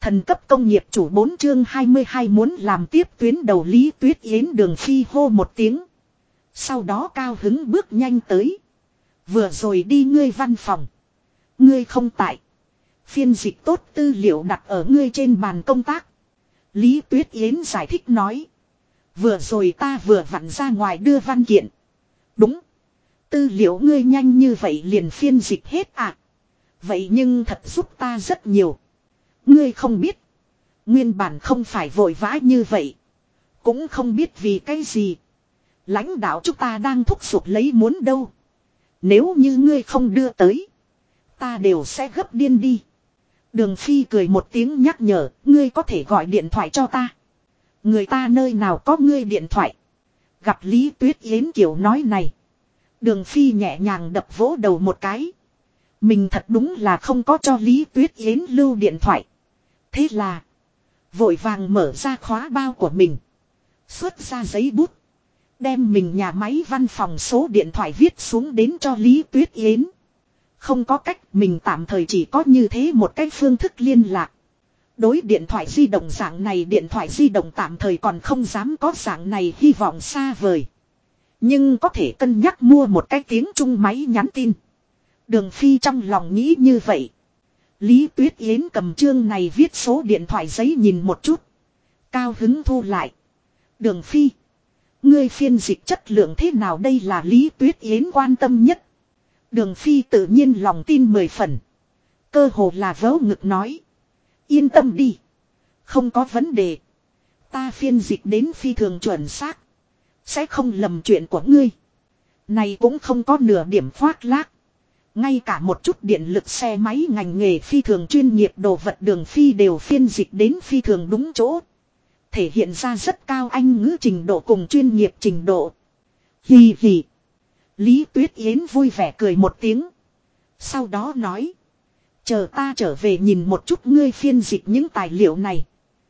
Thần cấp công nghiệp chủ 4 chương 22 muốn làm tiếp tuyến đầu Lý Tuyết Yến Đường Phi hô một tiếng. Sau đó cao hứng bước nhanh tới. Vừa rồi đi ngươi văn phòng. Ngươi không tại. Phiên dịch tốt tư liệu đặt ở ngươi trên bàn công tác. Lý Tuyết Yến giải thích nói. Vừa rồi ta vừa vặn ra ngoài đưa văn kiện. Đúng. Tư liệu ngươi nhanh như vậy liền phiên dịch hết à. Vậy nhưng thật giúp ta rất nhiều. Ngươi không biết. Nguyên bản không phải vội vã như vậy. Cũng không biết vì cái gì. Lãnh đạo chúng ta đang thúc giục lấy muốn đâu. Nếu như ngươi không đưa tới. Ta đều sẽ gấp điên đi. Đường Phi cười một tiếng nhắc nhở. Ngươi có thể gọi điện thoại cho ta. Người ta nơi nào có ngươi điện thoại. Gặp Lý Tuyết Yến kiểu nói này. Đường Phi nhẹ nhàng đập vỗ đầu một cái. Mình thật đúng là không có cho Lý Tuyết Yến lưu điện thoại. Thế là. Vội vàng mở ra khóa bao của mình. Xuất ra giấy bút. Đem mình nhà máy văn phòng số điện thoại viết xuống đến cho Lý Tuyết Yến. Không có cách mình tạm thời chỉ có như thế một cái phương thức liên lạc. Đối điện thoại di động dạng này điện thoại di động tạm thời còn không dám có dạng này hy vọng xa vời. Nhưng có thể cân nhắc mua một cái tiếng Trung máy nhắn tin. Đường Phi trong lòng nghĩ như vậy. Lý Tuyết Yến cầm chương này viết số điện thoại giấy nhìn một chút. Cao hứng thu lại. Đường Phi. Ngươi phiên dịch chất lượng thế nào đây là Lý Tuyết Yến quan tâm nhất. Đường Phi tự nhiên lòng tin 10 phần. Cơ hồ là vớ ngực nói. Yên tâm đi. Không có vấn đề. Ta phiên dịch đến phi thường chuẩn xác. Sẽ không lầm chuyện của ngươi. Này cũng không có nửa điểm khoác lác. Ngay cả một chút điện lực xe máy ngành nghề phi thường chuyên nghiệp đồ vật Đường Phi đều phiên dịch đến phi thường đúng chỗ. Thể hiện ra rất cao Anh ngữ trình độ cùng chuyên nghiệp trình độ. Hì hì. Lý Tuyết Yến vui vẻ cười một tiếng. Sau đó nói. Chờ ta trở về nhìn một chút ngươi phiên dịch những tài liệu này.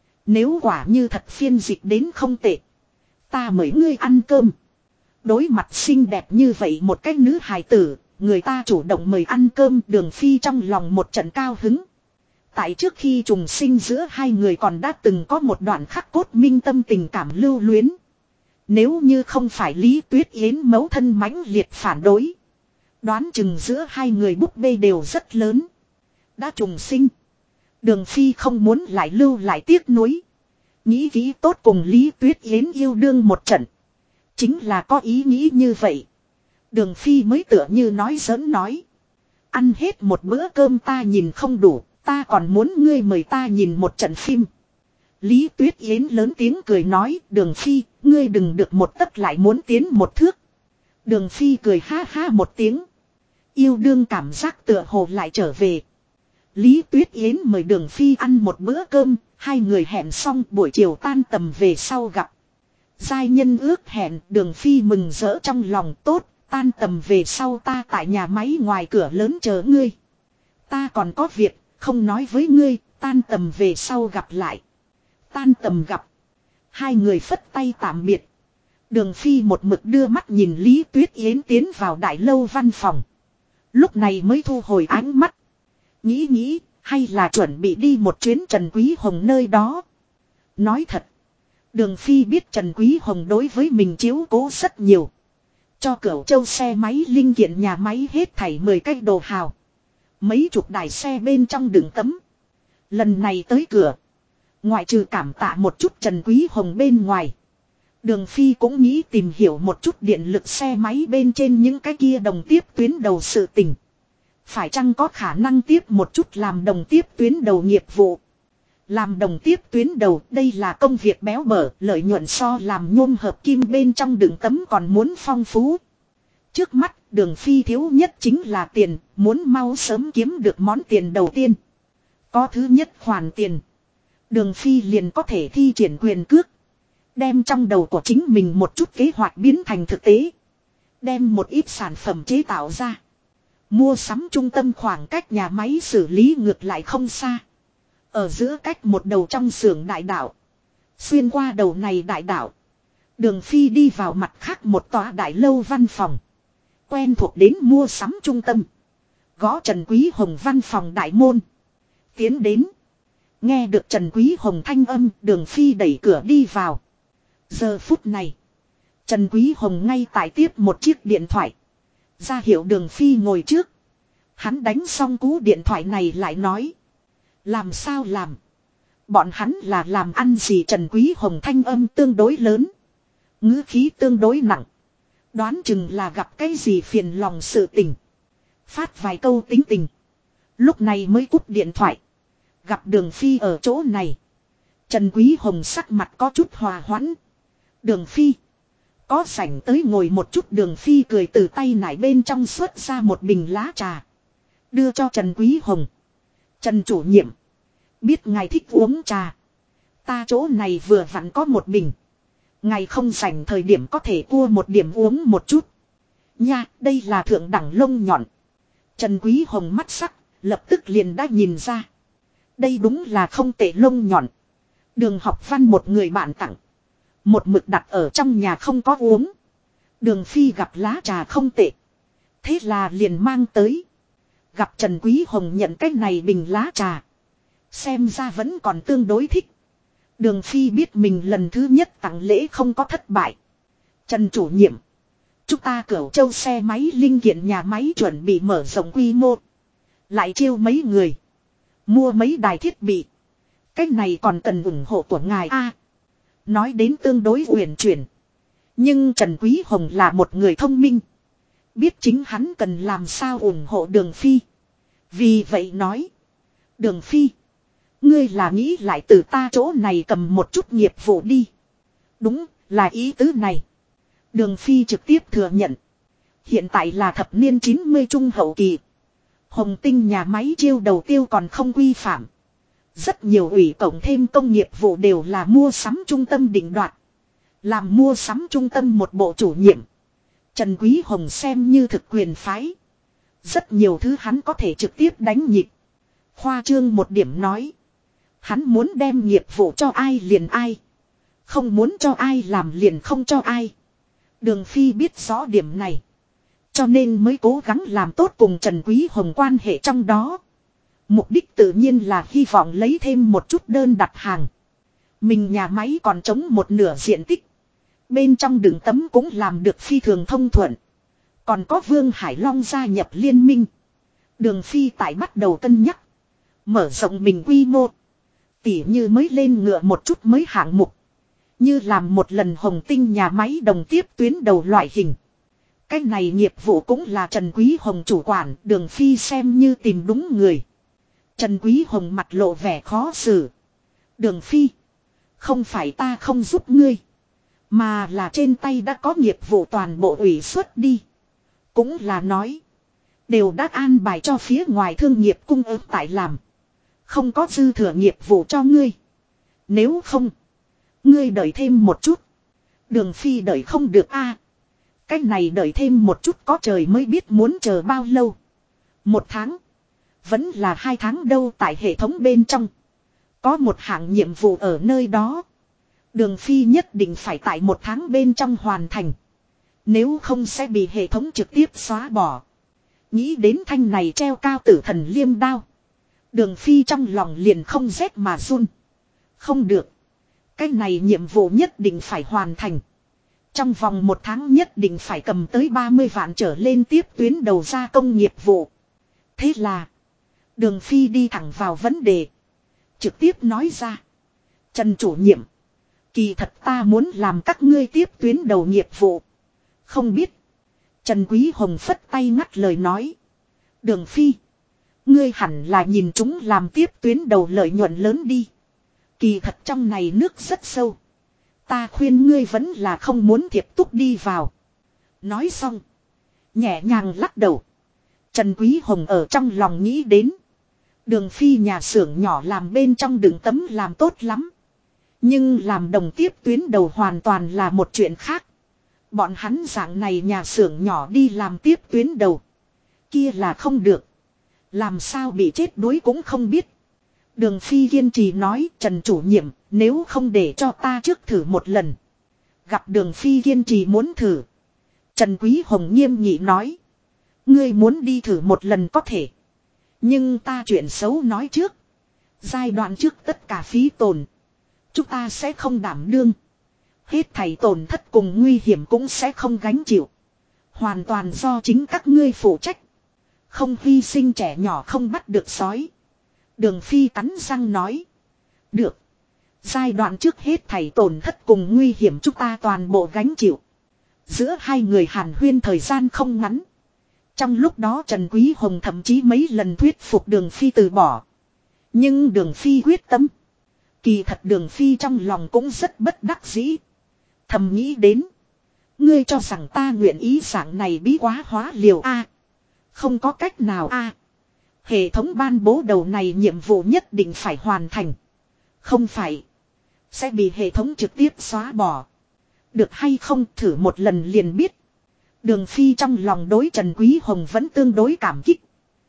Nếu quả như thật phiên dịch đến không tệ. Ta mời ngươi ăn cơm. Đối mặt xinh đẹp như vậy một cái nữ hài tử. Người ta chủ động mời ăn cơm. Đường Phi trong lòng một trận cao hứng. Tại trước khi trùng sinh giữa hai người còn đã từng có một đoạn khắc cốt minh tâm tình cảm lưu luyến. Nếu như không phải Lý Tuyết Yến mẫu thân mãnh liệt phản đối. Đoán chừng giữa hai người búp bê đều rất lớn. Đã trùng sinh. Đường Phi không muốn lại lưu lại tiếc nuối. Nghĩ kỹ tốt cùng Lý Tuyết Yến yêu đương một trận. Chính là có ý nghĩ như vậy. Đường Phi mới tựa như nói giỡn nói. Ăn hết một bữa cơm ta nhìn không đủ. Ta còn muốn ngươi mời ta nhìn một trận phim. Lý Tuyết Yến lớn tiếng cười nói. Đường Phi, ngươi đừng được một tấc lại muốn tiến một thước. Đường Phi cười ha ha một tiếng. Yêu đương cảm giác tựa hồ lại trở về. Lý Tuyết Yến mời Đường Phi ăn một bữa cơm. Hai người hẹn xong buổi chiều tan tầm về sau gặp. Giai nhân ước hẹn Đường Phi mừng rỡ trong lòng tốt. Tan tầm về sau ta tại nhà máy ngoài cửa lớn chờ ngươi. Ta còn có việc, không nói với ngươi, tan tầm về sau gặp lại. Tan tầm gặp. Hai người phất tay tạm biệt. Đường Phi một mực đưa mắt nhìn Lý Tuyết Yến tiến vào đại lâu văn phòng. Lúc này mới thu hồi ánh mắt. Nghĩ, hay là chuẩn bị đi một chuyến Trần Quý Hồng nơi đó. Nói thật. Đường Phi biết Trần Quý Hồng đối với mình chiếu cố rất nhiều. Cho Cửu Châu xe máy linh kiện nhà máy hết thảy 10 cái đồ hào. Mấy chục đài xe bên trong đựng tấm. Lần này tới cửa. Ngoại trừ cảm tạ một chút Trần Quý Hồng bên ngoài. Đường Phi cũng nghĩ tìm hiểu một chút điện lực xe máy bên trên những cái kia đồng tiếp tuyến đầu sự tình. Phải chăng có khả năng tiếp một chút làm đồng tiếp tuyến đầu nghiệp vụ. Làm đồng tiếp tuyến đầu đây là công việc béo bở, lợi nhuận so làm nhôm hợp kim bên trong đựng tấm còn muốn phong phú. Trước mắt Đường Phi thiếu nhất chính là tiền, muốn mau sớm kiếm được món tiền đầu tiên. Có thứ nhất khoản tiền. Đường Phi liền có thể thi triển quyền cước. Đem trong đầu của chính mình một chút kế hoạch biến thành thực tế. Đem một ít sản phẩm chế tạo ra. Mua sắm trung tâm khoảng cách nhà máy xử lý ngược lại không xa. Ở giữa cách một đầu trong xưởng đại đạo. Xuyên qua đầu này đại đạo. Đường Phi đi vào mặt khác một tòa đại lâu văn phòng. Quen thuộc đến mua sắm trung tâm. Gõ Trần Quý Hồng văn phòng đại môn. Tiến đến. Nghe được Trần Quý Hồng thanh âm, Đường Phi đẩy cửa đi vào. Giờ phút này, Trần Quý Hồng ngay tại tiếp một chiếc điện thoại. Ra hiệu Đường Phi ngồi trước. Hắn đánh xong cú điện thoại này lại nói. Làm sao làm? Bọn hắn là làm ăn gì? Trần Quý Hồng thanh âm tương đối lớn. Ngữ khí tương đối nặng. Đoán chừng là gặp cái gì phiền lòng sự tình. Phát vài câu tính tình. Lúc này mới cúp điện thoại. Gặp Đường Phi ở chỗ này. Trần Quý Hồng sắc mặt có chút hòa hoãn. Đường Phi. Có rảnh tới ngồi một chút. Đường Phi cười từ tay nải bên trong xuất ra một bình lá trà. Đưa cho Trần Quý Hồng. Trần chủ nhiệm. Biết ngài thích uống trà. Ta chỗ này vừa vặn có một bình. Ngài không rảnh thời điểm có thể cua một điểm uống một chút. Nha, đây là thượng đẳng lông nhọn. Trần Quý Hồng mắt sắc, lập tức liền đã nhìn ra. Đây đúng là không tệ lông nhọn. Đường học văn một người bạn tặng. Một mực đặt ở trong nhà không có uống. Đường Phi gặp lá trà không tệ. Thế là liền mang tới. Gặp Trần Quý Hồng nhận cái này bình lá trà. Xem ra vẫn còn tương đối thích. Đường Phi biết mình lần thứ nhất tặng lễ không có thất bại. Trần chủ nhiệm. Chúng ta Cửu Châu xe máy linh kiện nhà máy chuẩn bị mở rộng quy mô. Lại chiêu mấy người. Mua mấy đài thiết bị. Cái này còn cần ủng hộ của ngài a. Nói đến tương đối uyển chuyển. Nhưng Trần Quý Hồng là một người thông minh. Biết chính hắn cần làm sao ủng hộ Đường Phi. Vì vậy nói. Đường Phi. Ngươi là nghĩ lại từ ta chỗ này cầm một chút nghiệp vụ đi. Đúng, là ý tứ này. Đường Phi trực tiếp thừa nhận. Hiện tại là thập niên 90 trung hậu kỳ. Hồng Tinh nhà máy chiêu đầu tiêu còn không quy phạm. Rất nhiều ủy cộng thêm công nghiệp vụ đều là mua sắm trung tâm định đoạt. Làm mua sắm trung tâm một bộ chủ nhiệm. Trần Quý Hồng xem như thực quyền phái. Rất nhiều thứ hắn có thể trực tiếp đánh nhịp. Khoa trương một điểm nói. Hắn muốn đem nghiệp vụ cho ai liền ai. Không muốn cho ai làm liền không cho ai. Đường Phi biết rõ điểm này. Cho nên mới cố gắng làm tốt cùng Trần Quý Hồng quan hệ trong đó. Mục đích tự nhiên là hy vọng lấy thêm một chút đơn đặt hàng. Mình nhà máy còn trống một nửa diện tích. Bên trong đường tấm cũng làm được phi thường thông thuận. Còn có Vương Hải Long gia nhập liên minh. Đường Phi tại bắt đầu cân nhắc. Mở rộng mình quy mô. Tỉ như mới lên ngựa một chút mới hạng mục. Như làm một lần Hồng Tinh nhà máy đồng tiếp tuyến đầu loại hình. Cái này nghiệp vụ cũng là Trần Quý Hồng chủ quản. Đường Phi xem như tìm đúng người. Trần Quý Hồng mặt lộ vẻ khó xử. Đường Phi. Không phải ta không giúp ngươi. Mà là trên tay đã có nghiệp vụ toàn bộ ủy suất đi. Cũng là nói. Đều đã an bài cho phía ngoài thương nghiệp cung ứng tại làm. Không có dư thừa nghiệp vụ cho ngươi. Nếu không. Ngươi đợi thêm một chút. Đường Phi đợi không được a. Cách này đợi thêm một chút có trời mới biết muốn chờ bao lâu. 1 tháng. Vẫn là 2 tháng đâu tại hệ thống bên trong. Có một hạng nhiệm vụ ở nơi đó. Đường Phi nhất định phải tại 1 tháng bên trong hoàn thành. Nếu không sẽ bị hệ thống trực tiếp xóa bỏ. Nghĩ đến thanh này treo cao tử thần liêm đao. Đường Phi trong lòng liền không rét mà run. Không được. Cái này nhiệm vụ nhất định phải hoàn thành. Trong vòng 1 tháng nhất định phải cầm tới 30 vạn trở lên tiếp tuyến đầu ra công nghiệp vụ. Thế là. Đường Phi đi thẳng vào vấn đề. Trực tiếp nói ra. Trần chủ nhiệm. Kỳ thật ta muốn làm các ngươi tiếp tuyến đầu nghiệp vụ. Không biết. Trần Quý Hồng phất tay ngắt lời nói. Đường Phi. Ngươi hẳn là nhìn chúng làm tiếp tuyến đầu lợi nhuận lớn đi. Kỳ thật trong này nước rất sâu. Ta khuyên ngươi vẫn là không muốn thiệp túc đi vào. Nói xong. Nhẹ nhàng lắc đầu. Trần Quý Hồng ở trong lòng nghĩ đến. Đường Phi nhà xưởng nhỏ làm bên trong đựng tấm làm tốt lắm. Nhưng làm đồng tiếp tuyến đầu hoàn toàn là một chuyện khác. Bọn hắn dạng này nhà xưởng nhỏ đi làm tiếp tuyến đầu. Kia là không được. Làm sao bị chết đuối cũng không biết. Đường Phi kiên trì nói Trần chủ nhiệm nếu không để cho ta trước thử một lần. Gặp Đường Phi kiên trì muốn thử. Trần Quý Hồng nghiêm nghị nói. Ngươi muốn đi thử một lần có thể. Nhưng ta chuyện xấu nói trước. Giai đoạn trước tất cả phí tổn. Chúng ta sẽ không đảm đương. Hết thảy tổn thất cùng nguy hiểm cũng sẽ không gánh chịu. Hoàn toàn do chính các ngươi phụ trách. Không hy sinh trẻ nhỏ không bắt được sói. Đường Phi cắn răng nói. Được. Giai đoạn trước hết thảy tổn thất cùng nguy hiểm chúng ta toàn bộ gánh chịu. Giữa hai người hàn huyên thời gian không ngắn. Trong lúc đó Trần Quý Hồng thậm chí mấy lần thuyết phục Đường Phi từ bỏ. Nhưng Đường Phi quyết tâm. Kỳ thật Đường Phi trong lòng cũng rất bất đắc dĩ. Thầm nghĩ đến. Ngươi cho rằng ta nguyện ý dạng này bí quá hóa liều a? Không có cách nào a. Hệ thống ban bố đầu này nhiệm vụ nhất định phải hoàn thành. Không phải. Sẽ bị hệ thống trực tiếp xóa bỏ. Được hay không thử một lần liền biết. Đường Phi trong lòng đối Trần Quý Hồng vẫn tương đối cảm kích.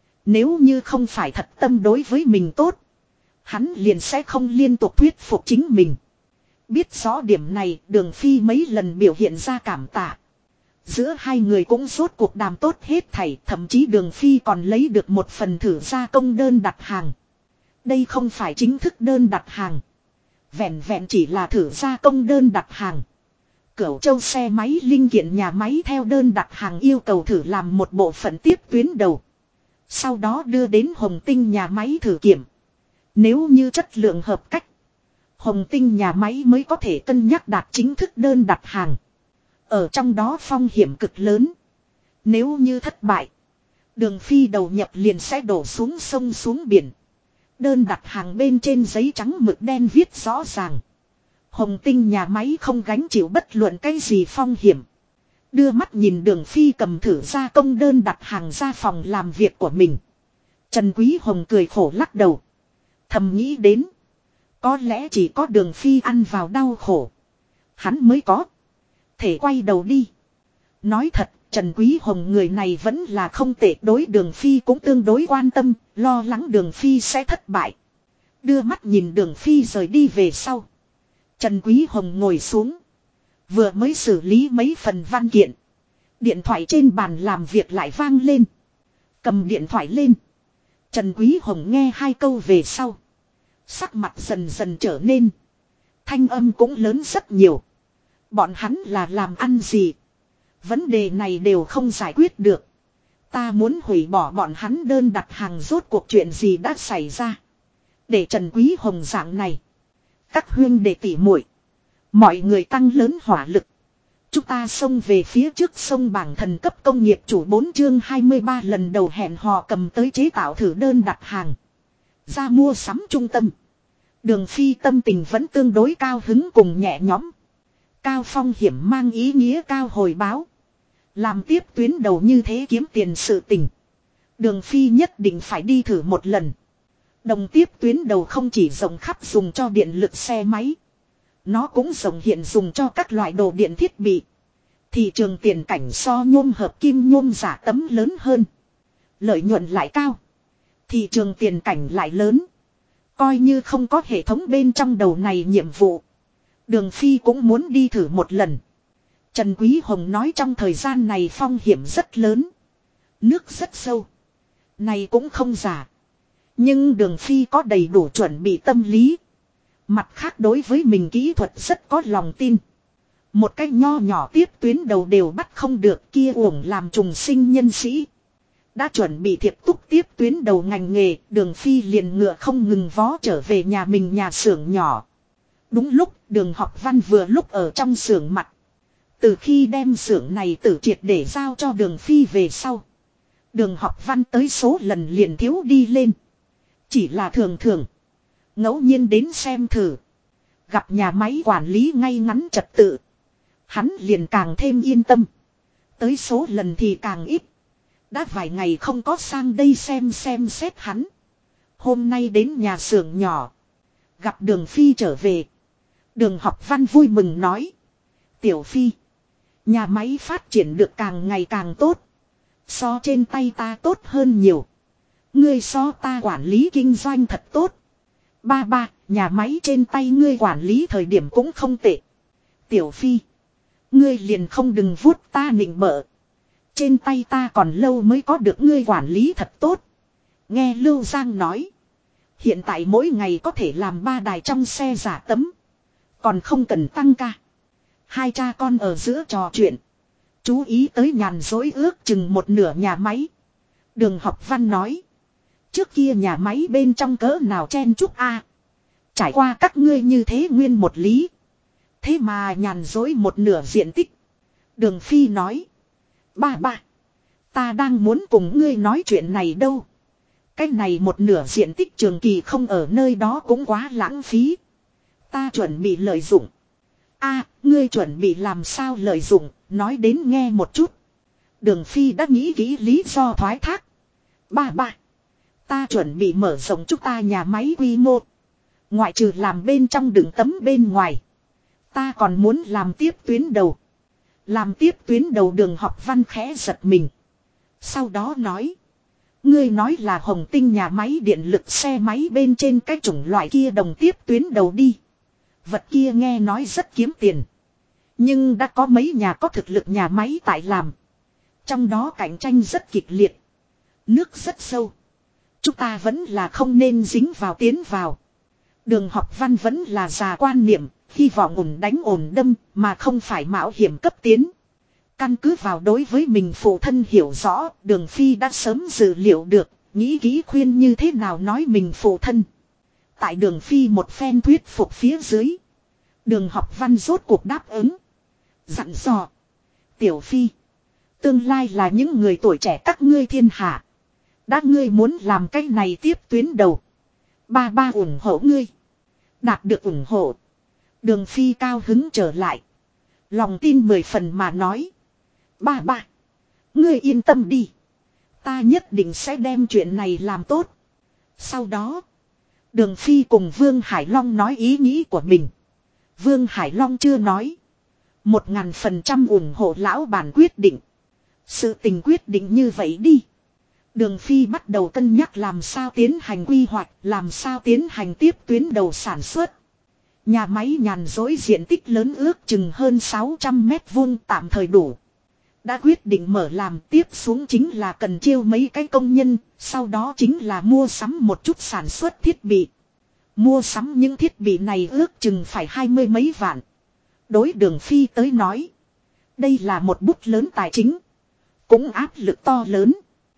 Nếu như không phải thật tâm đối với mình tốt. Hắn liền sẽ không liên tục thuyết phục chính mình. Biết rõ điểm này Đường Phi mấy lần biểu hiện ra cảm tạ. Giữa hai người cũng rốt cuộc đàm tốt hết thảy. Thậm chí Đường Phi còn lấy được một phần thử gia công đơn đặt hàng. Đây không phải chính thức đơn đặt hàng. Vẹn vẹn chỉ là thử gia công đơn đặt hàng. Cửu Châu xe máy linh kiện nhà máy theo đơn đặt hàng yêu cầu thử làm một bộ phận tiếp tuyến đầu. Sau đó đưa đến Hồng Tinh nhà máy thử kiểm. Nếu như chất lượng hợp cách. Hồng Tinh nhà máy mới có thể cân nhắc đạt chính thức đơn đặt hàng. Ở trong đó phong hiểm cực lớn. Nếu như thất bại. Đường Phi đầu nhập liền sẽ đổ xuống sông xuống biển. Đơn đặt hàng bên trên giấy trắng mực đen viết rõ ràng. Hồng Tinh nhà máy không gánh chịu bất luận cái gì phong hiểm. Đưa mắt nhìn Đường Phi cầm thử gia công đơn đặt hàng ra phòng làm việc của mình. Trần Quý Hồng cười khổ lắc đầu. Thầm nghĩ đến. Có lẽ chỉ có Đường Phi ăn vào đau khổ. Hắn mới có. Thể quay đầu đi. Nói thật, Trần Quý Hồng người này vẫn là không tệ, đối Đường Phi cũng tương đối quan tâm, lo lắng Đường Phi sẽ thất bại. Đưa mắt nhìn Đường Phi rời đi về sau. Trần Quý Hồng ngồi xuống. Vừa mới xử lý mấy phần văn kiện. Điện thoại trên bàn làm việc lại vang lên. Cầm điện thoại lên. Trần Quý Hồng nghe hai câu về sau. Sắc mặt dần dần trở nên. Thanh âm cũng lớn rất nhiều. Bọn hắn là làm ăn gì? Vấn đề này đều không giải quyết được. Ta muốn hủy bỏ bọn hắn đơn đặt hàng, rốt cuộc chuyện gì đã xảy ra. Để Trần Quý Hồng dạng này. Các huyên đệ tỉ muội, mọi người tăng lớn hỏa lực. Chúng ta xông về phía trước sông bảng thần cấp công nghiệp chủ 4 chương 23 lần đầu hẹn hò cầm tới chế tạo thử đơn đặt hàng. Ra mua sắm trung tâm. Đường Phi tâm tình vẫn tương đối cao hứng cùng nhẹ nhõm. Cao phong hiểm mang ý nghĩa cao hồi báo. Làm tiếp tuyến đầu như thế kiếm tiền sự tình. Đường Phi nhất định phải đi thử một lần. Đồng tiếp tuyến đầu không chỉ rộng khắp dùng cho điện lực xe máy. Nó cũng rộng hiện dùng cho các loại đồ điện thiết bị. Thị trường tiền cảnh so nhôm hợp kim nhôm giả tấm lớn hơn. Lợi nhuận lại cao. Thị trường tiền cảnh lại lớn. Coi như không có hệ thống bên trong đầu này nhiệm vụ. Đường Phi cũng muốn đi thử một lần. Trần Quý Hồng nói trong thời gian này phong hiểm rất lớn. Nước rất sâu. Này cũng không giả. Nhưng Đường Phi có đầy đủ chuẩn bị tâm lý. Mặt khác đối với mình kỹ thuật rất có lòng tin. Một cái nho nhỏ tiếp tuyến đầu đều bắt không được, kia uổng làm trùng sinh nhân sĩ. Đã chuẩn bị thiệp túc tiếp tuyến đầu ngành nghề, Đường Phi liền ngựa không ngừng vó trở về nhà mình nhà xưởng nhỏ. Đúng lúc Đường Học Văn vừa lúc ở trong xưởng mặt. Từ khi đem xưởng này tử triệt để giao cho Đường Phi về sau, Đường Học Văn tới số lần liền thiếu đi lên. Chỉ là thường thường ngẫu nhiên đến xem thử. Gặp nhà máy quản lý ngay ngắn trật tự, hắn liền càng thêm yên tâm. Tới số lần thì càng ít. Đã vài ngày không có sang đây xem xét hắn. Hôm nay đến nhà xưởng nhỏ. Gặp Đường Phi trở về. Đường Học Văn vui mừng nói. Tiểu Phi, nhà máy phát triển được càng ngày càng tốt. So trên tay ta tốt hơn nhiều. Ngươi so ta quản lý kinh doanh thật tốt. Ba, nhà máy trên tay ngươi quản lý thời điểm cũng không tệ. Tiểu Phi, ngươi liền không đừng vuốt ta nịnh bợ. Trên tay ta còn lâu mới có được ngươi quản lý thật tốt. Nghe Lưu Giang nói. Hiện tại mỗi ngày có thể làm 3 đài trong xe giả tấm. Còn không cần tăng ca. Hai cha con ở giữa trò chuyện. Chú ý tới nhàn dối ước chừng một nửa nhà máy. Đường Học Văn nói. Trước kia nhà máy bên trong cỡ nào chen chúc a. Trải qua các ngươi như thế nguyên một lý. Thế mà nhàn dối một nửa diện tích. Đường Phi nói. Ba. Ta đang muốn cùng ngươi nói chuyện này đâu. Cái này một nửa diện tích trường kỳ không ở nơi đó cũng quá lãng phí. Ta chuẩn bị lợi dụng. Ngươi chuẩn bị làm sao lợi dụng, nói đến nghe một chút. Đường Phi đã nghĩ kỹ lý do thoái thác. Ba. Ta chuẩn bị mở rộng chúng ta nhà máy quy mô. Ngoại trừ làm bên trong đựng tấm bên ngoài. Ta còn muốn làm tiếp tuyến đầu. Làm tiếp tuyến đầu Đường Học Văn khẽ giật mình. Sau đó nói. Ngươi nói là Hồng Tinh nhà máy điện lực xe máy bên trên cái chủng loại kia đồng tiếp tuyến đầu đi. Vật kia nghe nói rất kiếm tiền. Nhưng đã có mấy nhà có thực lực nhà máy tại làm. Trong đó cạnh tranh rất kịch liệt. Nước rất sâu. Chúng ta vẫn là không nên dính vào tiến vào. Đường Học Văn vẫn là già quan niệm. Hy vọng ổn đánh ổn đâm mà không phải mạo hiểm cấp tiến. Căn cứ vào đối với mình phụ thân hiểu rõ, Đường Phi đã sớm dự liệu được, nghĩ kỹ khuyên như thế nào nói mình phụ thân. Tại Đường Phi một phen thuyết phục phía dưới. Đường Học Văn rốt cuộc đáp ứng. Dặn dò. Tiểu Phi. Tương lai là những người tuổi trẻ các ngươi thiên hạ. Đã ngươi muốn làm cái này tiếp tuyến đầu. Ba ủng hộ ngươi. Đạt được ủng hộ. Đường Phi cao hứng trở lại. Lòng tin 10 phần mà nói. Ba. Ngươi yên tâm đi. Ta nhất định sẽ đem chuyện này làm tốt. Sau đó. Đường Phi cùng Vương Hải Long nói ý nghĩ của mình. Vương Hải Long chưa nói. 1000% ủng hộ lão bản quyết định. Sự tình quyết định như vậy đi. Đường Phi bắt đầu cân nhắc làm sao tiến hành quy hoạch, làm sao tiến hành tiếp tuyến đầu sản xuất. Nhà máy nhàn dối diện tích lớn ước chừng hơn 600 mét vuông tạm thời đủ. Đã quyết định mở làm tiếp xuống chính là cần chiêu mấy cái công nhân, sau đó chính là mua sắm một chút sản xuất thiết bị. Mua sắm những thiết bị này ước chừng phải 20 mấy vạn. Đối Đường Phi tới nói. Đây là một bút lớn tài chính. Cũng áp lực to lớn.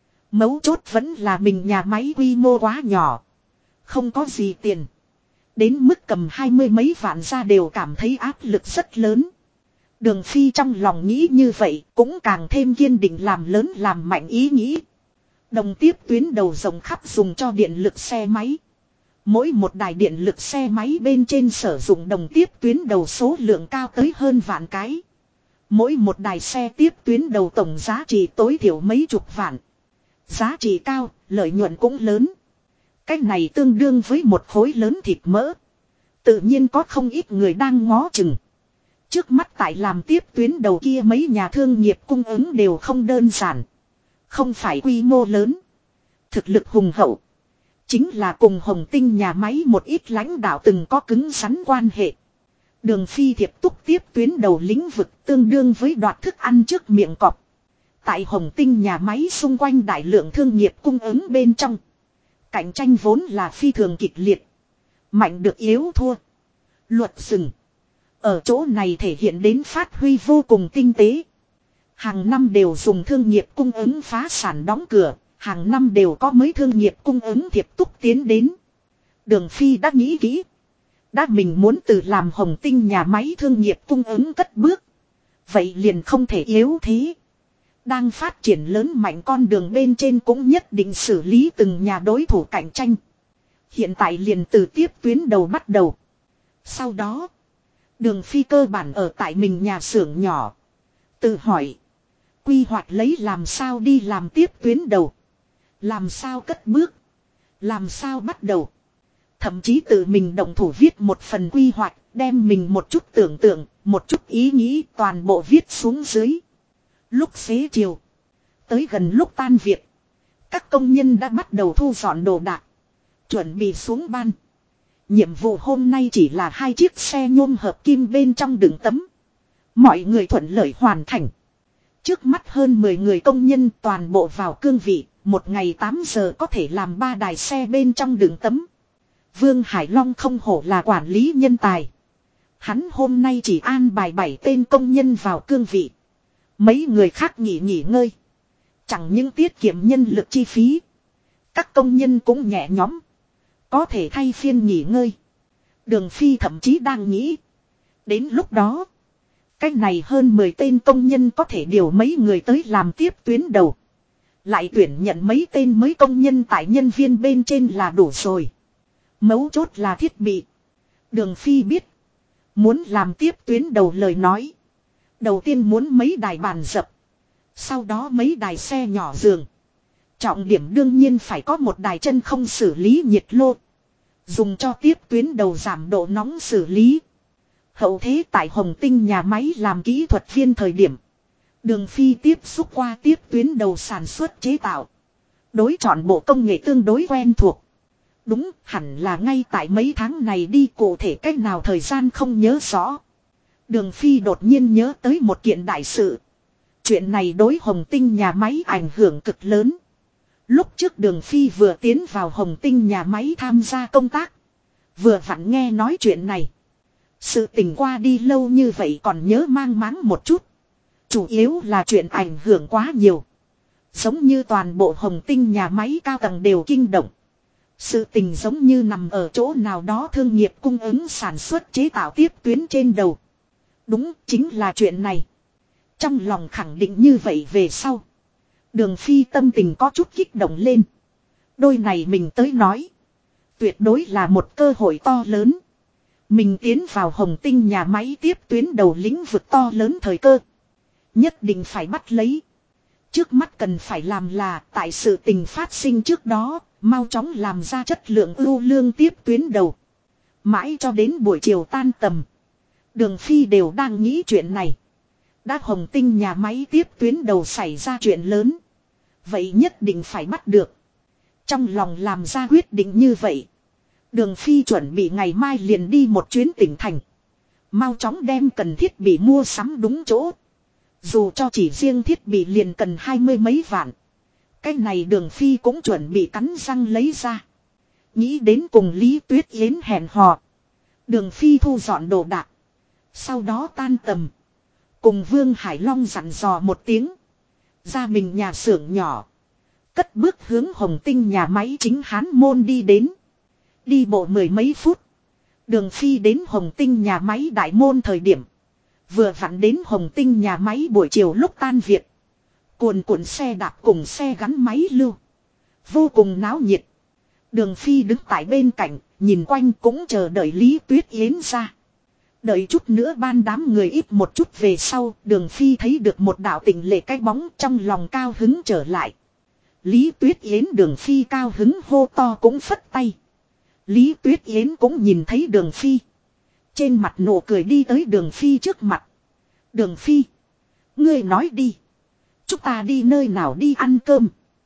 Mấu chốt vẫn là mình nhà máy quy mô quá nhỏ. Không có gì tiền. Đến mức cầm 20 mấy vạn ra đều cảm thấy áp lực rất lớn. Đường Phi trong lòng nghĩ như vậy cũng càng thêm kiên định làm lớn làm mạnh ý nghĩ. Đồng tiếp tuyến đầu rộng khắp dùng cho điện lực xe máy. Mỗi một đài điện lực xe máy bên trên sử dụng đồng tiếp tuyến đầu số lượng cao tới hơn vạn cái. Mỗi một đài xe tiếp tuyến đầu tổng giá trị tối thiểu mấy chục vạn. Giá trị cao, lợi nhuận cũng lớn. Cái này tương đương với một khối lớn thịt mỡ. Tự nhiên có không ít người đang ngó chừng. Trước mắt tại làm tiếp tuyến đầu kia mấy nhà thương nghiệp cung ứng đều không đơn giản. Không phải quy mô lớn. Thực lực hùng hậu. Chính là cùng Hồng Tinh nhà máy một ít lãnh đạo từng có cứng rắn quan hệ. Đường Phi thiệp túc tiếp tuyến đầu lĩnh vực tương đương với đoạt thức ăn trước miệng cọp. Tại Hồng Tinh nhà máy xung quanh đại lượng thương nghiệp cung ứng bên trong. Cạnh tranh vốn là phi thường kịch liệt. Mạnh được yếu thua. Luật rừng. Ở chỗ này thể hiện đến phát huy vô cùng tinh tế. Hàng năm đều dùng thương nghiệp cung ứng phá sản đóng cửa. Hàng năm đều có mấy thương nghiệp cung ứng thiệp túc tiến đến. Đường Phi đã nghĩ kỹ. Đã mình muốn từ làm Hồng Tinh nhà máy thương nghiệp cung ứng cất bước. Vậy liền không thể yếu thế. Đang phát triển lớn mạnh con đường bên trên cũng nhất định xử lý từng nhà đối thủ cạnh tranh. Hiện tại liền từ tiếp tuyến đầu bắt đầu. Sau đó. Đường Phi cơ bản ở tại mình nhà xưởng nhỏ. Tự hỏi. Quy hoạch lấy làm sao đi làm tiếp tuyến đầu. Làm sao cất bước. Làm sao bắt đầu. Thậm chí tự mình động thủ viết một phần quy hoạch. Đem mình một chút tưởng tượng. Một chút ý nghĩ toàn bộ viết xuống dưới. Lúc xế chiều. Tới gần lúc tan việc. Các công nhân đã bắt đầu thu dọn đồ đạc. Chuẩn bị xuống ban. Nhiệm vụ hôm nay chỉ là 2 chiếc xe nhôm hợp kim bên trong đựng tấm. Mọi người thuận lợi hoàn thành. Trước mắt hơn 10 người công nhân toàn bộ vào cương vị. Một ngày 8 giờ có thể làm 3 đài xe bên trong đựng tấm. Vương Hải Long không hổ là quản lý nhân tài. Hắn hôm nay chỉ an bài 7 tên công nhân vào cương vị. Mấy người khác nghỉ ngơi. Chẳng những tiết kiệm nhân lực chi phí. Các công nhân cũng nhẹ nhõm. Có thể thay phiên nghỉ ngơi. Đường Phi thậm chí đang nghĩ. Đến lúc đó. Cách này hơn 10 tên công nhân có thể điều mấy người tới làm tiếp tuyến đầu. Lại tuyển nhận mấy tên mới công nhân tại nhân viên bên trên là đủ rồi. Mấu chốt là thiết bị. Đường Phi biết. Muốn làm tiếp tuyến đầu lời nói. Đầu tiên muốn mấy đài bàn dập. Sau đó mấy đài xe nhỏ giường. Trọng điểm đương nhiên phải có một đài chân không xử lý nhiệt lô. Dùng cho tiếp tuyến đầu giảm độ nóng xử lý. Hậu thế tại Hồng Tinh nhà máy làm kỹ thuật viên thời điểm. Đường Phi tiếp xúc qua tiếp tuyến đầu sản xuất chế tạo. Đối chọn bộ công nghệ tương đối quen thuộc. Đúng, hẳn là ngay tại mấy tháng này đi, cụ thể cách nào thời gian không nhớ rõ. Đường Phi đột nhiên nhớ tới một kiện đại sự. Chuyện này đối Hồng Tinh nhà máy ảnh hưởng cực lớn. Lúc trước Đường Phi vừa tiến vào Hồng Tinh nhà máy tham gia công tác. Vừa vặn nghe nói chuyện này. Sự tình qua đi lâu như vậy còn nhớ mang máng một chút. Chủ yếu là chuyện ảnh hưởng quá nhiều. Giống như toàn bộ Hồng Tinh nhà máy cao tầng đều kinh động. Sự tình giống như nằm ở chỗ nào đó thương nghiệp cung ứng sản xuất chế tạo tiếp tuyến trên đầu. Đúng, chính là chuyện này. Trong lòng khẳng định như vậy về sau. Đường Phi tâm tình có chút kích động lên. Đôi này mình tới nói. Tuyệt đối là một cơ hội to lớn. Mình tiến vào Hồng Tinh nhà máy tiếp tuyến đầu lĩnh vực to lớn thời cơ. Nhất định phải bắt lấy. Trước mắt cần phải làm là tại sự tình phát sinh trước đó, mau chóng làm ra chất lượng ưu lương tiếp tuyến đầu. Mãi cho đến buổi chiều tan tầm. Đường Phi đều đang nghĩ chuyện này. Đã Hồng Tinh nhà máy tiếp tuyến đầu xảy ra chuyện lớn. Vậy nhất định phải bắt được. Trong lòng làm ra quyết định như vậy. Đường Phi chuẩn bị ngày mai liền đi một chuyến tỉnh thành. Mau chóng đem cần thiết bị mua sắm đúng chỗ. Dù cho chỉ riêng thiết bị liền cần 20 mấy vạn. Cái này Đường Phi cũng chuẩn bị cắn răng lấy ra. Nghĩ đến cùng Lý Tuyết Yến hẹn hò. Đường Phi thu dọn đồ đạc. Sau đó tan tầm. Cùng Vương Hải Long dặn dò một tiếng. Ra mình nhà xưởng nhỏ. Cất bước hướng Hồng Tinh nhà máy chính Hán Môn đi đến. Đi bộ 10 mấy phút. Đường Phi đến Hồng Tinh nhà máy đại môn thời điểm. Vừa vặn đến Hồng Tinh nhà máy buổi chiều lúc tan việc. Cuồn xe đạp cùng xe gắn máy lưu. Vô cùng náo nhiệt. Đường Phi đứng tại bên cạnh, nhìn quanh cũng chờ đợi Lý Tuyết Yến ra. Đợi chút nữa ban đám người ít một chút về sau, Đường Phi thấy được một đạo tỉnh lệ cái bóng trong lòng cao hứng trở lại. Lý Tuyết Yến Đường Phi cao hứng hô to cũng phất tay. Lý Tuyết Yến cũng nhìn thấy Đường Phi. Trên mặt nụ cười đi tới Đường Phi trước mặt. Đường Phi. Ngươi nói đi. Chúng ta đi nơi nào đi ăn cơm.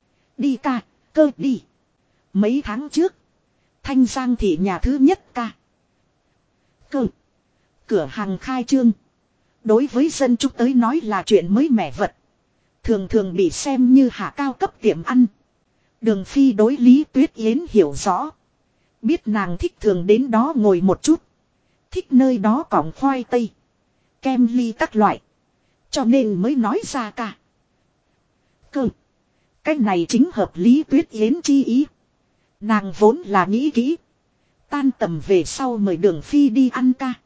Đi ca, cơ đi. Mấy tháng trước. Thanh Giang thị nhà thứ nhất ca. Cơ. Cửa hàng khai trương. Đối với dân chúng tới nói là chuyện mới mẻ vật. Thường thường bị xem như hạ cao cấp tiệm ăn. Đường Phi đối Lý Tuyết Yến hiểu rõ. Biết nàng thích thường đến đó ngồi một chút. Thích nơi đó cỏng khoai tây. Kem ly các loại. Cho nên mới nói ra cả. Cơ. Cái này chính hợp Lý Tuyết Yến chi ý. Nàng vốn là nghĩ kỹ. Tan tầm về sau mời Đường Phi đi ăn ca.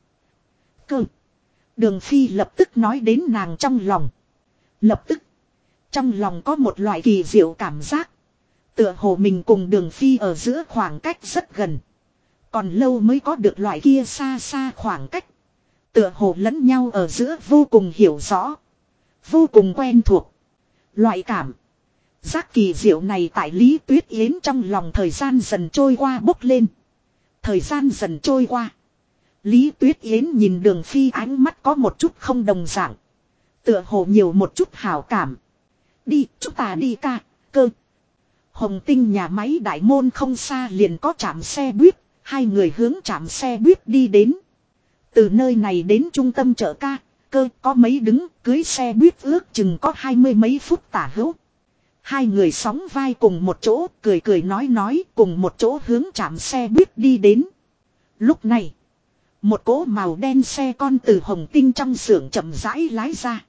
Cơ. Đường Phi lập tức nói đến nàng trong lòng. Lập tức. Trong lòng có một loại kỳ diệu cảm giác. Tựa hồ mình cùng Đường Phi ở giữa khoảng cách rất gần. Còn lâu mới có được loại kia xa xa khoảng cách. Tựa hồ lẫn nhau ở giữa vô cùng hiểu rõ. Vô cùng quen thuộc. Loại cảm giác kỳ diệu này tại Lý Tuyết Yến trong lòng thời gian dần trôi qua bốc lên. Thời gian dần trôi qua. Lý Tuyết Yến nhìn Đường Phi ánh mắt có một chút không đồng dạng. Tựa hồ nhiều một chút hảo cảm. Đi, chúng ta đi ca, cơ. Hồng Tinh nhà máy đại môn không xa liền có trạm xe buýt. Hai người hướng trạm xe buýt đi đến. Từ nơi này đến trung tâm chợ ca, cơ có mấy đứng cưới xe buýt ước chừng có 20 mấy phút tả hữu. Hai người sóng vai cùng một chỗ, cười cười nói cùng một chỗ hướng trạm xe buýt đi đến. Lúc này, một cỗ màu đen xe con từ Hồng Tinh trong xưởng chậm rãi lái ra.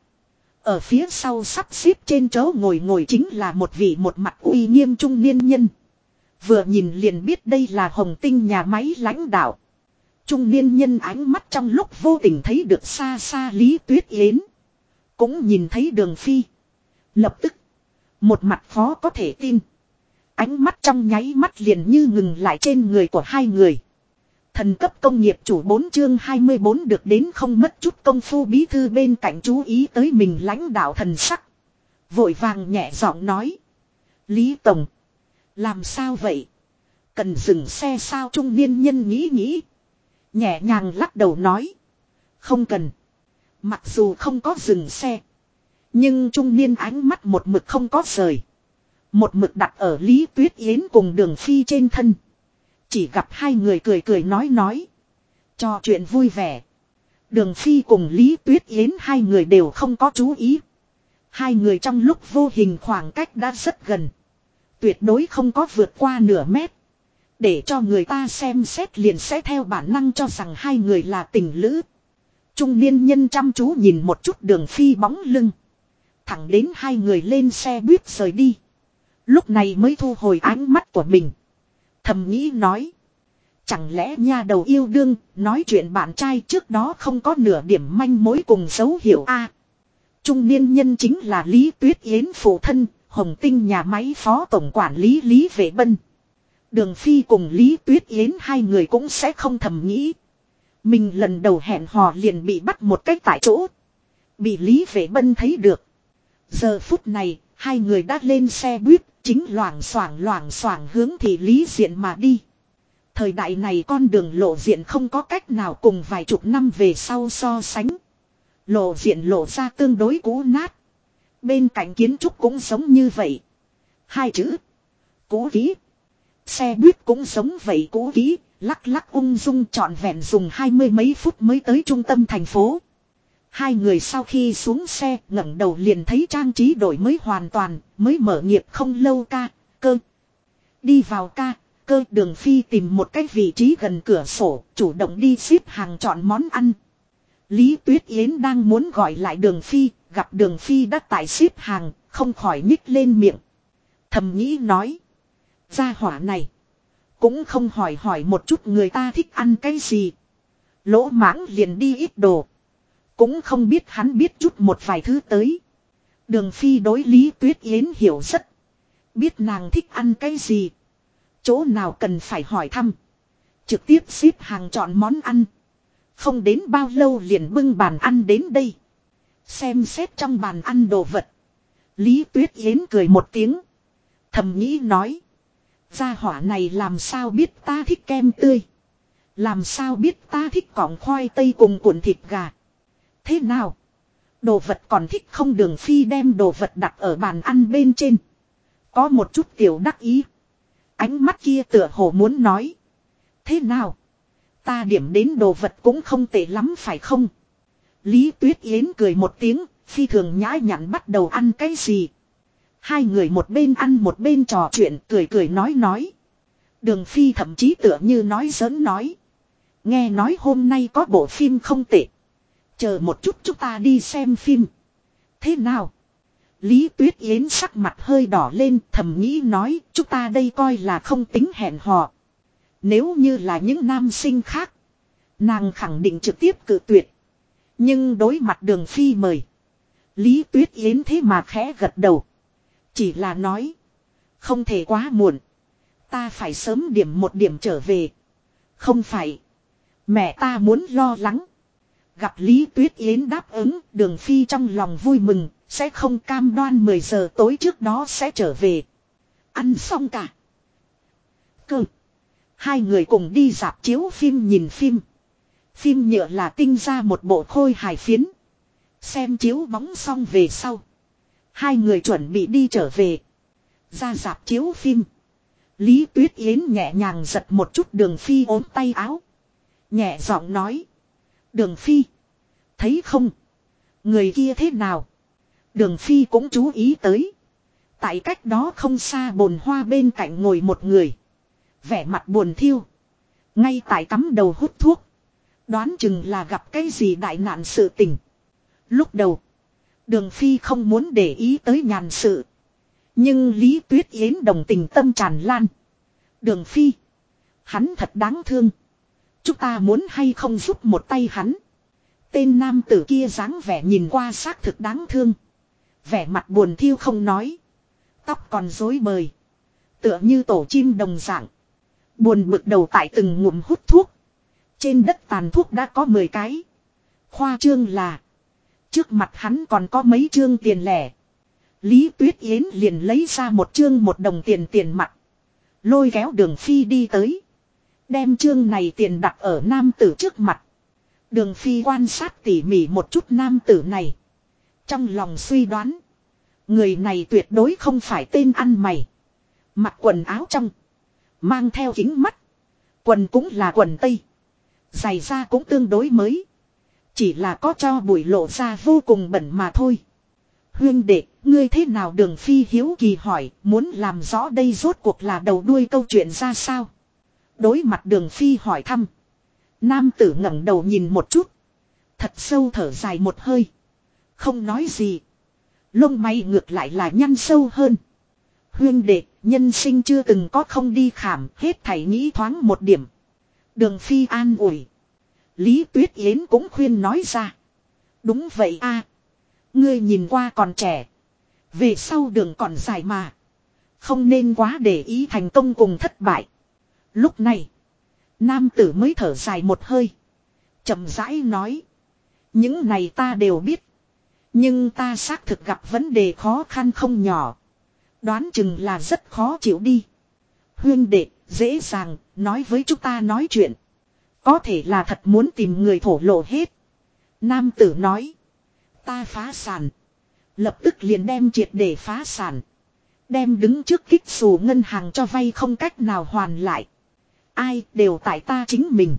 Ở phía sau sắp xếp trên chỗ ngồi chính là một vị một mặt uy nghiêm trung niên nhân. Vừa nhìn liền biết đây là Hồng Tinh nhà máy lãnh đạo. Trung niên nhân ánh mắt trong lúc vô tình thấy được xa xa Lý Tuyết Yến. Cũng nhìn thấy Đường Phi. Lập tức, một mặt khó có thể tin. Ánh mắt trong nháy mắt liền như ngừng lại trên người của hai người. Thần cấp công nghiệp chủ 4 chương 24 được đến không mất chút công phu bí thư bên cạnh chú ý tới mình lãnh đạo thần sắc. Vội vàng nhẹ giọng nói. Lý Tổng. Làm sao vậy? Cần dừng xe sao? Trung niên nhân nghĩ. Nhẹ nhàng lắc đầu nói. Không cần. Mặc dù không có dừng xe. Nhưng trung niên ánh mắt một mực không có rời. Một mực đặt ở Lý Tuyết Yến cùng Đường Phi trên thân. Chỉ gặp hai người cười nói. Trò chuyện vui vẻ. Đường Phi cùng Lý Tuyết Yến hai người đều không có chú ý. Hai người trong lúc vô hình khoảng cách đã rất gần. Tuyệt đối không có vượt qua nửa mét. Để cho người ta xem xét liền sẽ theo bản năng cho rằng hai người là tình lữ. Trung niên nhân chăm chú nhìn một chút Đường Phi bóng lưng. Thẳng đến hai người lên xe buýt rời đi. Lúc này mới thu hồi ánh mắt của mình. Thầm nghĩ nói. Chẳng lẽ nha đầu yêu đương nói chuyện bạn trai trước đó không có nửa điểm manh mối cùng dấu hiệu a? Trung niên nhân chính là Lý Tuyết Yến phụ thân, Hồng Tinh nhà máy phó tổng quản lý Lý Vệ Bân. Đường Phi cùng Lý Tuyết Yến hai người cũng sẽ không thầm nghĩ. Mình lần đầu hẹn hò liền bị bắt một cách tại chỗ. Bị Lý Vệ Bân thấy được. Giờ phút này, hai người đã lên xe buýt, chính loảng xoảng hướng thị Lý diện mà đi. Thời đại này con đường lộ diện không có cách nào cùng vài chục năm về sau so sánh. Lộ diện lộ ra tương đối cũ nát. Bên cạnh kiến trúc cũng giống như vậy. Hai chữ. Cũ kỹ. Xe buýt cũng giống vậy cũ kỹ. Lắc ung dung trọn vẹn dùng 20 mấy phút mới tới trung tâm thành phố. Hai người sau khi xuống xe ngẩng đầu liền thấy trang trí đổi mới hoàn toàn. Mới mở nghiệp không lâu cơ. Đi vào cơ Đường Phi tìm một cái vị trí gần cửa sổ, chủ động đi xếp hàng chọn món ăn. Lý Tuyết Yến đang muốn gọi lại Đường Phi, gặp Đường Phi đã tại xếp hàng, không khỏi nhích lên miệng. Thầm nghĩ nói. Gia hỏa này. Cũng không hỏi một chút người ta thích ăn cái gì. Lỗ mãng liền đi ít đồ. Cũng không biết hắn biết chút một vài thứ tới. Đường Phi đối Lý Tuyết Yến hiểu rất. Biết nàng thích ăn cái gì. Chỗ nào cần phải hỏi thăm. Trực tiếp xếp hàng chọn món ăn. Không đến bao lâu liền bưng bàn ăn đến đây. Xem xét trong bàn ăn đồ vật. Lý Tuyết Yến cười một tiếng. Thầm nghĩ nói. Gia hỏa này làm sao biết ta thích kem tươi. Làm sao biết ta thích cọng khoai tây cùng cuộn thịt gà. Thế nào? Đồ vật còn thích không? Đường Phi đem đồ vật đặt ở bàn ăn bên trên. Có một chút tiểu đắc ý. Ánh mắt kia tựa hồ muốn nói. Thế nào? Ta điểm đến đồ vật cũng không tệ lắm phải không? Lý Tuyết Yến cười một tiếng, phi thường nhã nhặn bắt đầu ăn cái gì. Hai người một bên ăn một bên trò chuyện cười nói. Đường Phi thậm chí tựa như nói giỡn nói. Nghe nói hôm nay có bộ phim không tệ. Chờ một chút chúng ta đi xem phim. Thế nào? Lý Tuyết Yến sắc mặt hơi đỏ lên thầm nghĩ nói chúng ta đây coi là không tính hẹn hò. Nếu như là những nam sinh khác. Nàng khẳng định trực tiếp cự tuyệt. Nhưng đối mặt Đường Phi mời. Lý Tuyết Yến thế mà khẽ gật đầu. Chỉ là nói. Không thể quá muộn. Ta phải sớm một điểm trở về. Không phải. Mẹ ta muốn lo lắng. Gặp Lý Tuyết Yến đáp ứng, Đường Phi trong lòng vui mừng, sẽ không cam đoan 10 giờ tối trước đó sẽ trở về. Ăn xong cả. Hai người cùng đi rạp chiếu phim nhìn phim. Phim nhựa là tinh ra một bộ khôi hài phiến. Xem chiếu bóng xong về sau. Hai người chuẩn bị đi trở về. Ra rạp chiếu phim. Lý Tuyết Yến nhẹ nhàng giật một chút Đường Phi ốm tay áo. Nhẹ giọng nói. Đường Phi. Thấy không? Người kia thế nào? Đường Phi cũng chú ý tới. Tại cách đó không xa bồn hoa bên cạnh ngồi một người. Vẻ mặt buồn thiêu. Ngay tại cắm đầu hút thuốc. Đoán chừng là gặp cái gì đại nạn sự tình. Lúc đầu, Đường Phi không muốn để ý tới nhàn sự. Nhưng Lý Tuyết Yến đồng tình tâm tràn lan. Đường Phi, hắn thật đáng thương. Chúng ta muốn hay không giúp một tay hắn. Tên nam tử kia dáng vẻ nhìn qua xác thực đáng thương. Vẻ mặt buồn thiêu không nói. Tóc còn rối bời. Tựa như tổ chim đồng dạng. Buồn bực đầu tại từng ngụm hút thuốc. Trên đất tàn thuốc đã có 10 cái. Khoa trương là. Trước mặt hắn còn có mấy trương tiền lẻ. Lý Tuyết Yến liền lấy ra một trương 1 đồng tiền mặt. Lôi kéo Đường Phi đi tới. Đem trương này tiền đặt ở nam tử trước mặt. Đường Phi quan sát tỉ mỉ một chút nam tử này. Trong lòng suy đoán. Người này tuyệt đối không phải tên ăn mày. Mặc quần áo trong. Mang theo kính mắt. Quần cũng là quần tây. Giày da cũng tương đối mới. Chỉ là có cho bụi lộ ra vô cùng bẩn mà thôi. Huyên đệ, ngươi thế nào? Đường Phi hiếu kỳ hỏi, muốn làm rõ đây rốt cuộc là đầu đuôi câu chuyện ra sao. Đối mặt Đường Phi hỏi thăm. Nam tử ngẩng đầu nhìn một chút. Thật sâu thở dài một hơi. Không nói gì. Lông mày ngược lại là nhăn sâu hơn. Huyên đệ, nhân sinh chưa từng có không đi khảm, hết thảy nghĩ thoáng một điểm. Đường Phi an ủi. Lý Tuyết Yến cũng khuyên nói ra. Đúng vậy a, ngươi nhìn qua còn trẻ. Về sau đường còn dài mà. Không nên quá để ý thành công cùng thất bại. Lúc này, nam tử mới thở dài một hơi. Chậm rãi nói. Những này ta đều biết. Nhưng ta xác thực gặp vấn đề khó khăn không nhỏ. Đoán chừng là rất khó chịu đi. Huyên đệ, dễ dàng, nói với chúng ta nói chuyện. Có thể là thật muốn tìm người thổ lộ hết. Nam tử nói. Ta phá sản. Lập tức liền đem triệt để phá sản. Đem đứng trước kích xù ngân hàng cho vay không cách nào hoàn lại. Ai đều tại ta chính mình.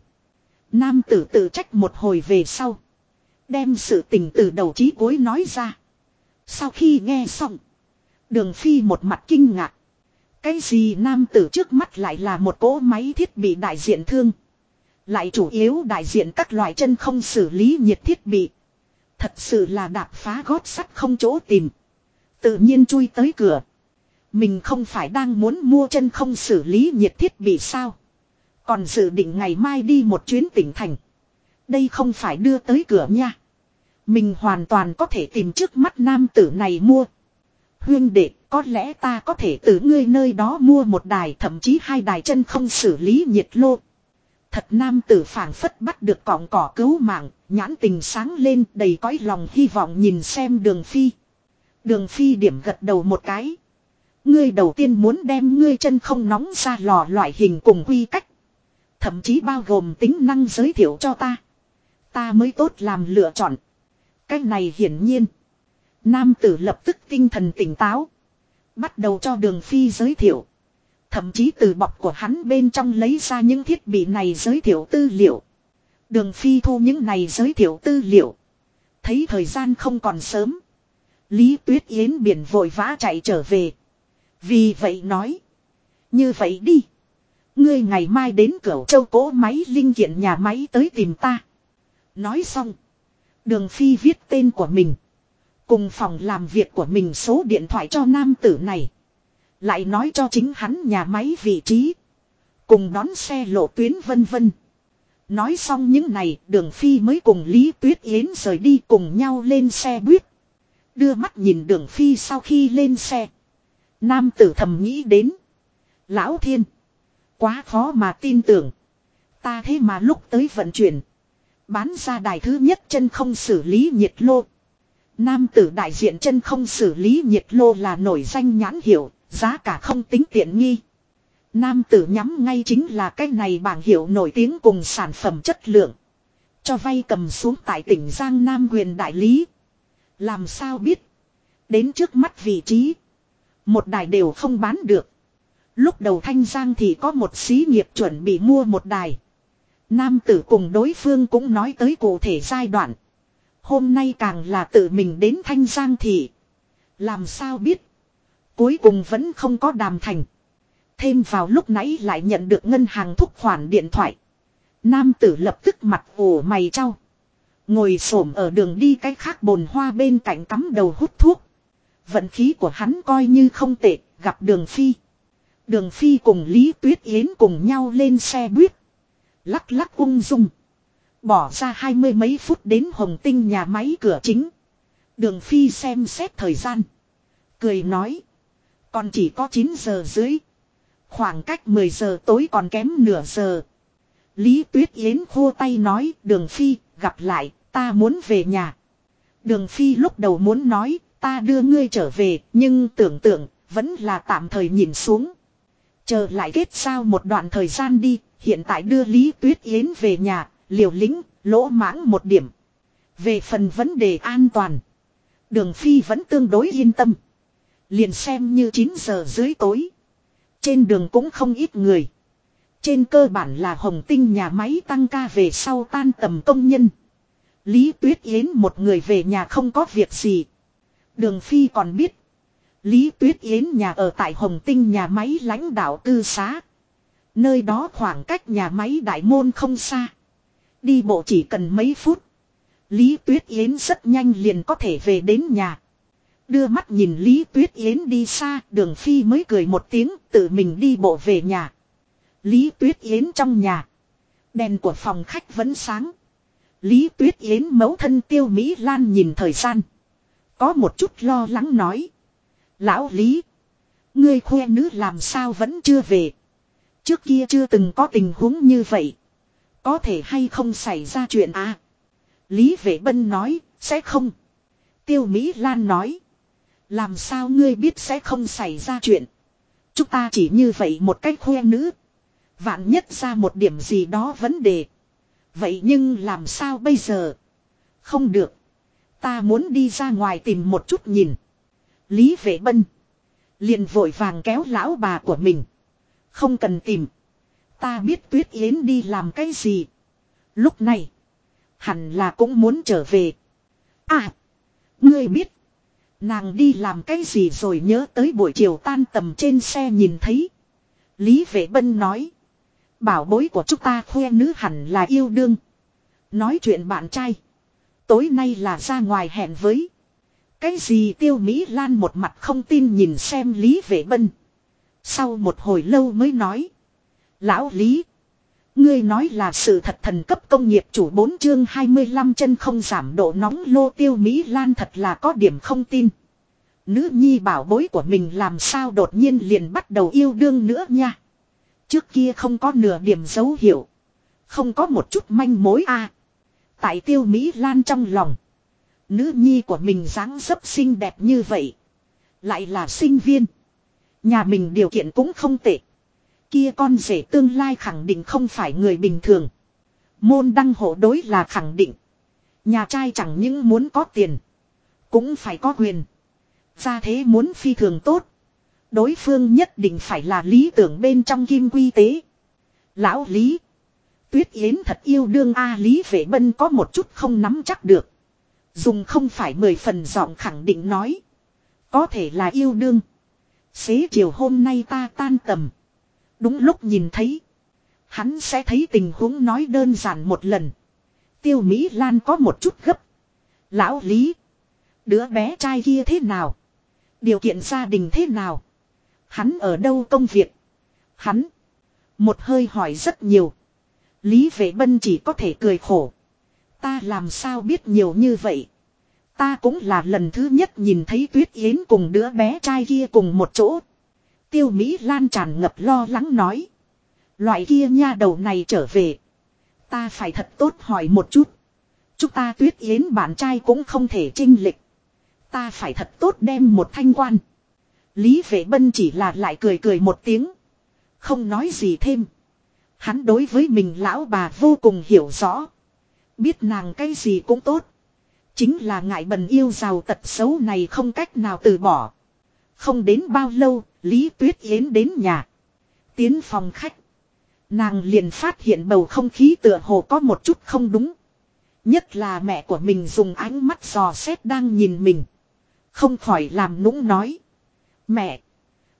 Nam tử tự trách một hồi về sau. Đem sự tình từ đầu chí cuối nói ra. Sau khi nghe xong. Đường Phi một mặt kinh ngạc. Cái gì? Nam tử trước mắt lại là một cỗ máy thiết bị đại diện thương. Lại chủ yếu đại diện các loại chân không xử lý nhiệt thiết bị. Thật sự là đạp phá gót sắt không chỗ tìm. Tự nhiên chui tới cửa. Mình không phải đang muốn mua chân không xử lý nhiệt thiết bị sao? Còn dự định ngày mai đi một chuyến tỉnh thành. Đây không phải đưa tới cửa nha. Mình hoàn toàn có thể tìm trước mắt nam tử này mua. Huyên đệ, có lẽ ta có thể từ ngươi nơi đó mua một đài, thậm chí 2 đài chân không xử lý nhiệt lô. Thật nam tử phảng phất bắt được cọng cỏ cứu mạng, nhãn tình sáng lên, đầy cõi lòng hy vọng nhìn xem Đường Phi. Đường Phi điểm gật đầu một cái. Ngươi đầu tiên muốn đem ngươi chân không nóng ra lò loại hình cùng quy cách. Thậm chí bao gồm tính năng giới thiệu cho ta. Ta mới tốt làm lựa chọn. Cái này hiển nhiên. Nam tử lập tức tinh thần tỉnh táo. Bắt đầu cho Đường Phi giới thiệu. Thậm chí từ bọc của hắn bên trong lấy ra những thiết bị này giới thiệu tư liệu. Đường Phi thu những này giới thiệu tư liệu. Thấy thời gian không còn sớm. Lý Tuyết Yến biển vội vã chạy trở về. Vì vậy nói. Như vậy đi. Ngươi ngày mai đến Cửu Châu cỗ máy linh kiện nhà máy tới tìm ta. Nói xong. Đường Phi viết tên của mình. Cùng phòng làm việc của mình số điện thoại cho nam tử này. Lại nói cho chính hắn nhà máy vị trí. Cùng đón xe lộ tuyến vân vân. Nói xong những này, Đường Phi mới cùng Lý Tuyết Yến rời đi cùng nhau lên xe buýt. Đưa mắt nhìn Đường Phi sau khi lên xe. Nam tử thầm nghĩ đến. Lão Thiên. Quá khó mà tin tưởng. Ta thế mà lúc tới vận chuyển. Bán ra đài thứ nhất chân không xử lý nhiệt lô. Nam tử đại diện chân không xử lý nhiệt lô là nổi danh nhãn hiệu. Giá cả không tính tiện nghi. Nam tử nhắm ngay chính là cái này bảng hiệu nổi tiếng cùng sản phẩm chất lượng. Cho vay cầm xuống tại tỉnh Giang Nam quyền đại lý. Làm sao biết. Đến trước mắt vị trí. Một đài đều không bán được. Lúc đầu Thanh Giang thì có một xí nghiệp chuẩn bị mua một đài. Nam tử cùng đối phương cũng nói tới cụ thể giai đoạn. Hôm nay càng là tự mình đến Thanh Giang thì. Làm sao biết. Cuối cùng vẫn không có đàm thành. Thêm vào lúc nãy lại nhận được ngân hàng thúc khoản điện thoại. Nam tử lập tức mặt ủ mày trao. Ngồi xổm ở đường đi cái khác bồn hoa bên cạnh cắm đầu hút thuốc. Vận khí của hắn coi như không tệ, gặp Đường Phi. Đường Phi cùng Lý Tuyết Yến cùng nhau lên xe buýt. Lắc lắc ung dung. Bỏ ra 20 mấy phút đến Hồng Tinh nhà máy cửa chính. Đường Phi xem xét thời gian. Cười nói. Còn chỉ có 9 giờ dưới. Khoảng cách 10 giờ tối còn kém nửa giờ. Lý Tuyết Yến khô tay nói. Đường Phi, gặp lại, ta muốn về nhà. Đường Phi lúc đầu muốn nói. Ta đưa ngươi trở về, nhưng tưởng tượng, vẫn là tạm thời nhìn xuống. Chờ lại kết giao một đoạn thời gian đi, hiện tại đưa Lý Tuyết Yến về nhà, liều lĩnh, lỗ mãng một điểm. Về phần vấn đề an toàn, Đường Phi vẫn tương đối yên tâm. Liền xem như 9 giờ dưới tối. Trên đường cũng không ít người. Trên cơ bản là Hồng Tinh nhà máy tăng ca về sau tan tầm công nhân. Lý Tuyết Yến một người về nhà không có việc gì. Đường Phi còn biết. Lý Tuyết Yến nhà ở tại Hồng Tinh nhà máy lãnh đạo cư xá. Nơi đó khoảng cách nhà máy đại môn không xa. Đi bộ chỉ cần mấy phút. Lý Tuyết Yến rất nhanh liền có thể về đến nhà. Đưa mắt nhìn Lý Tuyết Yến đi xa, Đường Phi mới cười một tiếng, tự mình đi bộ về nhà. Lý Tuyết Yến trong nhà. Đèn của phòng khách vẫn sáng. Lý Tuyết Yến mẫu thân Tiêu Mỹ Lan nhìn thời gian. Có một chút lo lắng nói. Lão Lý. Ngươi khoe nữ làm sao vẫn chưa về. Trước kia chưa từng có tình huống như vậy. Có thể hay không xảy ra chuyện à? Lý Vệ Bân nói, sẽ không. Tiêu Mỹ Lan nói. Làm sao ngươi biết sẽ không xảy ra chuyện. Chúng ta chỉ như vậy một cách khoe nữ. Vạn nhất ra một điểm gì đó vấn đề. Vậy nhưng làm sao bây giờ? Không được. Ta muốn đi ra ngoài tìm một chút nhìn. Lý Vệ Bân liền vội vàng kéo lão bà của mình. Không cần tìm. Ta biết Tuyết Yến đi làm cái gì. Lúc này hẳn là cũng muốn trở về. À, ngươi biết nàng đi làm cái gì rồi nhớ tới buổi chiều tan tầm trên xe nhìn thấy. Lý Vệ Bân nói. Bảo bối của chúng ta khoe nữ hẳn là yêu đương. Nói chuyện bạn trai. Tối nay là ra ngoài hẹn với. Cái gì Tiêu Mỹ Lan một mặt không tin nhìn xem Lý Vệ Bân. Sau một hồi lâu mới nói. Lão Lý. Ngươi nói là sự thật thần cấp công nghiệp chủ 4 chương 25 chân không giảm độ nóng lô Tiêu Mỹ Lan thật là có điểm không tin. Nữ nhi bảo bối của mình làm sao đột nhiên liền bắt đầu yêu đương nữa nha. Trước kia không có nửa điểm dấu hiệu. Không có một chút manh mối à. Tại Tiêu Mỹ Lan trong lòng. Nữ nhi của mình dáng dấp xinh đẹp như vậy. Lại là sinh viên. Nhà mình điều kiện cũng không tệ. Kia con rể tương lai khẳng định không phải người bình thường. Môn đăng hộ đối là khẳng định. Nhà trai chẳng những muốn có tiền. Cũng phải có quyền. Gia thế muốn phi thường tốt. Đối phương nhất định phải là lý tưởng bên trong kim quy tế. Lão Lý. Tuyết Yến thật yêu đương a. Lý Vệ Bân có một chút không nắm chắc được. Dùng không phải 10 phần giọng khẳng định nói. Có thể là yêu đương. Xế chiều hôm nay ta tan tầm. Đúng lúc nhìn thấy. Hắn sẽ thấy tình huống nói đơn giản một lần. Tiêu Mỹ Lan có một chút gấp. Lão Lý. Đứa bé trai kia thế nào? Điều kiện gia đình thế nào? Hắn ở đâu công việc? Hắn. Một hơi hỏi rất nhiều. Lý Vệ Bân chỉ có thể cười khổ. Ta làm sao biết nhiều như vậy? Ta cũng là lần thứ nhất nhìn thấy Tuyết Yến cùng đứa bé trai kia cùng một chỗ. Tiêu Mỹ Lan tràn ngập lo lắng nói. Loại kia nha đầu này trở về. Ta phải thật tốt hỏi một chút. Chúng ta Tuyết Yến bạn trai cũng không thể chênh lệch. Ta phải thật tốt đem một thanh quan. Lý Vệ Bân chỉ là lại cười cười một tiếng. Không nói gì thêm. Hắn đối với mình lão bà vô cùng hiểu rõ. Biết nàng cái gì cũng tốt. Chính là ngại bần yêu giàu tật xấu này không cách nào từ bỏ. Không đến bao lâu, Lý Tuyết Yến đến nhà. Tiến phòng khách. Nàng liền phát hiện bầu không khí tựa hồ có một chút không đúng. Nhất là mẹ của mình dùng ánh mắt dò xét đang nhìn mình. Không khỏi làm nũng nói. Mẹ,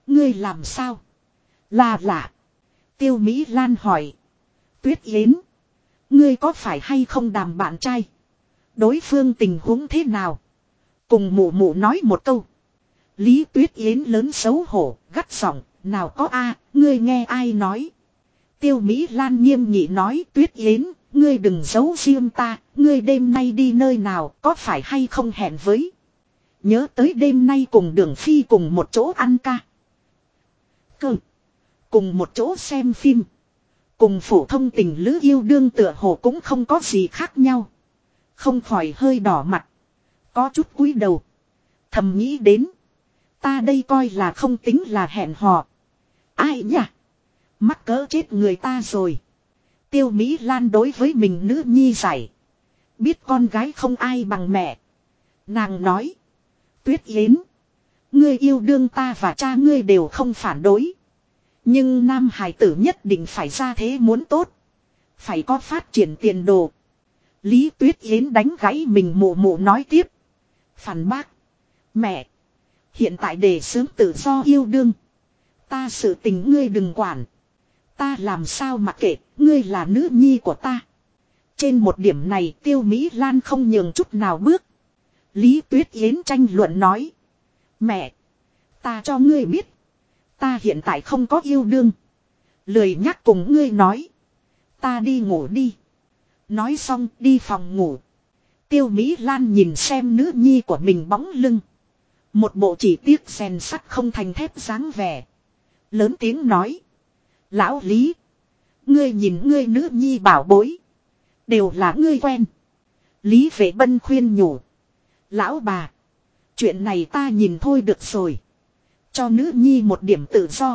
Ngươi làm sao? Là lạ. Tiêu Mỹ Lan hỏi. Tuyết Yến. Ngươi có phải hay không đàm bạn trai? Đối phương tình huống thế nào? Cùng mụ mụ nói một câu. Lý Tuyết Yến lớn xấu hổ, gắt giọng, nào có a, ngươi nghe ai nói? Tiêu Mỹ Lan nghiêm nghị nói, Tuyết Yến, ngươi đừng giấu riêng ta, ngươi đêm nay đi nơi nào, có phải hay không hẹn với? Nhớ tới đêm nay cùng Đường Phi cùng một chỗ ăn ca. Cùng một chỗ xem phim. Cùng phổ thông tình lữ yêu đương tựa hồ cũng không có gì khác nhau. Không khỏi hơi đỏ mặt. Có chút cúi đầu. Thầm nghĩ đến. Ta đây coi là không tính là hẹn hò. Ai nhỉ? Mắc cỡ chết người ta rồi. Tiêu Mỹ Lan đối với mình nữ nhi giải. Biết con gái không ai bằng mẹ. Nàng nói. Tuyết Yến. Ngươi yêu đương ta và cha ngươi đều không phản đối. Nhưng nam hài tử nhất định phải ra thế muốn tốt. Phải có phát triển tiền đồ. Lý Tuyết Yến đánh gãy mình mụ mụ nói tiếp. Phản bác. Mẹ. Hiện tại đề xướng tự do yêu đương. Ta sự tình ngươi đừng quản. Ta làm sao mặc kệ, ngươi là nữ nhi của ta. Trên một điểm này Tiêu Mỹ Lan không nhường chút nào bước. Lý Tuyết Yến tranh luận nói. Mẹ. Ta cho ngươi biết. Ta hiện tại không có yêu đương. Lười nhắc cùng ngươi nói. Ta đi ngủ đi. Nói xong đi phòng ngủ. Tiêu Mỹ Lan nhìn xem nữ nhi của mình bóng lưng. Một bộ chỉ tiếc rèn sắt không thành thép dáng vẻ. Lớn tiếng nói. Lão Lý. Ngươi nhìn ngươi nữ nhi bảo bối. Đều là ngươi quen. Lý Vệ Bân khuyên nhủ. Lão bà. Chuyện này ta nhìn thôi được rồi. Cho nữ nhi một điểm tự do.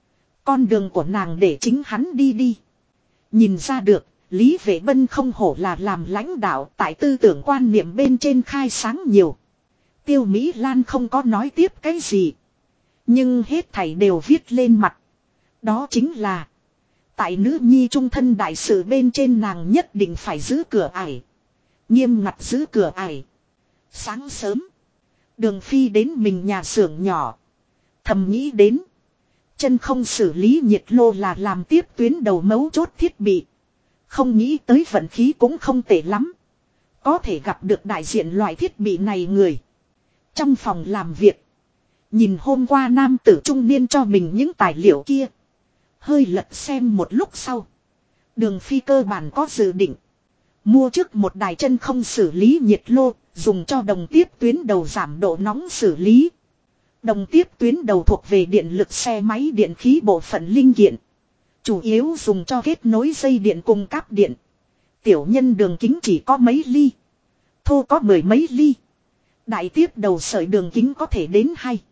Con đường của nàng để chính hắn đi đi. Nhìn ra được. Lý Vệ Bân không hổ là làm lãnh đạo tại tư tưởng quan niệm bên trên khai sáng nhiều. Tiêu Mỹ Lan không có nói tiếp cái gì. Nhưng hết thảy đều viết lên mặt. Đó chính là. Tại nữ nhi trung thân đại sự bên trên nàng nhất định phải giữ cửa ải. Nghiêm ngặt giữ cửa ải. Sáng sớm. Đường Phi đến mình nhà xưởng nhỏ. Thầm nghĩ đến. Chân không xử lý nhiệt lô là làm tiếp tuyến đầu mấu chốt thiết bị. Không nghĩ tới vận khí cũng không tệ lắm. Có thể gặp được đại diện loại thiết bị này người. Trong phòng làm việc. Nhìn hôm qua nam tử trung niên cho mình những tài liệu kia. Hơi lật xem một lúc sau. Đường Phi cơ bản có dự định. Mua trước một đài chân không xử lý nhiệt lô. Dùng cho đồng tiếp tuyến đầu giảm độ nóng xử lý. Đồng tiếp tuyến đầu thuộc về điện lực xe máy điện khí bộ phận linh kiện. Chủ yếu dùng cho kết nối dây điện cùng cáp điện. Tiểu nhân đường kính chỉ có mấy ly. Thô có mười mấy ly. Đại tiếp đầu sợi đường kính có thể đến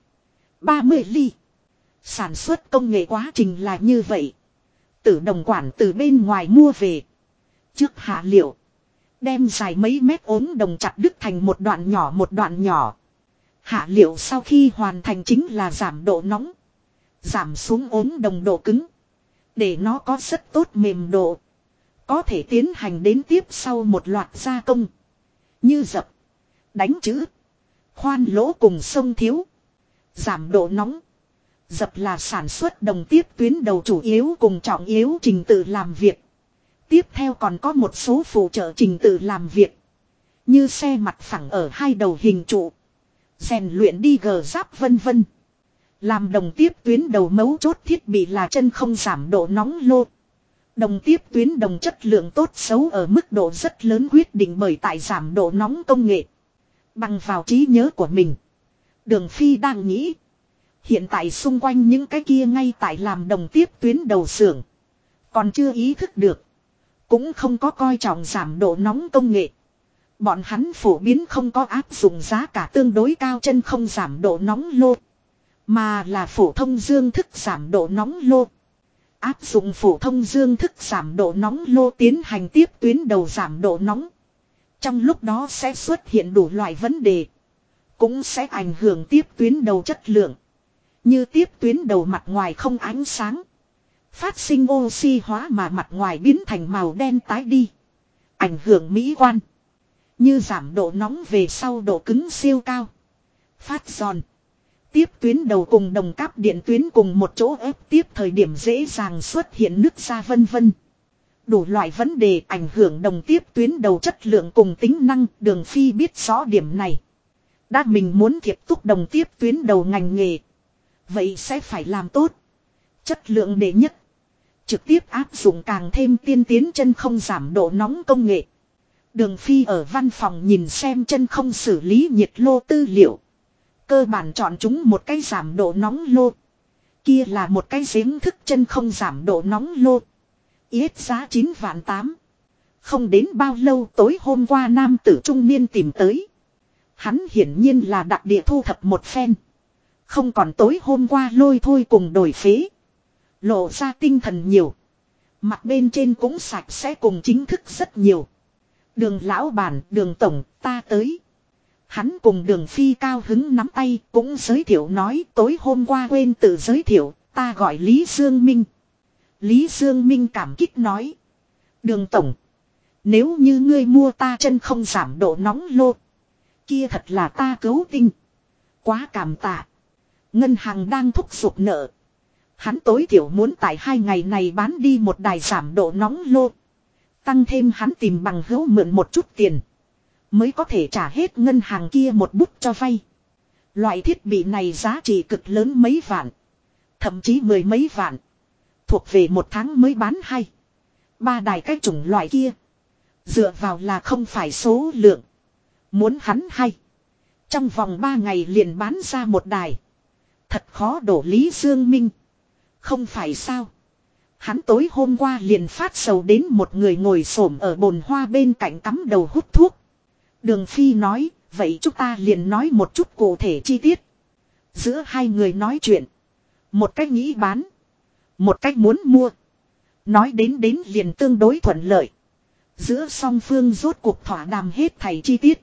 30 ly. Sản xuất công nghệ quá trình là như vậy. Tử đồng quản từ bên ngoài mua về. Trước hạ liệu. Đem dài mấy mét ốm đồng chặt đứt thành một đoạn nhỏ. Hạ liệu sau khi hoàn thành chính là giảm độ nóng. Giảm xuống ốm đồng độ cứng. Để nó có rất tốt mềm độ. Có thể tiến hành đến tiếp sau một loạt gia công. Như dập. Đánh chữ. Khoan lỗ cùng sông thiếu. Giảm độ nóng. Dập là sản xuất đồng tiếp tuyến đầu chủ yếu cùng trọng yếu trình tự làm việc. Tiếp theo còn có một số phụ trợ trình tự làm việc. Như xe mặt phẳng ở hai đầu hình trụ. Rèn luyện đi gờ giáp vân vân. Làm đồng tiếp tuyến đầu mấu chốt thiết bị là chân không giảm độ nóng lô. Đồng tiếp tuyến đồng chất lượng tốt xấu ở mức độ rất lớn quyết định bởi tại giảm độ nóng công nghệ. Bằng vào trí nhớ của mình. Đường Phi đang nghĩ. Hiện tại xung quanh những cái kia ngay tại làm đồng tiếp tuyến đầu xưởng. Còn chưa ý thức được. Cũng không có coi trọng giảm độ nóng công nghệ. Bọn hắn phổ biến không có áp dụng giá cả tương đối cao chân không giảm độ nóng lô. Mà là phổ thông dương thức giảm độ nóng lô. Áp dụng phổ thông dương thức giảm độ nóng lô tiến hành tiếp tuyến đầu giảm độ nóng. Trong lúc đó sẽ xuất hiện đủ loại vấn đề. Cũng sẽ ảnh hưởng tiếp tuyến đầu chất lượng. Như tiếp tuyến đầu mặt ngoài không ánh sáng. Phát sinh oxy hóa mà mặt ngoài biến thành màu đen tái đi. Ảnh hưởng mỹ quan. Như giảm độ nóng về sau độ cứng siêu cao. Phát giòn. Tiếp tuyến đầu cùng đồng cáp điện tuyến cùng một chỗ ép tiếp thời điểm dễ dàng xuất hiện nứt ra vân vân. Đủ loại vấn đề ảnh hưởng đồng tiếp tuyến đầu chất lượng cùng tính năng, Đường Phi biết rõ điểm này. Đã mình muốn thiệp túc đồng tiếp tuyến đầu ngành nghề. Vậy sẽ phải làm tốt. Chất lượng đệ nhất. Trực tiếp áp dụng càng thêm tiên tiến chân không giảm độ nóng công nghệ. Đường Phi ở văn phòng nhìn xem chân không xử lý nhiệt lô tư liệu. Cơ bản chọn chúng một cái giảm độ nóng lô. Kia là một cái giếng thức chân không giảm độ nóng lô. Yết giá 9 vạn 8. Không đến bao lâu tối hôm qua nam tử trung niên tìm tới. Hắn hiển nhiên là đặc địa thu thập một phen. Không còn tối hôm qua lôi thôi cùng đổi phế. Lộ ra tinh thần nhiều. Mặt bên trên cũng sạch sẽ cùng chính thức rất nhiều. Đường lão bản, Đường tổng, ta tới. Hắn cùng Đường Phi cao hứng nắm tay cũng giới thiệu nói tối hôm qua quên tự giới thiệu, ta gọi Lý Dương Minh. Lý Dương Minh cảm kích nói. Đường tổng, nếu như ngươi mua ta chân không giảm độ nóng lô. Kia thật là ta cứu tinh. Quá cảm tạ. Ngân hàng đang thúc giục nợ. Hắn tối thiểu muốn tại 2 ngày này bán đi một đài giảm độ nóng lô. Tăng thêm hắn tìm bằng hữu mượn một chút tiền. Mới có thể trả hết ngân hàng kia một bút cho vay. Loại thiết bị này giá trị cực lớn mấy vạn. Thậm chí 10 mấy vạn. Thuộc về một tháng mới bán 2, 3 đài cái chủng loại kia. Dựa vào là không phải số lượng. Muốn hắn hay. Trong vòng 3 ngày liền bán ra một đài. Thật khó đổ Lý Dương Minh. Không phải sao. Hắn tối hôm qua liền phát sầu đến một người ngồi xổm ở bồn hoa bên cạnh cắm đầu hút thuốc. Đường Phi nói, vậy chúng ta liền nói một chút cụ thể chi tiết. Giữa hai người nói chuyện. Một cách nghĩ bán. Một cách muốn mua. Nói đến liền tương đối thuận lợi. Giữa song phương rốt cuộc thỏa đàm hết thảy chi tiết.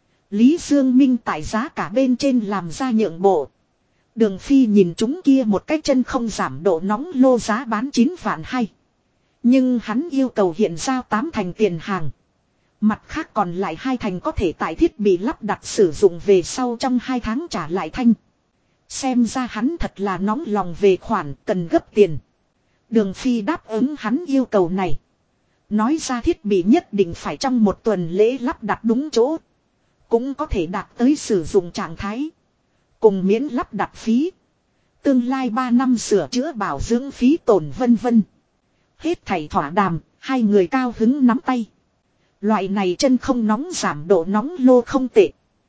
Lý Dương Minh tại giá cả bên trên làm ra nhượng bộ. Đường Phi nhìn chúng kia một cái chân không giảm độ nóng lô giá bán 9 vạn 2. Nhưng hắn yêu cầu hiện giao 8 thành tiền hàng. Mặt khác còn lại 2 thành có thể tại thiết bị lắp đặt sử dụng về sau trong 2 tháng trả lại thanh. Xem ra hắn thật là nóng lòng về khoản cần gấp tiền. Đường Phi đáp ứng hắn yêu cầu này. Nói ra thiết bị nhất định phải trong một tuần lễ lắp đặt đúng chỗ. Cũng có thể đạt tới sử dụng trạng thái. Cùng miễn lắp đặt phí. Tương lai 3 năm sửa chữa bảo dưỡng phí tổn vân vân. Hết thảy thỏa đàm, hai người cao hứng nắm tay. Loại này chân không nóng giảm độ nóng lô không tệ.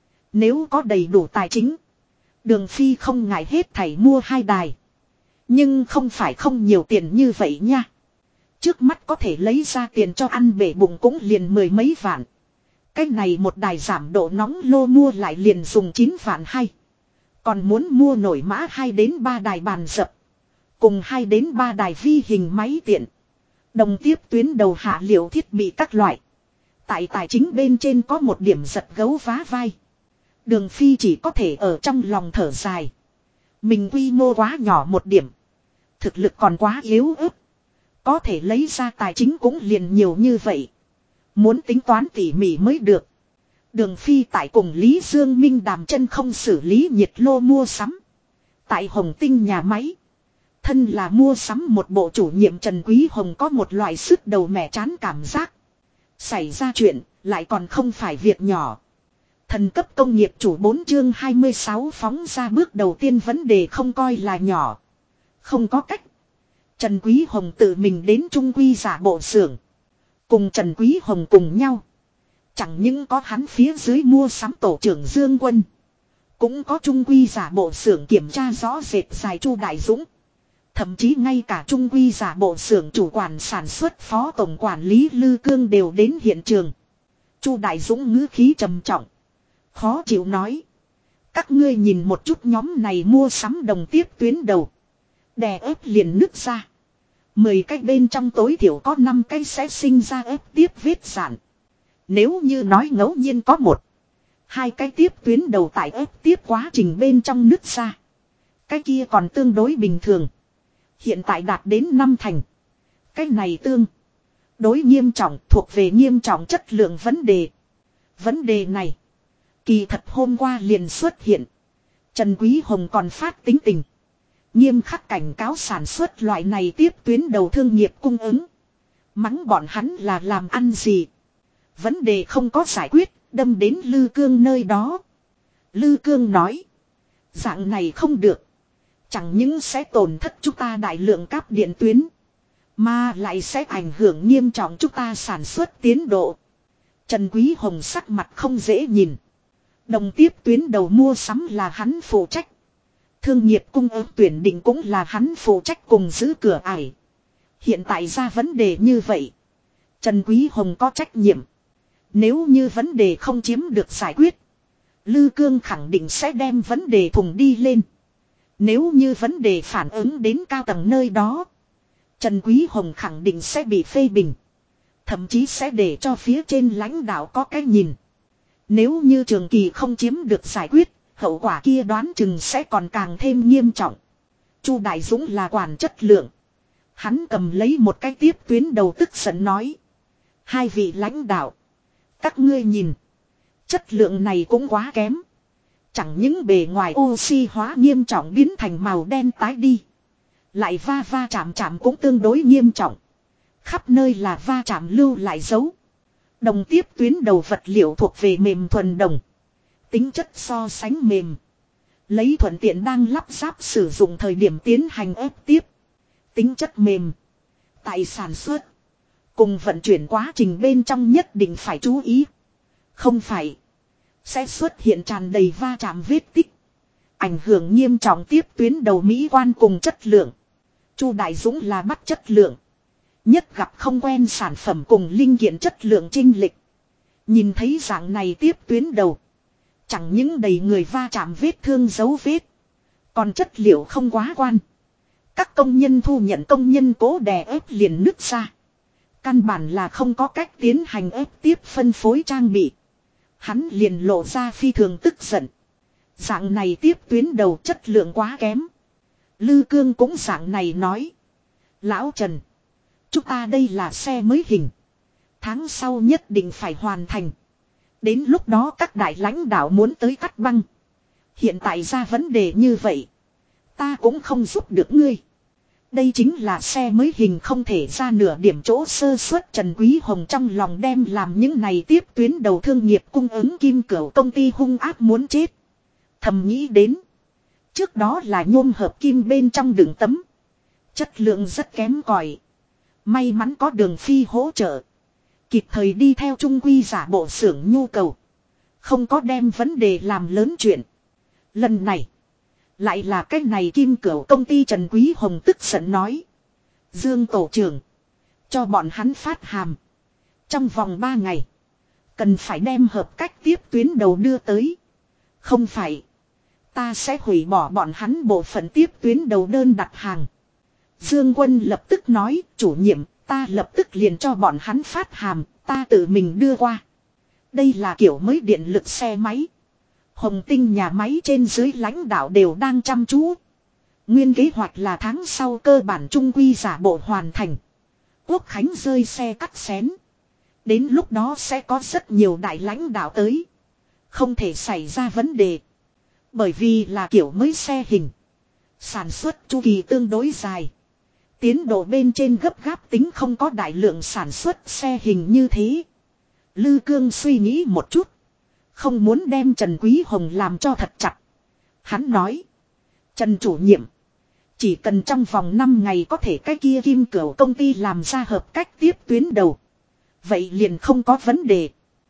Nếu có đầy đủ tài chính. Đường Phi không ngại hết thảy mua 2 đài. Nhưng không phải không nhiều tiền như vậy nha. Trước mắt có thể lấy ra tiền cho ăn bể bụng cũng liền 10 mấy vạn. Cái này một đài giảm độ nóng lô mua lại liền dùng 9 vạn 2. Còn muốn mua nổi mã 2 đến 3 đài bàn dập. Cùng 2 đến 3 đài vi hình máy tiện. Đồng tiếp tuyến đầu hạ liệu thiết bị các loại. Tại tài chính bên trên có một điểm giật gấu vá vai. Đường Phi chỉ có thể ở trong lòng thở dài. Mình quy mô quá nhỏ một điểm. Thực lực còn quá yếu ớt. Có thể lấy ra tài chính cũng liền nhiều như vậy. Muốn tính toán tỉ mỉ mới được. Đường Phi tại cùng Lý Dương Minh đàm chân không xử lý nhiệt lô mua sắm. Tại Hồng Tinh nhà máy. Thân là mua sắm một bộ chủ nhiệm Trần Quý Hồng có một loại sức đầu mẻ chán cảm giác. Xảy ra chuyện lại còn không phải việc nhỏ. Thần cấp công nghiệp chủ 4 chương 26 phóng ra bước đầu tiên vấn đề không coi là nhỏ. Không có cách. Trần Quý Hồng tự mình đến Trung Quy giả bộ xưởng. Cùng Trần Quý Hồng cùng nhau. Chẳng những có hắn phía dưới mua sắm tổ trưởng Dương Quân. Cũng có Trung Quy giả bộ xưởng kiểm tra rõ rệt dài Chu Đại Dũng. Thậm chí ngay cả Trung Quy giả bộ xưởng chủ quản sản xuất phó tổng quản lý Lư Cương đều đến hiện trường. Chu Đại Dũng ngữ khí trầm trọng. Khó chịu nói. Các ngươi nhìn một chút nhóm này mua sắm đồng tiếp tuyến đầu. Đè ép liền nứt ra. 10 cái bên trong tối thiểu có 5 cái sẽ sinh ra ép tiếp vết giãn. Nếu như nói ngẫu nhiên có 1, 2 cái tiếp tuyến đầu tại ép tiếp quá trình bên trong nứt ra. Cái kia còn tương đối bình thường. Hiện tại đạt đến 5 thành. Cái này tương đối nghiêm trọng, thuộc về nghiêm trọng chất lượng vấn đề. Vấn đề này kỳ thật hôm qua liền xuất hiện. Trần Quý Hồng còn phát tính tình. Nghiêm khắc cảnh cáo sản xuất loại này tiếp tuyến đầu thương nghiệp cung ứng. Mắng bọn hắn là làm ăn gì. Vấn đề không có giải quyết, đâm đến Lư Cương nơi đó. Lư Cương nói. Dạng này không được. Chẳng những sẽ tổn thất chúng ta đại lượng cáp điện tuyến. Mà lại sẽ ảnh hưởng nghiêm trọng chúng ta sản xuất tiến độ. Trần Quý Hồng sắc mặt không dễ nhìn. Đồng tiếp tuyến đầu mua sắm là hắn phụ trách. Thương nghiệp cung ứng tuyển định cũng là hắn phụ trách cùng giữ cửa ải. Hiện tại ra vấn đề như vậy. Trần Quý Hồng có trách nhiệm. Nếu như vấn đề không chiếm được giải quyết. Lư Cương khẳng định sẽ đem vấn đề thùng đi lên. Nếu như vấn đề phản ứng đến cao tầng nơi đó. Trần Quý Hồng khẳng định sẽ bị phê bình. Thậm chí sẽ để cho phía trên lãnh đạo có cái nhìn. Nếu như trường kỳ không chiếm được giải quyết. Hậu quả kia đoán chừng sẽ còn càng thêm nghiêm trọng. Chu Đại Dũng là quản chất lượng. Hắn cầm lấy một cái tiếp tuyến đầu tức giận nói. Hai vị lãnh đạo. Các ngươi nhìn. Chất lượng này cũng quá kém. Chẳng những bề ngoài oxy hóa nghiêm trọng biến thành màu đen tái đi. Lại va va chạm chạm cũng tương đối nghiêm trọng. Khắp nơi là va chạm lưu lại dấu. Đồng tiếp tuyến đầu vật liệu thuộc về mềm thuần đồng. Tính chất so sánh mềm. Lấy thuận tiện đang lắp ráp sử dụng thời điểm tiến hành ép tiếp. Tính chất mềm. Tại sản xuất. Cùng vận chuyển quá trình bên trong nhất định phải chú ý. Không phải. Sẽ xuất hiện tràn đầy va chạm vết tích. Ảnh hưởng nghiêm trọng tiếp tuyến đầu mỹ quan cùng chất lượng. Chu Đại Dũng là bắt chất lượng. Nhất gặp không quen sản phẩm cùng linh kiện chất lượng chênh lệch. Nhìn thấy dạng này tiếp tuyến đầu. Chẳng những đầy người va chạm vết thương dấu vết. Còn chất liệu không quá quan. Các công nhân thu nhận công nhân cố đè ép liền nứt ra. Căn bản là không có cách tiến hành ép tiếp phân phối trang bị. Hắn liền lộ ra phi thường tức giận. Dạng này tiếp tuyến đầu chất lượng quá kém. Lư Cương cũng dạng này nói. Lão Trần. Chúng ta đây là xe mới hình. Tháng sau nhất định phải hoàn thành. Đến lúc đó các đại lãnh đạo muốn tới cắt băng. Hiện tại ra vấn đề như vậy. Ta cũng không giúp được ngươi. Đây chính là xe mới hình không thể ra nửa điểm chỗ sơ suất. Trần Quý Hồng trong lòng đem làm những này tiếp tuyến đầu thương nghiệp cung ứng kim cửu công ty hung ác muốn chết. Thầm nghĩ đến. Trước đó là nhôm hợp kim bên trong đường tấm. Chất lượng rất kém cỏi. May mắn có Đường Phi hỗ trợ. Kịp thời đi theo trung quy giả bộ xưởng nhu cầu. Không có đem vấn đề làm lớn chuyện. Lần này. Lại là cái này kim cửu công ty. Trần Quý Hồng tức giận nói. Dương tổ trưởng. Cho bọn hắn phát hàm. Trong vòng 3 ngày. Cần phải đem hợp cách tiếp tuyến đầu đưa tới. Không phải. Ta sẽ hủy bỏ bọn hắn bộ phận tiếp tuyến đầu đơn đặt hàng. Dương Quân lập tức nói. Chủ nhiệm. Ta lập tức liền cho bọn hắn phát hàm. Ta tự mình đưa qua. Đây là kiểu mới điện lực xe máy. Hồng Tinh nhà máy trên dưới lãnh đạo đều đang chăm chú. Nguyên kế hoạch là tháng sau cơ bản trung quy giả bộ hoàn thành. Quốc Khánh rơi xe cắt xén. Đến lúc đó sẽ có rất nhiều đại lãnh đạo tới. Không thể xảy ra vấn đề. Bởi vì là kiểu mới xe hình. Sản xuất chu kỳ tương đối dài. Tiến độ bên trên gấp gáp tính không có đại lượng sản xuất xe hình như thế. Lư Cương suy nghĩ một chút. Không muốn đem Trần Quý Hồng làm cho thật chặt. Hắn nói. Trần chủ nhiệm. Chỉ cần trong vòng 5 ngày có thể cái kia kim cửu công ty làm ra hợp cách tiếp tuyến đầu. Vậy liền không có vấn đề.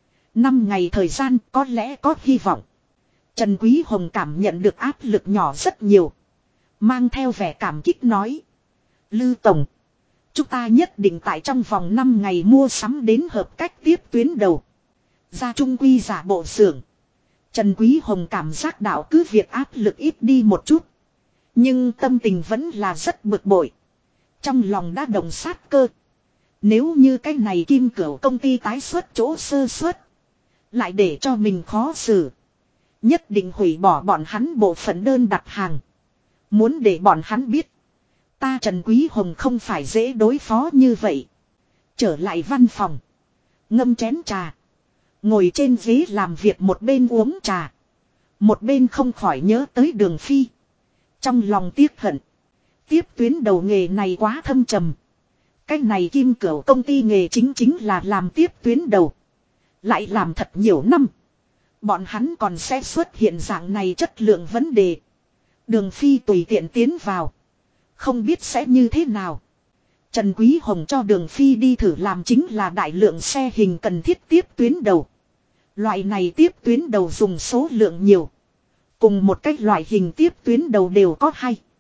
5 ngày thời gian có lẽ có hy vọng. Trần Quý Hồng cảm nhận được áp lực nhỏ rất nhiều. Mang theo vẻ cảm kích nói. Lư Tổng. Chúng ta nhất định tại trong vòng 5 ngày mua sắm đến hợp cách tiếp tuyến đầu. Ra trung quy giả bộ xưởng. Trần Quý Hồng cảm giác đạo cứ việc áp lực ít đi một chút. Nhưng tâm tình vẫn là rất bực bội. Trong lòng đã động sát cơ. Nếu như cái này kim cửu công ty tái xuất chỗ sơ suất. Lại để cho mình khó xử. Nhất định hủy bỏ bọn hắn bộ phận đơn đặt hàng. Muốn để bọn hắn biết. Ta Trần Quý Hồng không phải dễ đối phó như vậy. Trở lại văn phòng. Ngâm chén trà. Ngồi trên ghế làm việc một bên uống trà. Một bên không khỏi nhớ tới Đường Phi. Trong lòng tiếc hận. Tiếp tuyến đầu nghề này quá thâm trầm. Cái này Kim Cửu công ty nghề chính là làm tiếp tuyến đầu. Lại làm thật nhiều năm. Bọn hắn còn sẽ xuất hiện dạng này chất lượng vấn đề. Đường Phi tùy tiện tiến vào. Không biết sẽ như thế nào. Trần Quý Hồng cho Đường Phi đi thử làm chính là đại lượng xe hình cần thiết tiếp tuyến đầu. Loại này tiếp tuyến đầu dùng số lượng nhiều. Cùng một cách loại hình tiếp tuyến đầu đều có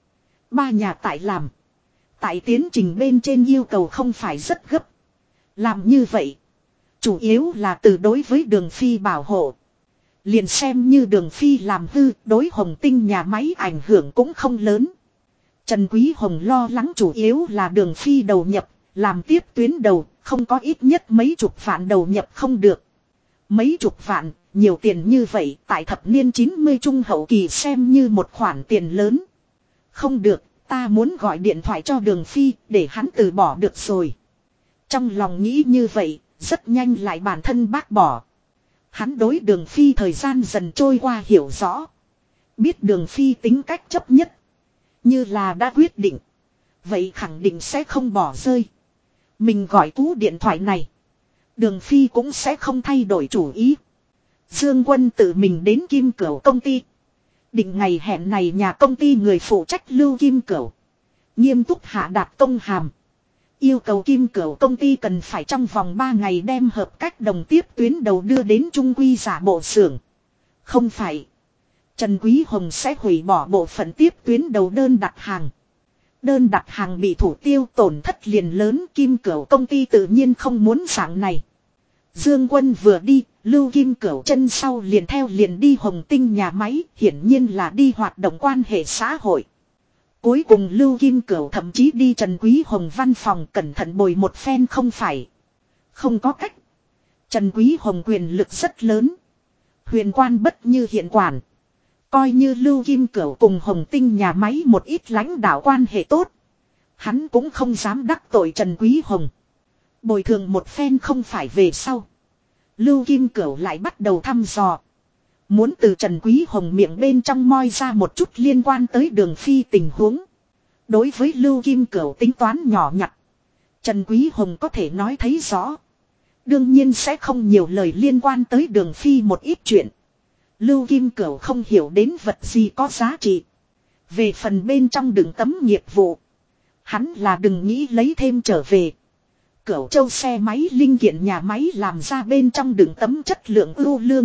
2-3 nhà tại làm. Tại tiến trình bên trên yêu cầu không phải rất gấp. Làm như vậy. Chủ yếu là từ đối với Đường Phi bảo hộ. Liền xem như Đường Phi làm hư, đối Hồng Tinh nhà máy ảnh hưởng cũng không lớn. Trần Quý Hồng lo lắng chủ yếu là Đường Phi đầu nhập, làm tiếp tuyến đầu, không có ít nhất mấy chục vạn đầu nhập không được. Mấy chục vạn, nhiều tiền như vậy, tại thập niên 90 trung hậu kỳ xem như một khoản tiền lớn. Không được, ta muốn gọi điện thoại cho Đường Phi, để hắn từ bỏ được rồi. Trong lòng nghĩ như vậy, rất nhanh lại bản thân bác bỏ. Hắn đối Đường Phi thời gian dần trôi qua hiểu rõ. Biết Đường Phi tính cách chấp nhất. Như là đã quyết định. Vậy khẳng định sẽ không bỏ rơi. Mình gọi cú điện thoại này. Đường Phi cũng sẽ không thay đổi chủ ý. Dương Quân tự mình đến Kim Cửu công ty. Định ngày hẹn này nhà công ty người phụ trách Lưu Kim Cửu. Nghiêm túc hạ đạt công hàm. Yêu cầu Kim Cửu công ty cần phải trong vòng 3 ngày đem hợp cách đồng tiếp tuyến đầu đưa đến trung quy giả bộ xưởng. Không phải. Trần Quý Hồng sẽ hủy bỏ bộ phận tiếp tuyến đầu đơn đặt hàng. Đơn đặt hàng bị thủ tiêu tổn thất liền lớn, Kim Cửu công ty tự nhiên không muốn dạng này. Dương Quân vừa đi, Lưu Kim Cửu chân sau liền đi Hồng Tinh nhà máy, hiển nhiên là đi hoạt động quan hệ xã hội. Cuối cùng Lưu Kim Cửu thậm chí đi Trần Quý Hồng văn phòng cẩn thận bồi một phen không phải. Không có cách. Trần Quý Hồng quyền lực rất lớn. Huyền quan bất như hiện quản. Coi như Lưu Kim Cửu cùng Hồng Tinh nhà máy một ít lãnh đạo quan hệ tốt. Hắn cũng không dám đắc tội Trần Quý Hồng. Bồi thường một phen không phải về sau. Lưu Kim Cửu lại bắt đầu thăm dò. Muốn từ Trần Quý Hồng miệng bên trong moi ra một chút liên quan tới Đường Phi tình huống. Đối với Lưu Kim Cửu tính toán nhỏ nhặt. Trần Quý Hồng có thể nói thấy rõ. Đương nhiên sẽ không nhiều lời liên quan tới Đường Phi một ít chuyện. Lưu Kim Cửu không hiểu đến vật gì có giá trị. Về phần bên trong đựng tấm nghiệp vụ. Hắn là đừng nghĩ lấy thêm trở về. Cửu Châu xe máy linh kiện nhà máy làm ra bên trong đựng tấm chất lượng ưu lương.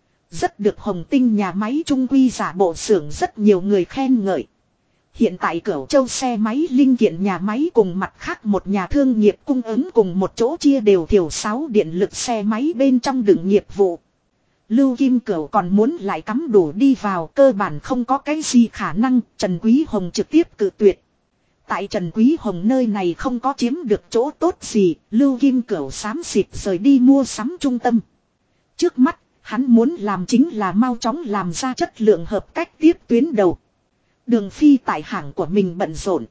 Rất được Hồng Tinh nhà máy trung quy giả bộ xưởng rất nhiều người khen ngợi. Hiện tại Cửu Châu xe máy linh kiện nhà máy cùng mặt khác một nhà thương nghiệp cung ứng cùng một chỗ chia đều thiểu 6 điện lực xe máy bên trong đựng nghiệp vụ. Lưu Kim Cửu còn muốn lại cắm đủ đi vào cơ bản không có cái gì khả năng, Trần Quý Hồng trực tiếp cự tuyệt. Tại Trần Quý Hồng nơi này không có chiếm được chỗ tốt gì, Lưu Kim Cửu xám xịt rời đi mua sắm trung tâm. Trước mắt, hắn muốn làm chính là mau chóng làm ra chất lượng hợp cách tiếp tuyến đầu. Đường Phi tại hãng của mình bận rộn.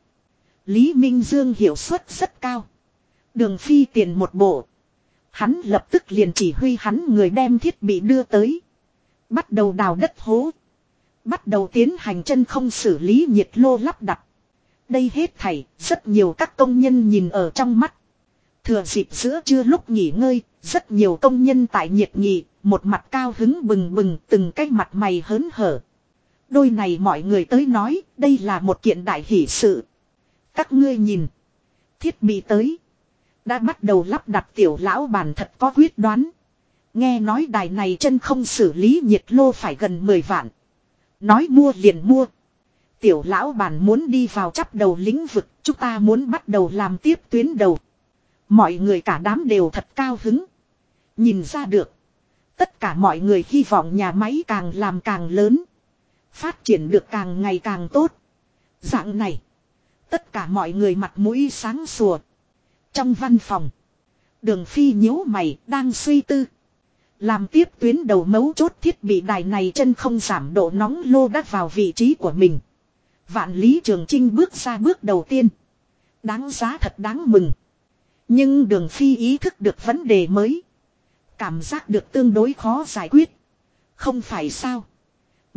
Lý Minh Dương hiệu suất rất cao. Đường Phi tiền một bộ. Hắn lập tức liền chỉ huy hắn người đem thiết bị đưa tới. Bắt đầu đào đất hố. Bắt đầu tiến hành chân không xử lý nhiệt lô lắp đặt. Đây hết thảy, rất nhiều các công nhân nhìn ở trong mắt. Thừa dịp giữa trưa lúc nghỉ ngơi, rất nhiều công nhân tại nhiệt nghị, một mặt cao hứng bừng bừng từng cái mặt mày hớn hở. Đôi này mọi người tới nói, đây là một kiện đại hỷ sự. Các ngươi nhìn. Thiết bị tới. Đã bắt đầu lắp đặt tiểu lão bản thật có quyết đoán. Nghe nói đài này chân không xử lý nhiệt lô phải gần 10 vạn. Nói mua liền mua. Tiểu lão bản muốn đi vào chắp đầu lĩnh vực, chúng ta muốn bắt đầu làm tiếp tuyến đầu. Mọi người cả đám đều thật cao hứng. Nhìn ra được. Tất cả mọi người hy vọng nhà máy càng làm càng lớn. Phát triển được càng ngày càng tốt. Dạng này. Tất cả mọi người mặt mũi sáng sủa. Trong văn phòng. Đường Phi nhíu mày đang suy tư. Làm tiếp tuyến đầu mấu chốt thiết bị đài này chân không giảm độ nóng lô đã vào vị trí của mình. Vạn Lý Trường Chinh bước ra bước đầu tiên. Đáng giá thật đáng mừng. Nhưng Đường Phi ý thức được vấn đề mới. Cảm giác được tương đối khó giải quyết. Không phải sao.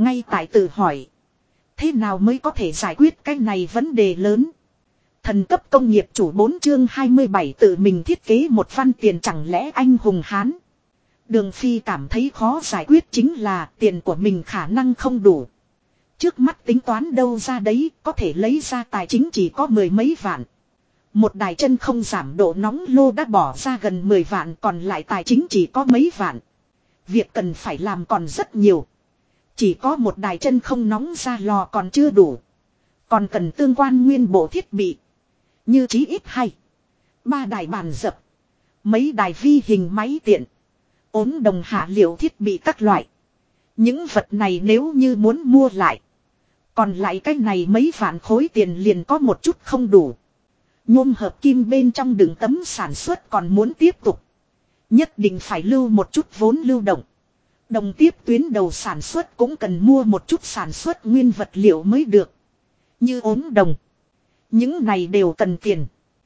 Ngay tại tự hỏi. Thế nào mới có thể giải quyết cái này vấn đề lớn. Thần cấp công nghiệp chủ 4 chương 27 tự mình thiết kế một văn tiền chẳng lẽ anh hùng Hán. Đường Phi cảm thấy khó giải quyết chính là tiền của mình khả năng không đủ. Trước mắt tính toán đâu ra đấy có thể lấy ra tài chính chỉ có 10 mấy vạn. Một đài chân không giảm độ nóng lô đã bỏ ra gần 10 vạn còn lại tài chính chỉ có mấy vạn. Việc cần phải làm còn rất nhiều. Chỉ có một đài chân không nóng ra lò còn chưa đủ. Còn cần tương quan nguyên bộ thiết bị. Như chí ít hay. 3 đài bàn dập. Mấy đài vi hình máy tiện. Ốm đồng hạ liệu thiết bị các loại. Những vật này nếu như muốn mua lại. Còn lại cái này mấy vạn khối tiền liền có một chút không đủ. Nhôm hợp kim bên trong đường tấm sản xuất còn muốn tiếp tục. Nhất định phải lưu một chút vốn lưu động. Đồng tiếp tuyến đầu sản xuất cũng cần mua một chút sản xuất nguyên vật liệu mới được. Như ốm đồng. Những này đều cần tiền.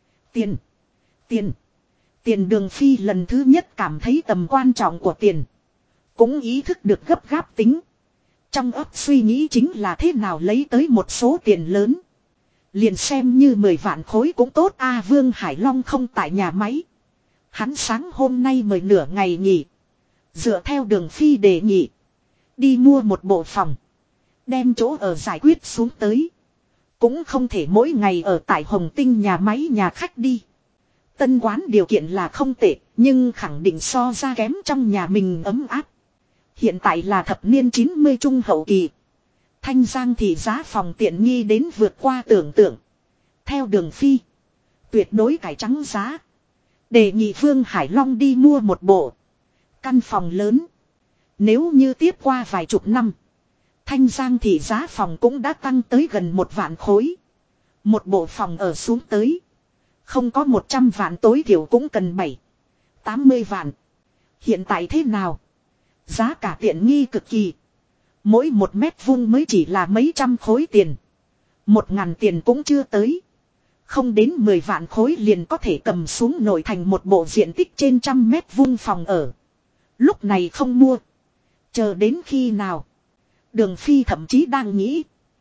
Tiền Đường Phi lần thứ nhất cảm thấy tầm quan trọng của tiền. Cũng ý thức được gấp gáp tính. Trong óc suy nghĩ chính là thế nào lấy tới một số tiền lớn. Liền xem như 10 vạn khối cũng tốt a. Vương Hải Long không tại nhà máy. Hắn sáng hôm nay mời nửa ngày nghỉ. Dựa theo Đường Phi đề nghị. Đi mua một bộ phòng. Đem chỗ ở giải quyết xuống tới. Cũng không thể mỗi ngày ở tại Hồng Tinh nhà máy nhà khách đi. Tân quán điều kiện là không tệ. Nhưng khẳng định so ra kém trong nhà mình ấm áp. Hiện tại là thập niên 90 trung hậu kỳ. Thanh Giang thị giá phòng tiện nghi đến vượt qua tưởng tượng. Theo Đường Phi. Tuyệt đối cải trắng giá. Đề nghị Vương Hải Long đi mua một bộ. Căn phòng lớn. Nếu như tiếp qua vài chục năm. Thanh Giang thị giá phòng cũng đã tăng tới gần 1 vạn khối. Một bộ phòng ở xuống tới. Không có 100 vạn tối thiểu cũng cần 80 vạn. Hiện tại thế nào? Giá cả tiện nghi cực kỳ. Mỗi 1 mét vuông mới chỉ là mấy trăm khối tiền. 1.000 tiền cũng chưa tới. Không đến 10 vạn khối liền có thể cầm xuống nổi thành một bộ diện tích trên 100 mét vuông phòng ở. Lúc này không mua. Chờ đến khi nào? Đường Phi thậm chí đang nghĩ.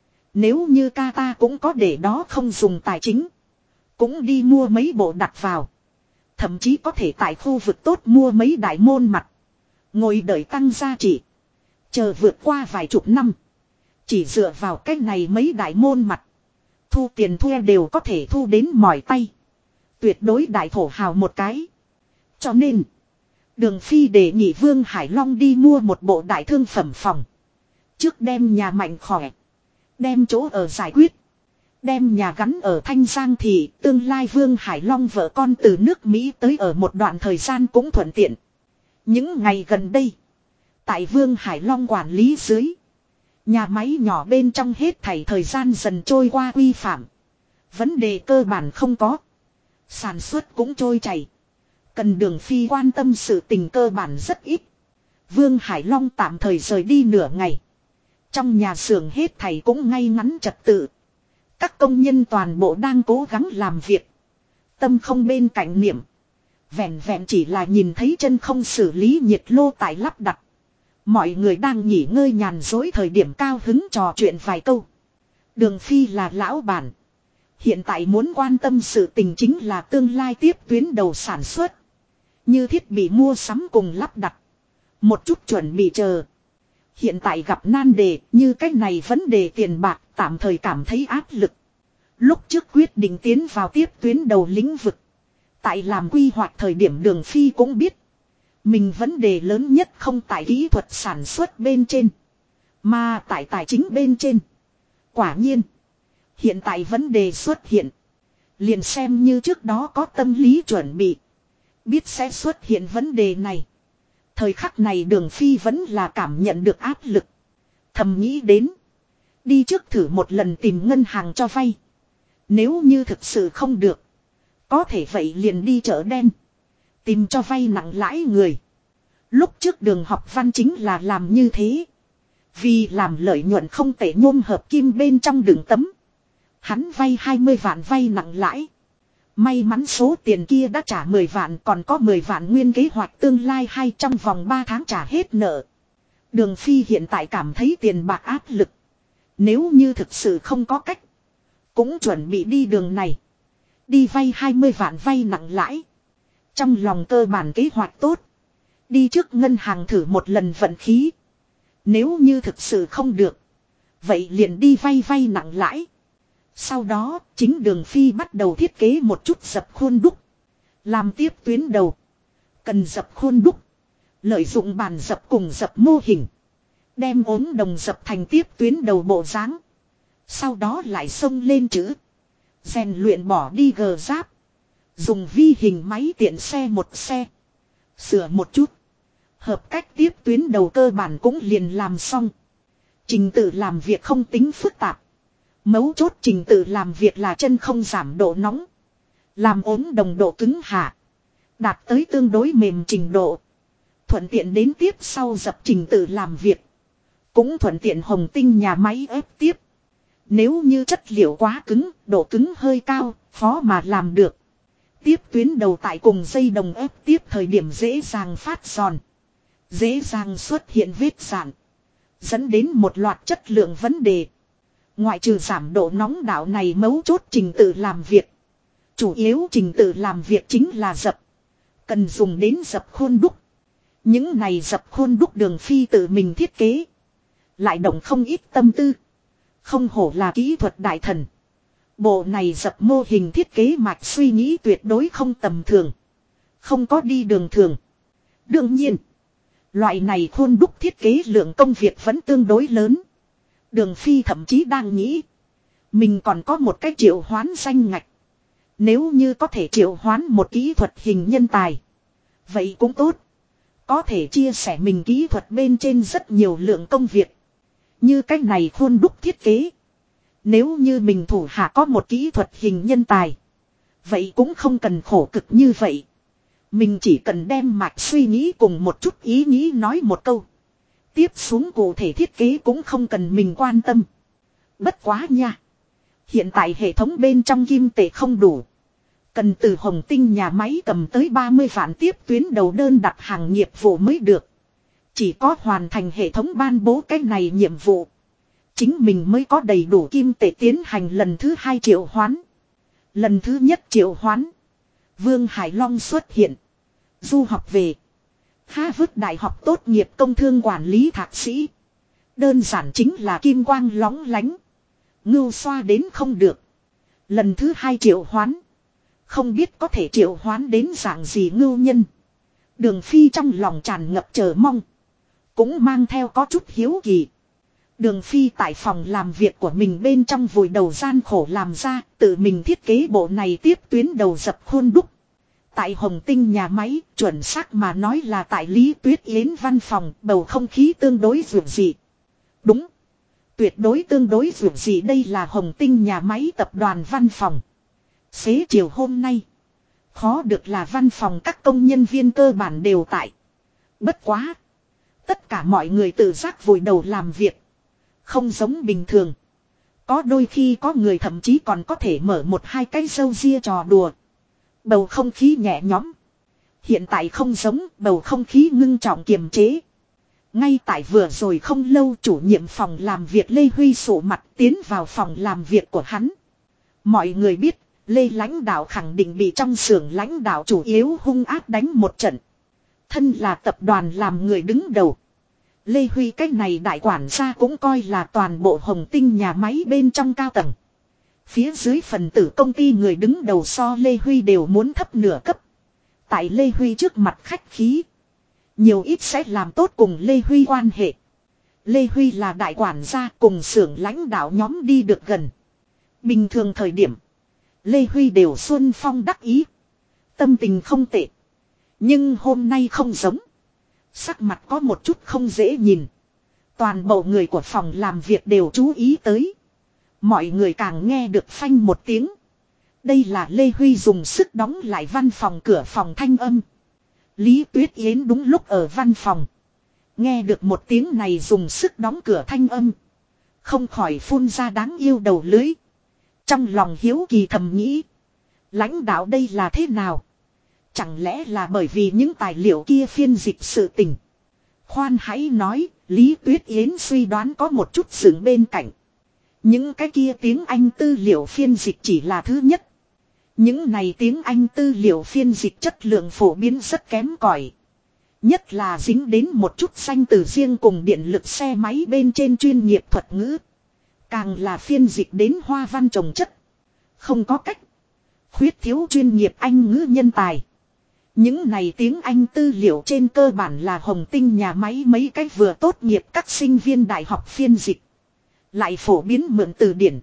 Nếu như ca ta cũng có để đó không dùng tài chính. Cũng đi mua mấy bộ đặt vào. Thậm chí có thể tại khu vực tốt mua mấy đại môn mặt. Ngồi đợi tăng giá trị. Chờ vượt qua vài chục năm. Chỉ dựa vào cách này mấy đại môn mặt. Thu tiền thuê đều có thể thu đến mỏi tay. Tuyệt đối đại thổ hào một cái. Cho nên. Đường Phi đề nghị Vương Hải Long đi mua một bộ đại thương phẩm phòng. Trước đem nhà mạnh khỏe. Đem chỗ ở giải quyết. Đem nhà gắn ở Thanh Giang thì tương lai Vương Hải Long vợ con từ nước Mỹ tới ở một đoạn thời gian cũng thuận tiện. Những ngày gần đây. Tại Vương Hải Long quản lý dưới. Nhà máy nhỏ bên trong hết thảy thời gian dần trôi qua quy phạm. Vấn đề cơ bản không có. Sản xuất cũng trôi chảy. Cần Đường Phi quan tâm sự tình cơ bản rất ít. Vương Hải Long tạm thời rời đi nửa ngày. Trong nhà xưởng hết thảy cũng ngay ngắn trật tự. Các công nhân toàn bộ đang cố gắng làm việc. Tâm không bên cạnh niệm. Vẹn vẹn chỉ là nhìn thấy chân không xử lý nhiệt lô tải lắp đặt. Mọi người đang nghỉ ngơi nhàn dối thời điểm cao hứng trò chuyện vài câu. Đường Phi là lão bản. Hiện tại muốn quan tâm sự tình chính là tương lai tiếp tuyến đầu sản xuất. Như thiết bị mua sắm cùng lắp đặt. Một chút chuẩn bị chờ. Hiện tại gặp nan đề như cách này vấn đề tiền bạc tạm thời cảm thấy áp lực. Lúc trước quyết định tiến vào tiếp tuyến đầu lĩnh vực. Tại làm quy hoạch thời điểm Đường Phi cũng biết. Mình vấn đề lớn nhất không tại kỹ thuật sản xuất bên trên. Mà tại tài chính bên trên. Quả nhiên. Hiện tại vấn đề xuất hiện. Liền xem như trước đó có tâm lý chuẩn bị. Biết sẽ xuất hiện vấn đề này. Thời khắc này Đường Phi vẫn là cảm nhận được áp lực. Thầm nghĩ đến. Đi trước thử một lần tìm ngân hàng cho vay. Nếu như thực sự không được. Có thể vậy liền đi chợ đen. Tìm cho vay nặng lãi người. Lúc trước Đường học văn chính là làm như thế. Vì làm lợi nhuận không tệ nhôm hợp kim bên trong đường tấm. Hắn vay 20 vạn vay nặng lãi. May mắn số tiền kia đã trả 10 vạn còn có 10 vạn nguyên kế hoạch tương lai hay trong vòng 3 tháng trả hết nợ. Đường Phi hiện tại cảm thấy tiền bạc áp lực. Nếu như thực sự không có cách. Cũng chuẩn bị đi đường này. Đi vay 20 vạn vay nặng lãi. Trong lòng cơ bản kế hoạch tốt. Đi trước ngân hàng thử một lần vận khí. Nếu như thực sự không được. Vậy liền đi vay nặng lãi. Sau đó chính Đường Phi bắt đầu thiết kế một chút dập khuôn đúc. Làm tiếp tuyến đầu. Cần dập khuôn đúc. Lợi dụng bàn dập cùng dập mô hình. Đem ốm đồng dập thành tiếp tuyến đầu bộ dáng. Sau đó lại xông lên chữ. Rèn luyện bỏ đi gờ giáp. Dùng vi hình máy tiện xe một xe. Sửa một chút. Hợp cách tiếp tuyến đầu cơ bản cũng liền làm xong. Trình tự làm việc không tính phức tạp. Mấu chốt trình tự làm việc là chân không giảm độ nóng. Làm ốm đồng độ cứng hạ. Đạt tới tương đối mềm trình độ. Thuận tiện đến tiếp sau dập trình tự làm việc. Cũng thuận tiện Hồng Tinh nhà máy ép tiếp. Nếu như chất liệu quá cứng, độ cứng hơi cao, khó mà làm được. Tiếp tuyến đầu tại cùng dây đồng ép tiếp thời điểm dễ dàng phát giòn. Dễ dàng xuất hiện vết dạn. Dẫn đến một loạt chất lượng vấn đề. Ngoại trừ giảm độ nóng đạo này mấu chốt trình tự làm việc. Chủ yếu trình tự làm việc chính là dập. Cần dùng đến dập khuôn đúc. Những này dập khuôn đúc Đường Phi tự mình thiết kế. Lại động không ít tâm tư. Không hổ là kỹ thuật đại thần. Bộ này dập mô hình thiết kế mạch suy nghĩ tuyệt đối không tầm thường. Không có đi đường thường. Đương nhiên. Loại này khuôn đúc thiết kế lượng công việc vẫn tương đối lớn. Đường Phi thậm chí đang nghĩ. Mình còn có một cái triệu hoán danh ngạch. Nếu như có thể triệu hoán một kỹ thuật hình nhân tài. Vậy cũng tốt. Có thể chia sẻ mình kỹ thuật bên trên rất nhiều lượng công việc. Như cách này khuôn đúc thiết kế. Nếu như mình thủ hạ có một kỹ thuật hình nhân tài. Vậy cũng không cần khổ cực như vậy. Mình chỉ cần đem mạch suy nghĩ cùng một chút ý nghĩ nói một câu. Tiếp xuống cụ thể thiết kế cũng không cần mình quan tâm. Bất quá nha. Hiện tại hệ thống bên trong kim tệ không đủ. Cần từ Hồng Tinh nhà máy cầm tới 30 vạn tiếp tuyến đầu đơn đặt hàng nghiệp vụ mới được. Chỉ có hoàn thành hệ thống ban bố cái này nhiệm vụ. Chính mình mới có đầy đủ kim tệ tiến hành lần thứ 2 triệu hoán. Lần thứ nhất triệu hoán. Vương Hải Long xuất hiện. Du học về. Harvard Đại học tốt nghiệp công thương quản lý thạc sĩ. Đơn giản chính là kim quang lóng lánh. Ngưu xoa đến không được. Lần thứ 2 triệu hoán. Không biết có thể triệu hoán đến dạng gì ngưu nhân. Đường Phi trong lòng tràn ngập chờ mong. Cũng mang theo có chút hiếu kỳ. Đường Phi tại phòng làm việc của mình bên trong vùi đầu gian khổ làm ra. Tự mình thiết kế bộ này tiếp tuyến đầu dập khuôn đúc. Tại Hồng Tinh nhà máy, chuẩn xác mà nói là tại Lý Tuyết Yến văn phòng, bầu không khí tương đối dường dị. Đúng. Tuyệt đối tương đối dường dị, đây là Hồng Tinh nhà máy tập đoàn văn phòng. Xế chiều hôm nay. Khó được là văn phòng các công nhân viên cơ bản đều tại. Bất quá. Tất cả mọi người tự giác vùi đầu làm việc. Không giống bình thường. Có đôi khi có người thậm chí còn có thể mở một hai cái râu ria trò đùa. Bầu không khí nhẹ nhõm. Hiện tại không giống, bầu không khí ngưng trọng kiềm chế. Ngay tại vừa rồi không lâu chủ nhiệm phòng làm việc Lê Huy sụ mặt tiến vào phòng làm việc của hắn. Mọi người biết, Lê lãnh đạo khẳng định bị trong xưởng lãnh đạo chủ yếu hung ác đánh một trận. Thân là tập đoàn làm người đứng đầu. Lê Huy cách này đại quản gia cũng coi là toàn bộ Hồng Tinh nhà máy bên trong cao tầng. Phía dưới phần tử công ty người đứng đầu so Lê Huy đều muốn thấp nửa cấp. Tại Lê Huy trước mặt khách khí. Nhiều ít sẽ làm tốt cùng Lê Huy quan hệ. Lê Huy là đại quản gia cùng xưởng lãnh đạo nhóm đi được gần. Bình thường thời điểm. Lê Huy đều xuân phong đắc ý. Tâm tình không tệ. Nhưng hôm nay không giống. Sắc mặt có một chút không dễ nhìn. Toàn bộ người của phòng làm việc đều chú ý tới. Mọi người càng nghe được phanh một tiếng. Đây là Lê Huy dùng sức đóng lại văn phòng cửa phòng thanh âm. Lý Tuyết Yến đúng lúc ở văn phòng. Nghe được một tiếng này dùng sức đóng cửa thanh âm. Không khỏi phun ra đáng yêu đầu lưới. Trong lòng hiếu kỳ thầm nghĩ. Lãnh đạo đây là thế nào? Chẳng lẽ là bởi vì những tài liệu kia phiên dịch sự tình? Khoan hãy nói, Lý Tuyết Yến suy đoán có một chút dựng bên cạnh. Những cái kia tiếng Anh tư liệu phiên dịch chỉ là thứ nhất. Những này tiếng Anh tư liệu phiên dịch chất lượng phổ biến rất kém cỏi. Nhất là dính đến một chút danh từ riêng cùng điện lực xe máy bên trên chuyên nghiệp thuật ngữ. Càng là phiên dịch đến hoa văn trồng chất. Không có cách. Khuyết thiếu chuyên nghiệp Anh ngữ nhân tài. Những này tiếng Anh tư liệu trên cơ bản là Hồng Tinh nhà máy mấy cách vừa tốt nghiệp các sinh viên đại học phiên dịch. Lại phổ biến mượn từ điển.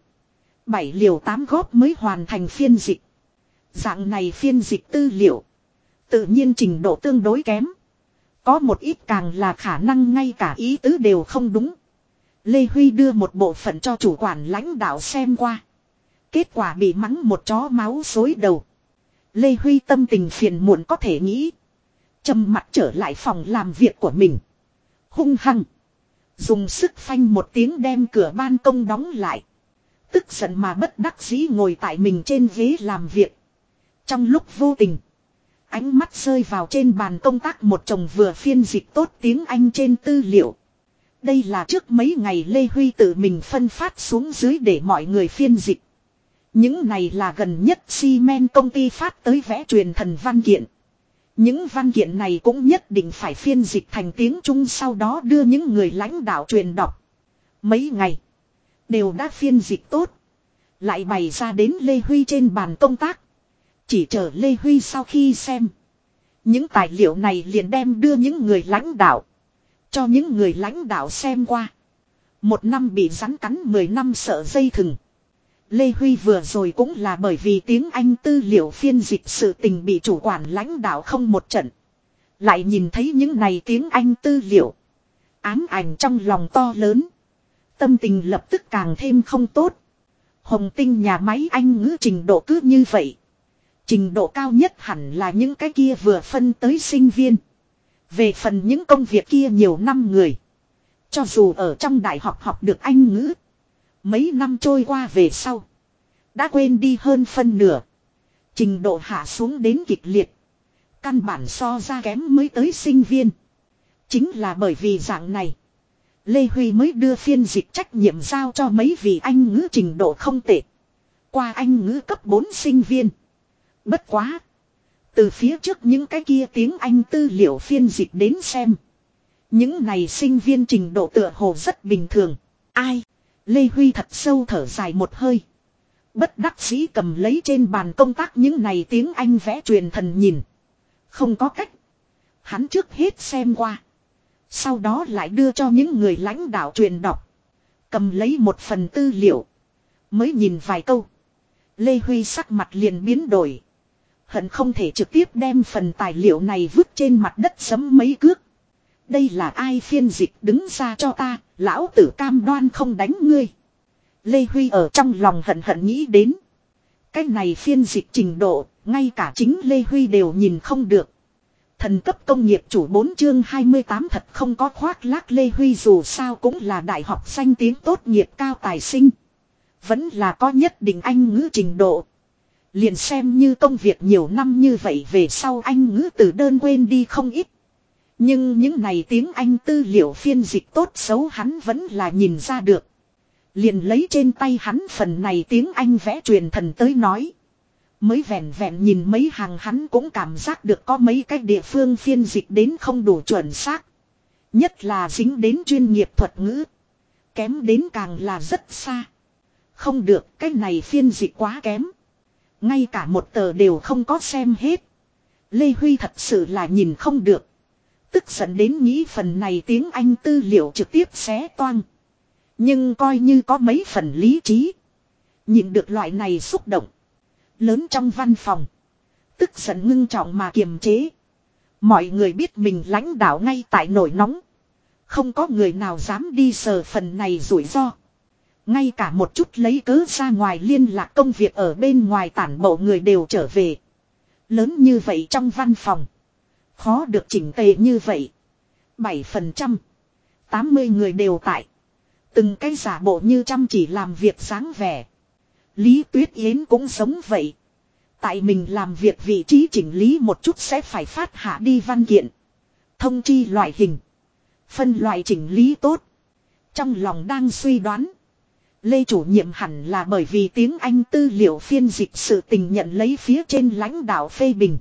7 liều 8 góp mới hoàn thành phiên dịch. Dạng này phiên dịch tư liệu. Tự nhiên trình độ tương đối kém. Có một ít càng là khả năng ngay cả ý tứ đều không đúng. Lê Huy đưa một bộ phận cho chủ quản lãnh đạo xem qua. Kết quả bị mắng một chó máu xối đầu. Lê Huy tâm tình phiền muộn có thể nghĩ. Trầm mặt trở lại phòng làm việc của mình. Hung hăng. Dùng sức phanh một tiếng đem cửa ban công đóng lại. Tức giận mà bất đắc dĩ ngồi tại mình trên ghế làm việc. Trong lúc vô tình. Ánh mắt rơi vào trên bàn công tác một chồng vừa phiên dịch tốt tiếng Anh trên tư liệu. Đây là trước mấy ngày Lê Huy tự mình phân phát xuống dưới để mọi người phiên dịch. Những này là gần nhất Siemens công ty phát tới vẽ truyền thần văn kiện. Những văn kiện này cũng nhất định phải phiên dịch thành tiếng Trung sau đó đưa những người lãnh đạo truyền đọc. Mấy ngày đều đã phiên dịch tốt. Lại bày ra đến Lê Huy trên bàn công tác. Chỉ chờ Lê Huy sau khi xem. Những tài liệu này liền đem đưa những người lãnh đạo. Cho những người lãnh đạo xem qua. 1 năm bị rắn cắn 10 năm sợ dây thừng. Lê Huy vừa rồi cũng là bởi vì tiếng Anh tư liệu phiên dịch sự tình bị chủ quản lãnh đạo không một trận. Lại nhìn thấy những này tiếng Anh tư liệu. Ám ảnh trong lòng to lớn. Tâm tình lập tức càng thêm không tốt. Hồng Tinh nhà máy Anh ngữ trình độ cứ như vậy. Trình độ cao nhất hẳn là những cái kia vừa phân tới sinh viên. Về phần những công việc kia nhiều năm người. Cho dù ở trong đại học học được Anh ngữ. Mấy năm trôi qua về sau. Đã quên đi hơn phân nửa. Trình độ hạ xuống đến kịch liệt. Căn bản so ra kém mới tới sinh viên. Chính là bởi vì dạng này. Lê Huy mới đưa phiên dịch trách nhiệm giao cho mấy vị Anh ngữ trình độ không tệ. Qua Anh ngữ cấp 4 sinh viên. Bất quá. Từ phía trước những cái kia tiếng Anh tư liệu phiên dịch đến xem. Những này sinh viên trình độ tựa hồ rất bình thường. Ai? Lê Huy thật sâu thở dài một hơi. Bất đắc dĩ cầm lấy trên bàn công tác những này tiếng Anh vẽ truyền thần nhìn. Không có cách. Hắn trước hết xem qua. Sau đó lại đưa cho những người lãnh đạo truyền đọc. Cầm lấy một phần tư liệu. Mới nhìn vài câu. Lê Huy sắc mặt liền biến đổi. Hận không thể trực tiếp đem phần tài liệu này vứt trên mặt đất sấm mấy cước. Đây là ai phiên dịch đứng ra cho ta, lão tử cam đoan không đánh ngươi. Lê Huy ở trong lòng hận hận nghĩ đến. Cái này phiên dịch trình độ, ngay cả chính Lê Huy đều nhìn không được. Thần cấp công nghiệp chủ 4 chương 28 thật không có khoác lác. Lê Huy dù sao cũng là đại học danh tiếng tốt nghiệp cao tài sinh. Vẫn là có nhất định Anh ngữ trình độ. Liền xem như công việc nhiều năm như vậy về sau Anh ngữ từ đơn quên đi không ít. Nhưng những này tiếng Anh tư liệu phiên dịch tốt xấu hắn vẫn là nhìn ra được. Liền lấy trên tay hắn phần này tiếng Anh vẽ truyền thần tới nói. Mới vẹn vẹn nhìn mấy hàng hắn cũng cảm giác được có mấy cái địa phương phiên dịch đến không đủ chuẩn xác. Nhất là dính đến chuyên nghiệp thuật ngữ. Kém đến càng là rất xa. Không được, cái này phiên dịch quá kém. Ngay cả một tờ đều không có xem hết. Lê Huy thật sự là nhìn không được. Tức giận đến nghĩ phần này tiếng Anh tư liệu trực tiếp xé toang. Nhưng coi như có mấy phần lý trí. Nhìn được loại này xúc động. Lớn trong văn phòng. Tức giận ngưng trọng mà kiềm chế. Mọi người biết mình lãnh đạo ngay tại nổi nóng. Không có người nào dám đi sờ phần này rủi ro. Ngay cả một chút lấy cớ ra ngoài liên lạc công việc ở bên ngoài tản bộ người đều trở về. Lớn như vậy trong văn phòng. Khó được chỉnh tề như vậy. 7%. 80 người đều tại. Từng cái giả bộ như chăm chỉ làm việc sáng vẻ. Lý Tuyết Yến cũng giống vậy. Tại mình làm việc vị trí chỉnh lý một chút sẽ phải phát hạ đi văn kiện. Thông chi loại hình. Phân loại chỉnh lý tốt. Trong lòng đang suy đoán. Lê chủ nhiệm hẳn là bởi vì tiếng Anh tư liệu phiên dịch sự tình nhận lấy phía trên lãnh đạo phê bình.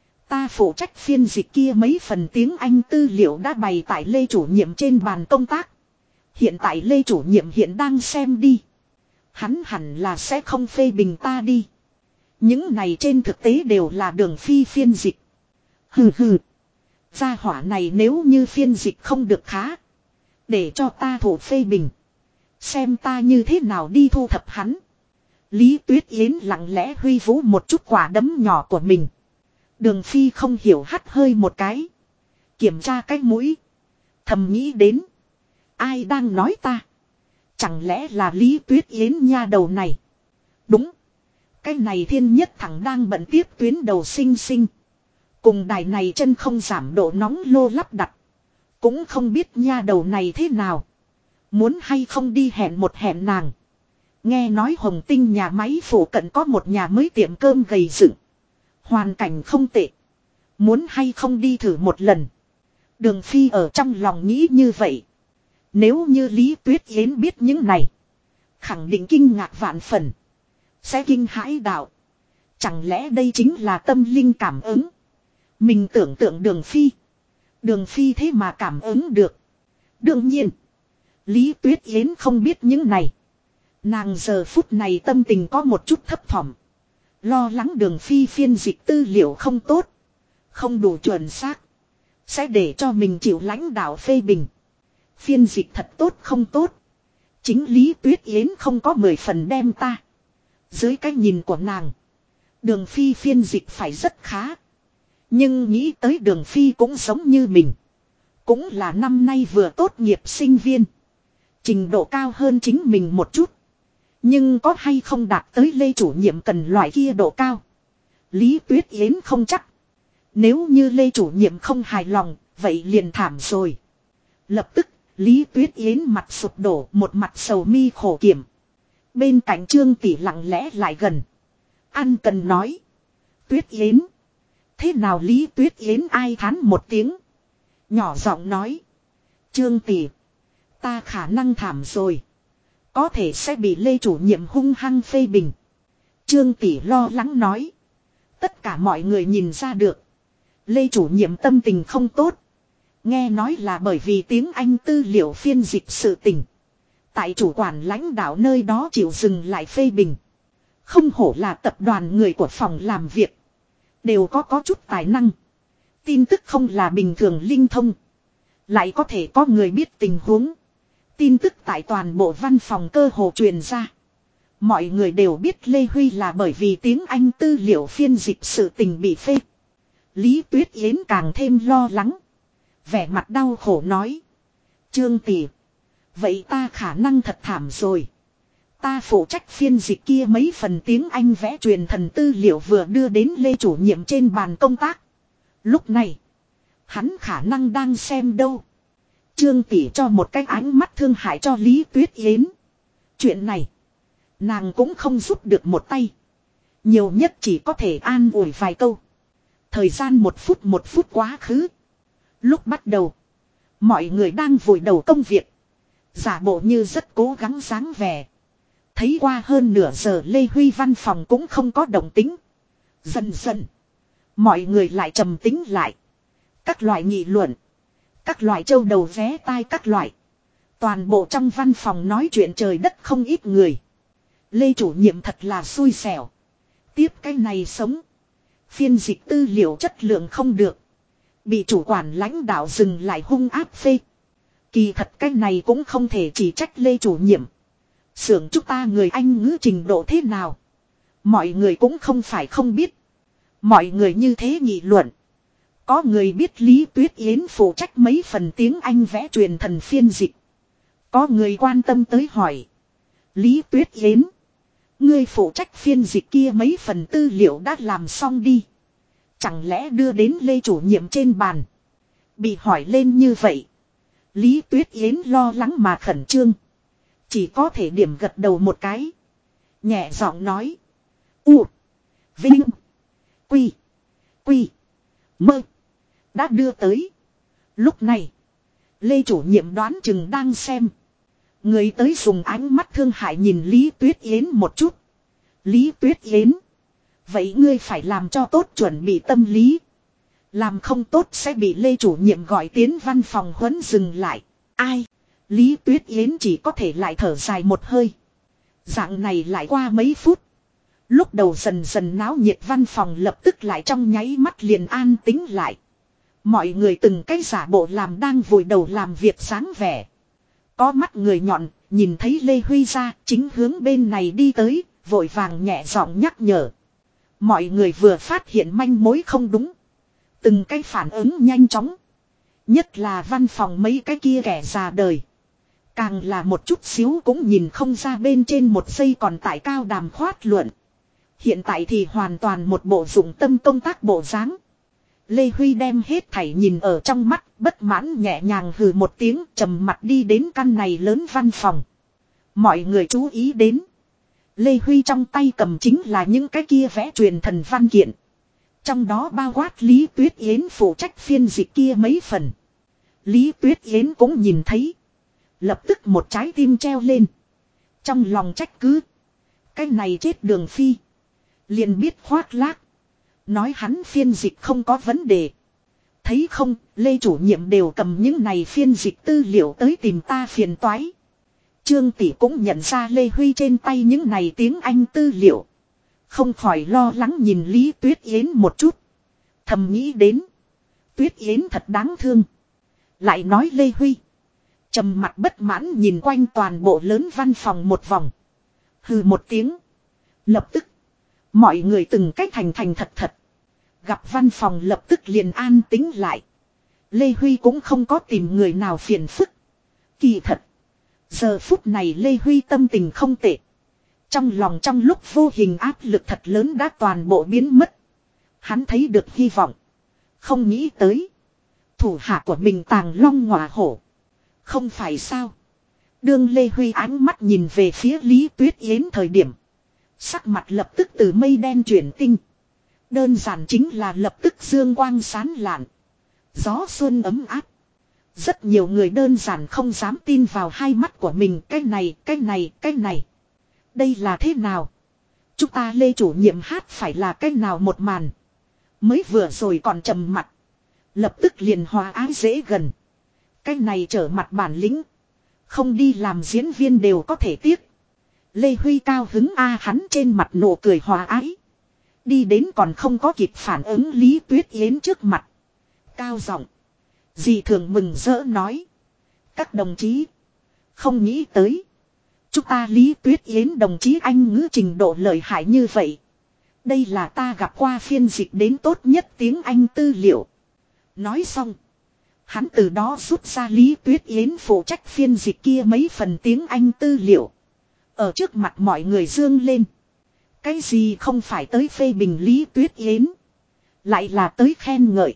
Ta phụ trách phiên dịch kia mấy phần tiếng Anh tư liệu đã bày tại Lê chủ nhiệm trên bàn công tác. Hiện tại Lê chủ nhiệm hiện đang xem đi. Hắn hẳn là sẽ không phê bình ta đi. Những này trên thực tế đều là Đường Phi phiên dịch. Hừ hừ. Gia hỏa này nếu như phiên dịch không được khá. Để cho ta thủ phê bình. Xem ta như thế nào đi thu thập hắn. Lý Tuyết Yến lặng lẽ huy vũ một chút quả đấm nhỏ của mình. Đường Phi không hiểu hắt hơi một cái. Kiểm tra cái mũi. Thầm nghĩ đến. Ai đang nói ta? Chẳng lẽ là Lý Tuyết Yến nha đầu này? Đúng. Cái này thiên nhất thằng đang bận tiếp tuyến đầu sinh sinh. Cùng đài này chân không giảm độ nóng lô lắp đặt. Cũng không biết nha đầu này thế nào. Muốn hay không đi hẹn một hẹn nàng. Nghe nói Hồng Tinh nhà máy phủ cận có một nhà mới tiệm cơm gầy dựng. Hoàn cảnh không tệ. Muốn hay không đi thử một lần. Đường Phi ở trong lòng nghĩ như vậy. Nếu như Lý Tuyết Yến biết những này. Khẳng định kinh ngạc vạn phần. Sẽ kinh hãi đạo. Chẳng lẽ đây chính là tâm linh cảm ứng. Mình tưởng tượng Đường Phi. Đường Phi thế mà cảm ứng được. Đương nhiên. Lý Tuyết Yến không biết những này. Nàng giờ phút này tâm tình có một chút thấp thỏm. Lo lắng Đường Phi phiên dịch tư liệu không tốt. Không đủ chuẩn xác. Sẽ để cho mình chịu lãnh đạo phê bình. Phiên dịch thật tốt không tốt. Chính Lý Tuyết Yến không có 10 phần đem ta. Dưới cái nhìn của nàng. Đường Phi phiên dịch phải rất khá. Nhưng nghĩ tới Đường Phi cũng giống như mình. Cũng là năm nay vừa tốt nghiệp sinh viên. Trình độ cao hơn chính mình một chút. Nhưng có hay không đạt tới Lê chủ nhiệm cần loại kia độ cao. Lý Tuyết Yến không chắc. Nếu như Lê chủ nhiệm không hài lòng, vậy liền thảm rồi. Lập tức, Lý Tuyết Yến mặt sụp đổ, một mặt sầu mi khổ kiểm. Bên cạnh Trương Tỷ lặng lẽ lại gần. Ăn cần nói. Tuyết Yến. Thế nào Lý Tuyết Yến ai thán một tiếng. Nhỏ giọng nói. Trương Tỷ. Ta khả năng thảm rồi. Có thể sẽ bị Lê chủ nhiệm hung hăng phê bình. Trương Tỷ lo lắng nói. Tất cả mọi người nhìn ra được. Lê chủ nhiệm tâm tình không tốt. Nghe nói là bởi vì tiếng Anh tư liệu phiên dịch sự tình. Tại chủ quản lãnh đạo nơi đó chịu dừng lại phê bình. Không hổ là tập đoàn người của phòng làm việc. Đều có chút tài năng. Tin tức không là bình thường linh thông. Lại có thể có người biết tình huống. Tin tức tại toàn bộ văn phòng cơ hồ truyền ra. Mọi người đều biết Lê Huy là bởi vì tiếng Anh tư liệu phiên dịch sự tình bị phê. Lý Tuyết Yến càng thêm lo lắng. Vẻ mặt đau khổ nói. Trương Tỷ. Vậy ta khả năng thật thảm rồi. Ta phụ trách phiên dịch kia mấy phần tiếng Anh vẽ truyền thần tư liệu vừa đưa đến Lê chủ nhiệm trên bàn công tác. Lúc này. Hắn khả năng đang xem đâu. Trương Tỷ cho một cái ánh mắt thương hại cho Lý Tuyết Yến. Chuyện này. Nàng cũng không giúp được một tay. Nhiều nhất chỉ có thể an ủi vài câu. Thời gian một phút quá khứ. Lúc bắt đầu. Mọi người đang vùi đầu công việc. Giả bộ như rất cố gắng dáng vẻ. Thấy qua hơn nửa giờ Lê Huy văn phòng cũng không có động tính. Dần dần. Mọi người lại trầm tính lại. Các loại nghị luận. Các loại châu đầu vé tai các loại. Toàn bộ trong văn phòng nói chuyện trời đất không ít người. Lê chủ nhiệm thật là xui xẻo. Tiếp cái này sống. Phiên dịch tư liệu chất lượng không được. Bị chủ quản lãnh đạo dừng lại hung áp phê. Kỳ thật cái này cũng không thể chỉ trách Lê chủ nhiệm. Xưởng chúng ta người Anh ngữ trình độ thế nào. Mọi người cũng không phải không biết. Mọi người như thế nghị luận. Có người biết Lý Tuyết Yến phụ trách mấy phần tiếng Anh vẽ truyền thần phiên dịch. Có người quan tâm tới hỏi. Lý Tuyết Yến. Ngươi phụ trách phiên dịch kia mấy phần tư liệu đã làm xong đi. Chẳng lẽ đưa đến Lê chủ nhiệm trên bàn. Bị hỏi lên như vậy. Lý Tuyết Yến lo lắng mà khẩn trương. Chỉ có thể điểm gật đầu một cái. Nhẹ giọng nói. U. Vinh. Quy. Quy. Mơ. Đã đưa tới. Lúc này. Lê chủ nhiệm đoán chừng đang xem. Người tới dùng ánh mắt thương hại nhìn Lý Tuyết Yến một chút. Lý Tuyết Yến. Vậy ngươi phải làm cho tốt chuẩn bị tâm lý. Làm không tốt sẽ bị Lê chủ nhiệm gọi tiến văn phòng huấn dừng lại. Ai? Lý Tuyết Yến chỉ có thể lại thở dài một hơi. Dạng này lại qua mấy phút. Lúc đầu dần dần náo nhiệt văn phòng lập tức lại trong nháy mắt liền an tĩnh lại. Mọi người từng cái giả bộ làm đang vùi đầu làm việc sáng vẻ. Có mắt người nhọn, nhìn thấy Lê Huy ra, chính hướng bên này đi tới, vội vàng nhẹ giọng nhắc nhở. Mọi người vừa phát hiện manh mối không đúng. Từng cái phản ứng nhanh chóng. Nhất là văn phòng mấy cái kia kẻ già đời. Càng là một chút xíu cũng nhìn không ra bên trên một giây còn tại cao đàm khoát luận. Hiện tại thì hoàn toàn một bộ dụng tâm công tác bộ dáng. Lê Huy đem hết thảy nhìn ở trong mắt, bất mãn nhẹ nhàng hừ một tiếng, trầm mặt đi đến căn này lớn văn phòng. Mọi người chú ý đến. Lê Huy trong tay cầm chính là những cái kia vẽ truyền thần văn kiện. Trong đó bao quát Lý Tuyết Yến phụ trách phiên dịch kia mấy phần. Lý Tuyết Yến cũng nhìn thấy. Lập tức một trái tim treo lên. Trong lòng trách cứ. Cái này chết Đường Phi. Liền biết khoác lác. Nói hắn phiên dịch không có vấn đề. Thấy không, Lê chủ nhiệm đều cầm những này phiên dịch tư liệu tới tìm ta phiền toái. Trương Tỷ cũng nhận ra Lê Huy trên tay những này tiếng Anh tư liệu. Không khỏi lo lắng nhìn Lý Tuyết Yến một chút. Thầm nghĩ đến. Tuyết Yến thật đáng thương. Lại nói Lê Huy. Trầm mặt bất mãn nhìn quanh toàn bộ lớn văn phòng một vòng. Hừ một tiếng. Lập tức. Mọi người từng cách thành thật thật. Gặp văn phòng lập tức liền an tĩnh lại. Lê Huy cũng không có tìm người nào phiền phức. Kỳ thật. Giờ phút này Lê Huy tâm tình không tệ. Trong lòng trong lúc vô hình áp lực thật lớn đã toàn bộ biến mất. Hắn thấy được hy vọng. Không nghĩ tới. Thủ hạ của mình tàng long ngọa hổ. Không phải sao. Đương Lê Huy ánh mắt nhìn về phía Lý Tuyết Yến thời điểm. Sắc mặt lập tức từ mây đen chuyển tinh. Đơn giản chính là lập tức dương quang sán lạn. Gió xuân ấm áp. Rất nhiều người đơn giản không dám tin vào hai mắt của mình. Cái này. Đây là thế nào? Chúng ta Lê chủ nhiệm hát phải là cái nào một màn. Mới vừa rồi còn trầm mặt. Lập tức liền hòa ái dễ gần. Cái này trở mặt bản lĩnh. Không đi làm diễn viên đều có thể tiếc. Lê Huy cao hứng hắn trên mặt nụ cười hòa ái. Đi đến còn không có kịp phản ứng Lý Tuyết Yến trước mặt. Cao giọng. Dì thường mừng rỡ nói. Các đồng chí. Không nghĩ tới. Chúng ta Lý Tuyết Yến đồng chí Anh ngữ trình độ lợi hại như vậy. Đây là ta gặp qua phiên dịch đến tốt nhất tiếng Anh tư liệu. Nói xong. Hắn từ đó rút ra Lý Tuyết Yến phụ trách phiên dịch kia mấy phần tiếng Anh tư liệu. Ở trước mặt mọi người dương lên. Cái gì không phải tới phê bình Lý Tuyết Yến. Lại là tới khen ngợi.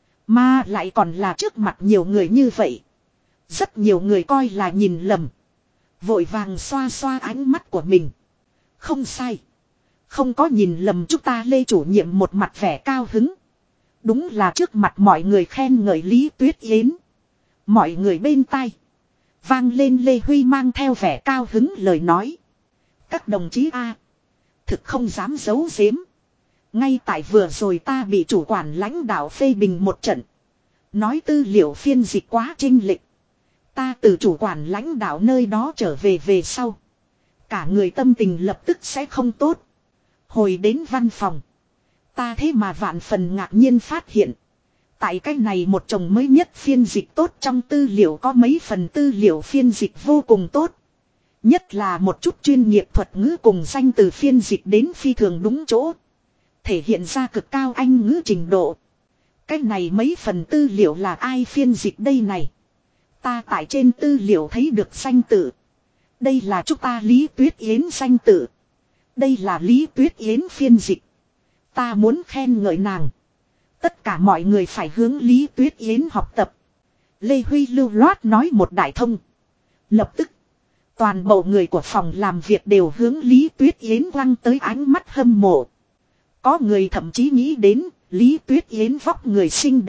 Mà lại còn là trước mặt nhiều người như vậy. Rất nhiều người coi là nhìn lầm. Vội vàng xoa xoa ánh mắt của mình. Không sai. Không có nhìn lầm chúng ta Lê chủ nhiệm một mặt vẻ cao hứng. Đúng là trước mặt mọi người khen ngợi Lý Tuyết Yến. Mọi người bên tai. Vang lên Lê Huy mang theo vẻ cao hứng lời nói. Các đồng chí thực không dám giấu giếm. Ngay tại vừa rồi ta bị chủ quản lãnh đạo phê bình một trận. Nói tư liệu phiên dịch quá chênh lệch. Ta từ chủ quản lãnh đạo nơi đó trở về sau. Cả người tâm tình lập tức sẽ không tốt. Hồi đến văn phòng. Ta thế mà vạn phần ngạc nhiên phát hiện. Tại cái này một chồng mới nhất phiên dịch tốt trong tư liệu có mấy phần tư liệu phiên dịch vô cùng tốt. Nhất là một chút chuyên nghiệp thuật ngữ cùng danh từ phiên dịch đến phi thường đúng chỗ. Thể hiện ra cực cao Anh ngữ trình độ. Cái này mấy phần tư liệu là ai phiên dịch đây này. Ta tại trên tư liệu thấy được danh tự. Đây là chúng ta Lý Tuyết Yến danh tự. Đây là Lý Tuyết Yến phiên dịch. Ta muốn khen ngợi nàng. Tất cả mọi người phải hướng Lý Tuyết Yến học tập. Lê Huy lưu loát nói một đại thông. Lập tức. Toàn bộ người của phòng làm việc đều hướng Lý Tuyết Yến quăng tới ánh mắt hâm mộ. Có người thậm chí nghĩ đến Lý Tuyết Yến vóc người xinh đẹp.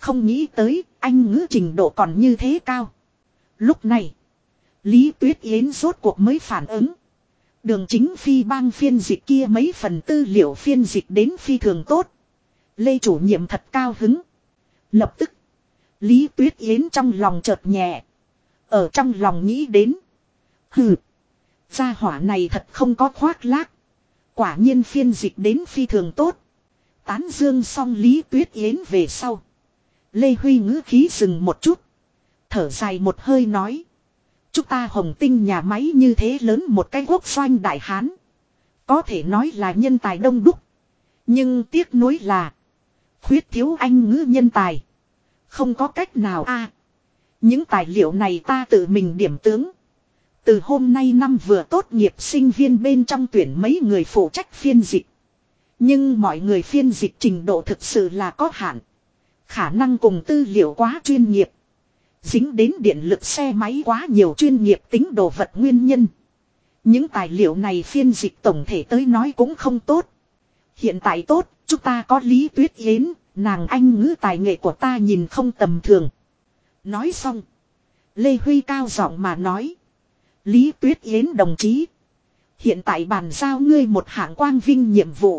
Không nghĩ tới anh ngữ trình độ còn như thế cao. Lúc này, Lý Tuyết Yến rốt cuộc mới phản ứng. Đường Chính Phi bang phiên dịch kia mấy phần tư liệu phiên dịch đến phi thường tốt. Lê chủ nhiệm thật cao hứng. Lập tức, Lý Tuyết Yến trong lòng chợt nhẹ. Ở trong lòng nghĩ đến. Hừ, gia hỏa này thật không có khoác lác. Quả nhiên phiên dịch đến phi thường tốt. Tán dương xong Lý Tuyết Yến về sau. Lê Huy ngữ khí dừng một chút. Thở dài một hơi nói. Chúng ta Hồng Tinh nhà máy như thế lớn một cái quốc doanh đại hán. Có thể nói là nhân tài đông đúc. Nhưng tiếc nuối là. Khuyết thiếu anh ngữ nhân tài. Không có cách nào a. Những tài liệu này ta tự mình điểm tướng. Từ hôm nay năm vừa tốt nghiệp sinh viên bên trong tuyển mấy người phụ trách phiên dịch. Nhưng mọi người phiên dịch trình độ thực sự là có hạn. Khả năng cùng tư liệu quá chuyên nghiệp. Dính đến điện lực xe máy quá nhiều chuyên nghiệp tính đồ vật nguyên nhân. Những tài liệu này phiên dịch tổng thể tới nói cũng không tốt. Hiện tại tốt, chúng ta có Lý Tuyết Yến, nàng anh ngữ tài nghệ của ta nhìn không tầm thường. Nói xong, Lê Huy cao giọng mà nói. Lý Tuyết Yến đồng chí. Hiện tại bàn giao ngươi một hạng quang vinh nhiệm vụ.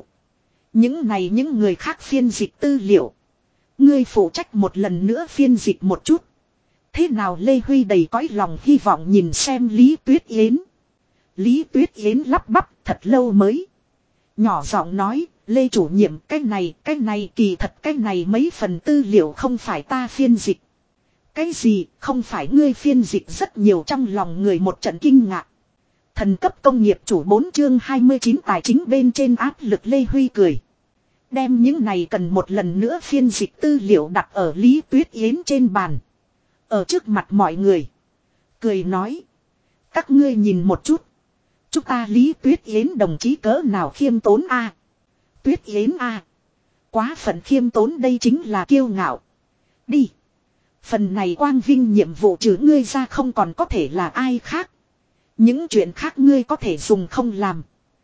Những người khác phiên dịch tư liệu. Ngươi phụ trách một lần nữa phiên dịch một chút. Thế nào Lê Huy đầy cõi lòng hy vọng nhìn xem Lý Tuyết Yến. Lý Tuyết Yến lắp bắp thật lâu mới. Nhỏ giọng nói, Lê chủ nhiệm cái này kỳ thật cái này mấy phần tư liệu không phải ta phiên dịch. Cái gì không phải ngươi phiên dịch rất nhiều trong lòng người một trận kinh ngạc. Thần cấp công nghiệp chủ 4 chương 29 tài chính bên trên áp lực Lê Huy cười. Đem những này cần một lần nữa phiên dịch tư liệu đặt ở Lý Tuyết Yến trên bàn. Ở trước mặt mọi người. Cười nói. Các ngươi nhìn một chút. Chúng ta Lý Tuyết Yến đồng chí cỡ nào khiêm tốn a. Tuyết Yến a. Quá phận khiêm tốn đây chính là kiêu ngạo. Đi. Phần này quang vinh nhiệm vụ trừ ngươi ra không còn có thể là ai khác. Những chuyện khác ngươi có thể dùng không làm.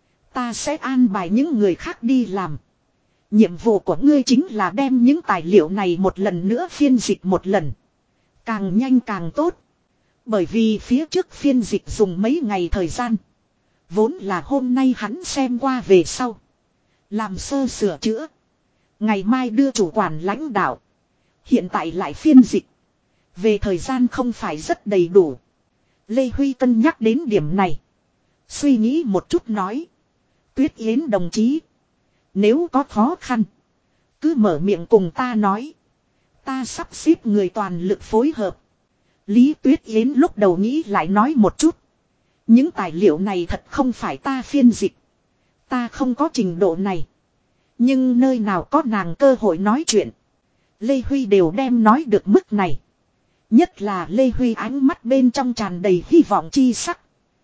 Ta sẽ an bài những người khác đi làm. Nhiệm vụ của ngươi chính là đem những tài liệu này một lần nữa phiên dịch một lần. Càng nhanh càng tốt. Bởi vì phía trước phiên dịch dùng mấy ngày thời gian. Vốn là hôm nay hắn xem qua về sau. Làm sơ sửa chữa. Ngày mai đưa chủ quản lãnh đạo. Hiện tại lại phiên dịch. Về thời gian không phải rất đầy đủ. Lê Huy cân nhắc đến điểm này. Suy nghĩ một chút nói. Tuyết Yến đồng chí. Nếu có khó khăn. Cứ mở miệng cùng ta nói. Ta sắp xếp người toàn lực phối hợp. Lý Tuyết Yến lúc đầu nghĩ lại nói một chút. Những tài liệu này thật không phải ta phiên dịch. Ta không có trình độ này. Nhưng nơi nào có nàng cơ hội nói chuyện. Lê Huy đều đem nói được mức này. Nhất là Lê Huy ánh mắt bên trong tràn đầy hy vọng chi sắc.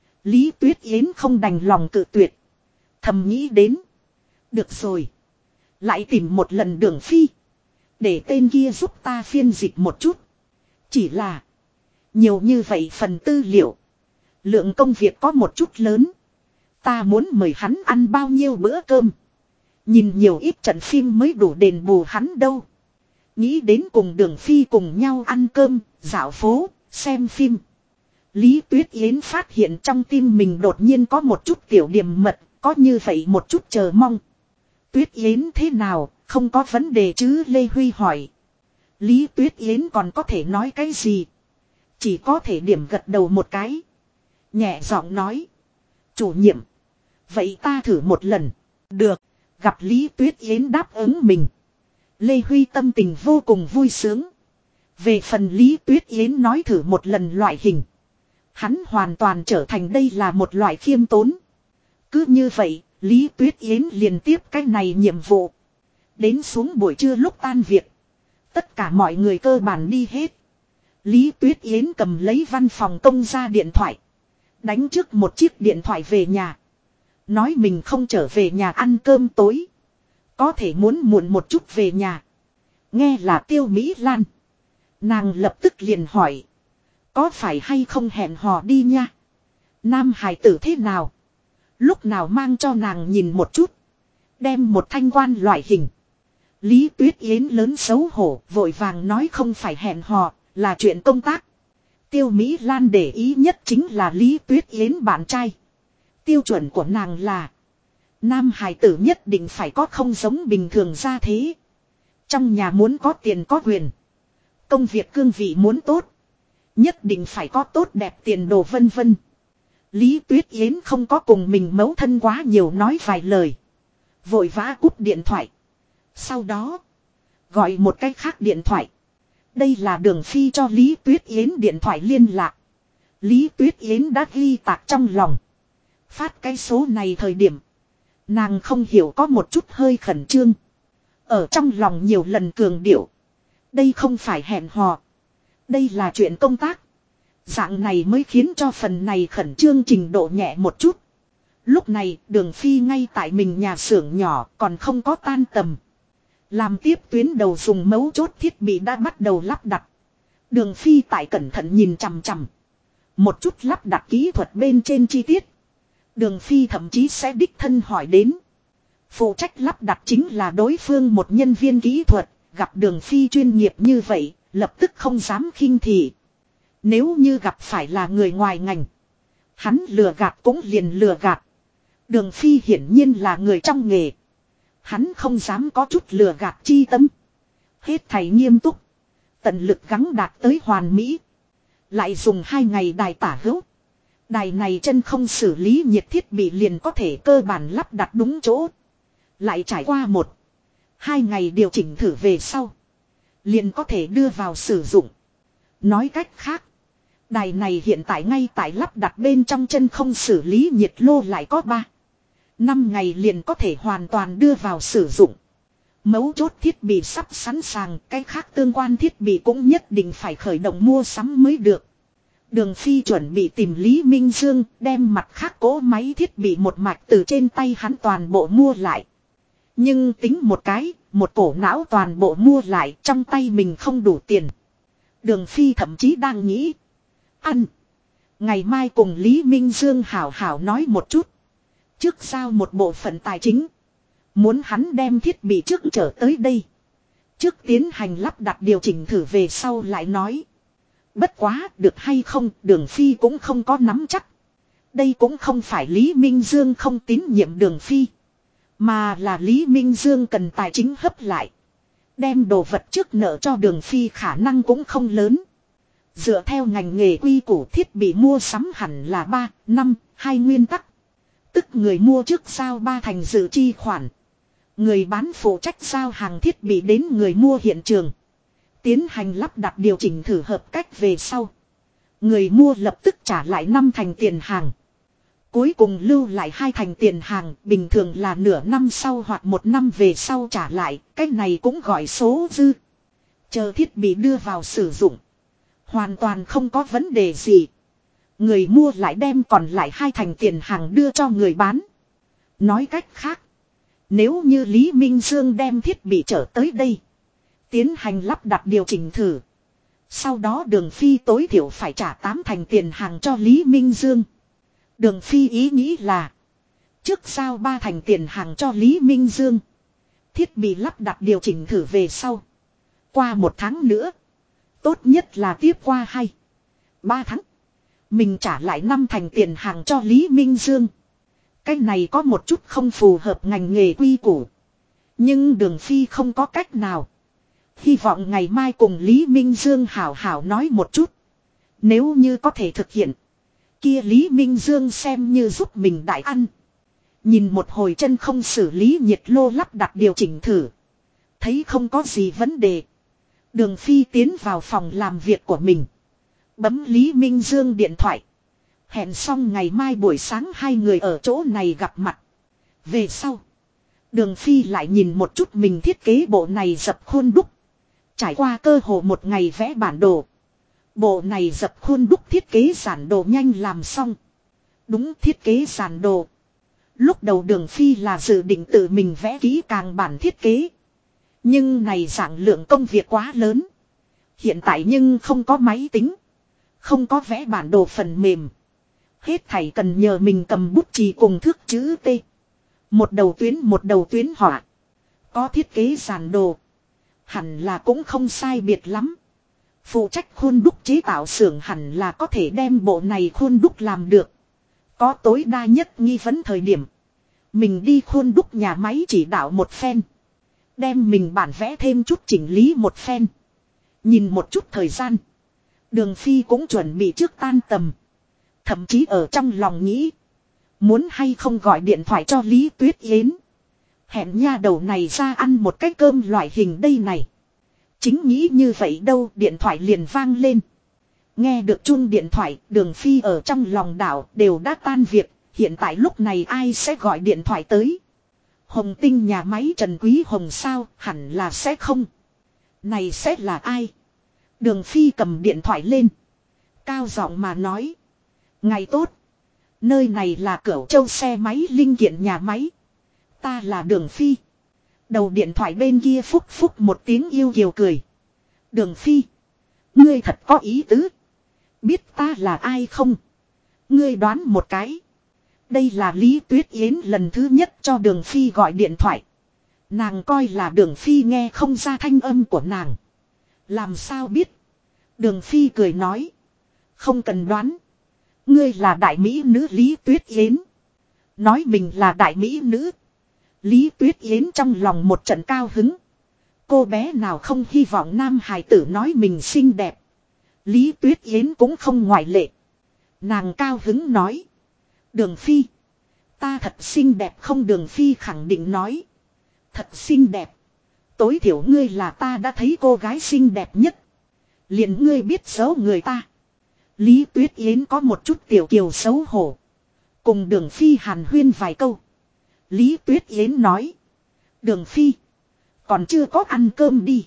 Lý Tuyết Yến không đành lòng cự tuyệt. Thầm nghĩ đến. Được rồi. Lại tìm một lần Đường Phi. Để tên kia giúp ta phiên dịch một chút. Chỉ là. Nhiều như vậy phần tư liệu. Lượng công việc có một chút lớn. Ta muốn mời hắn ăn bao nhiêu bữa cơm. Nhìn nhiều ít trận phim mới đủ đền bù hắn đâu. Nghĩ đến cùng Đường Phi cùng nhau ăn cơm, dạo phố, xem phim. Lý Tuyết Yến phát hiện trong tim mình đột nhiên có một chút tiểu điểm mật, có như vậy một chút chờ mong. Tuyết Yến thế nào, không có vấn đề chứ Lê Huy hỏi. Lý Tuyết Yến còn có thể nói cái gì? Chỉ có thể điểm gật đầu một cái. Nhẹ giọng nói. Chủ nhiệm. Vậy ta thử một lần. Được. Gặp Lý Tuyết Yến đáp ứng mình. Lê Huy tâm tình vô cùng vui sướng. Về phần Lý Tuyết Yến nói thử một lần loại hình. Hắn hoàn toàn trở thành đây là một loại khiêm tốn. Cứ như vậy, Lý Tuyết Yến liền tiếp cái này nhiệm vụ. Đến xuống buổi trưa lúc tan việc. Tất cả mọi người cơ bản đi hết. Lý Tuyết Yến cầm lấy văn phòng công ra điện thoại. Đánh trước một chiếc điện thoại về nhà. Nói mình không trở về nhà ăn cơm tối. Có thể muốn muộn một chút về nhà. Nghe là Tiêu Mỹ Lan. Nàng lập tức liền hỏi. Có phải hay không hẹn hò đi nha? Nam hài tử thế nào? Lúc nào mang cho nàng nhìn một chút. Đem một thanh quan loại hình. Lý Tuyết Yến lớn xấu hổ, vội vàng nói không phải hẹn hò, là chuyện công tác. Tiêu Mỹ Lan để ý nhất chính là Lý Tuyết Yến bạn trai. Tiêu chuẩn của nàng là nam hài tử nhất định phải có không giống bình thường ra thế. Trong nhà muốn có tiền có quyền. Công việc cương vị muốn tốt. Nhất định phải có tốt đẹp tiền đồ vân vân. Lý Tuyết Yến không có cùng mình mẫu thân quá nhiều nói vài lời. Vội vã cúp điện thoại. Sau đó gọi một cái khác điện thoại. Đây là Đường Phi cho Lý Tuyết Yến điện thoại liên lạc. Lý Tuyết Yến đã ghi tạc trong lòng. Phát cái số này thời điểm, nàng không hiểu có một chút hơi khẩn trương. Ở trong lòng nhiều lần cường điệu. Đây không phải hẹn hò. Đây là chuyện công tác. Dạng này mới khiến cho phần này khẩn trương trình độ nhẹ một chút. Lúc này Đường Phi ngay tại mình nhà xưởng nhỏ còn không có tan tầm. Làm tiếp tuyến đầu dùng mấu chốt thiết bị đã bắt đầu lắp đặt. Đường Phi tại cẩn thận nhìn chằm chằm. Một chút lắp đặt kỹ thuật bên trên chi tiết. Đường Phi thậm chí sẽ đích thân hỏi đến. Phụ trách lắp đặt chính là đối phương một nhân viên kỹ thuật. Gặp Đường Phi chuyên nghiệp như vậy, lập tức không dám khinh thị. Nếu như gặp phải là người ngoài ngành, hắn lừa gạt cũng liền lừa gạt. Đường Phi hiển nhiên là người trong nghề. Hắn không dám có chút lừa gạt chi tâm. Hết thảy nghiêm túc. Tận lực gắng đạt tới hoàn mỹ. Lại dùng 2 ngày đài tả hữu. Đài này chân không xử lý nhiệt thiết bị liền có thể cơ bản lắp đặt đúng chỗ. Lại trải qua 1-2 ngày điều chỉnh thử về sau, liền có thể đưa vào sử dụng. Nói cách khác, đài này hiện tại ngay tại lắp đặt bên trong chân không xử lý nhiệt lô lại có 3-5 ngày liền có thể hoàn toàn đưa vào sử dụng. Mấu chốt thiết bị sắp sẵn sàng, cái khác tương quan thiết bị cũng nhất định phải khởi động mua sắm mới được. Đường Phi chuẩn bị tìm Lý Minh Dương, đem mặt khác cỗ máy thiết bị một mạch từ trên tay hắn toàn bộ mua lại. Nhưng tính một cái, một cổ não toàn bộ mua lại, trong tay mình không đủ tiền. Đường Phi thậm chí đang nghĩ, ngày mai cùng Lý Minh Dương hảo hảo nói một chút. Trước giao một bộ phận tài chính, muốn hắn đem thiết bị trước trở tới đây. Trước tiến hành lắp đặt điều chỉnh thử về sau lại nói. Bất quá, được hay không, Đường Phi cũng không có nắm chắc. Đây cũng không phải Lý Minh Dương không tín nhiệm Đường Phi, mà là Lý Minh Dương cần tài chính hấp lại. Đem đồ vật trước nợ cho Đường Phi khả năng cũng không lớn. Dựa theo ngành nghề quy củ thiết bị mua sắm hẳn là 3-5-2 nguyên tắc. Tức người mua trước giao 3 thành dự chi khoản. Người bán phụ trách giao hàng thiết bị đến người mua hiện trường. Tiến hành lắp đặt điều chỉnh thử hợp cách về sau. Người mua lập tức trả lại 5 thành tiền hàng. Cuối cùng lưu lại 2 thành tiền hàng, bình thường là nửa năm sau hoặc 1 năm về sau trả lại, cái này cũng gọi số dư. Chờ thiết bị đưa vào sử dụng, hoàn toàn không có vấn đề gì. Người mua lại đem còn lại 2 thành tiền hàng đưa cho người bán. Nói cách khác, nếu như Lý Minh Dương đem thiết bị trở tới đây, tiến hành lắp đặt điều chỉnh thử, sau đó Đường Phi tối thiểu phải trả 8 thành tiền hàng cho Lý Minh Dương. Đường Phi ý nghĩ là, trước giao 3 thành tiền hàng cho Lý Minh Dương, thiết bị lắp đặt điều chỉnh thử về sau, qua 1 tháng nữa, tốt nhất là tiếp qua 2-3 tháng, mình trả lại 5 thành tiền hàng cho Lý Minh Dương. Cái này có một chút không phù hợp ngành nghề quy củ, nhưng Đường Phi không có cách nào. Hy vọng ngày mai cùng Lý Minh Dương hảo hảo nói một chút. Nếu như có thể thực hiện, kia Lý Minh Dương xem như giúp mình đại ăn. Nhìn một hồi chân không xử lý nhiệt lô lắp đặt điều chỉnh thử, thấy không có gì vấn đề, Đường Phi tiến vào phòng làm việc của mình, bấm Lý Minh Dương điện thoại. Hẹn xong ngày mai buổi sáng 2 người ở chỗ này gặp mặt. Về sau, Đường Phi lại nhìn một chút mình thiết kế bộ này dập khuôn đúc. Trải qua cơ hồ 1 ngày vẽ bản đồ, bộ này dập khuôn đúc thiết kế giản đồ nhanh làm xong. Đúng, thiết kế giản đồ. Lúc đầu Đường Phi là dự định tự mình vẽ kỹ càng bản thiết kế, nhưng này dạng lượng công việc quá lớn. Hiện tại nhưng không có máy tính, không có vẽ bản đồ phần mềm. Hết thảy cần nhờ mình cầm bút chì cùng thước chữ T. Một đầu tuyến họa. Có thiết kế giản đồ. Hẳn là cũng không sai biệt lắm. Phụ trách khuôn đúc chế tạo xưởng hẳn là có thể đem bộ này khuôn đúc làm được. Có tối đa nhất nghi vấn thời điểm. Mình đi khuôn đúc nhà máy chỉ đạo một phen. Đem mình bản vẽ thêm chút chỉnh lý một phen. Nhìn một chút thời gian. Đường Phi cũng chuẩn bị trước tan tầm. Thậm chí ở trong lòng nghĩ. Muốn hay không gọi điện thoại cho Lý Tuyết Yến. Hẹn nha đầu này ra ăn một cái cơm loại hình đây này. Chính nghĩ như vậy đâu điện thoại liền vang lên. Nghe được chuông điện thoại Đường Phi ở trong lòng đảo đều đã tan việc. Hiện tại lúc này ai sẽ gọi điện thoại tới. Hồng Tinh nhà máy Trần Quý Hồng sao hẳn là sẽ không. Này sẽ là ai? Đường Phi cầm điện thoại lên. Cao giọng mà nói. Ngày tốt. Nơi này là Cửu Châu xe máy linh kiện nhà máy. Ta là Đường Phi. Đầu điện thoại bên kia phúc phúc một tiếng yêu kiều cười. Đường Phi. Ngươi thật có ý tứ. Biết ta là ai không? Ngươi đoán một cái. Đây là Lý Tuyết Yến lần thứ nhất cho Đường Phi gọi điện thoại. Nàng coi là Đường Phi nghe không ra thanh âm của nàng. Làm sao biết? Đường Phi cười nói. Không cần đoán. Ngươi là đại mỹ nữ Lý Tuyết Yến. Nói mình là đại mỹ nữ. Lý Tuyết Yến trong lòng một trận cao hứng. Cô bé nào không hy vọng nam hài tử nói mình xinh đẹp. Lý Tuyết Yến cũng không ngoại lệ. Nàng cao hứng nói. Đường Phi. Ta thật xinh đẹp không? Đường Phi khẳng định nói. Thật xinh đẹp. Tối thiểu ngươi là ta đã thấy cô gái xinh đẹp nhất. Liền ngươi biết xấu người ta. Lý Tuyết Yến có một chút tiểu kiều xấu hổ. Cùng Đường Phi hàn huyên vài câu. Lý Tuyết Yến nói. Đường Phi. Còn chưa có ăn cơm đi.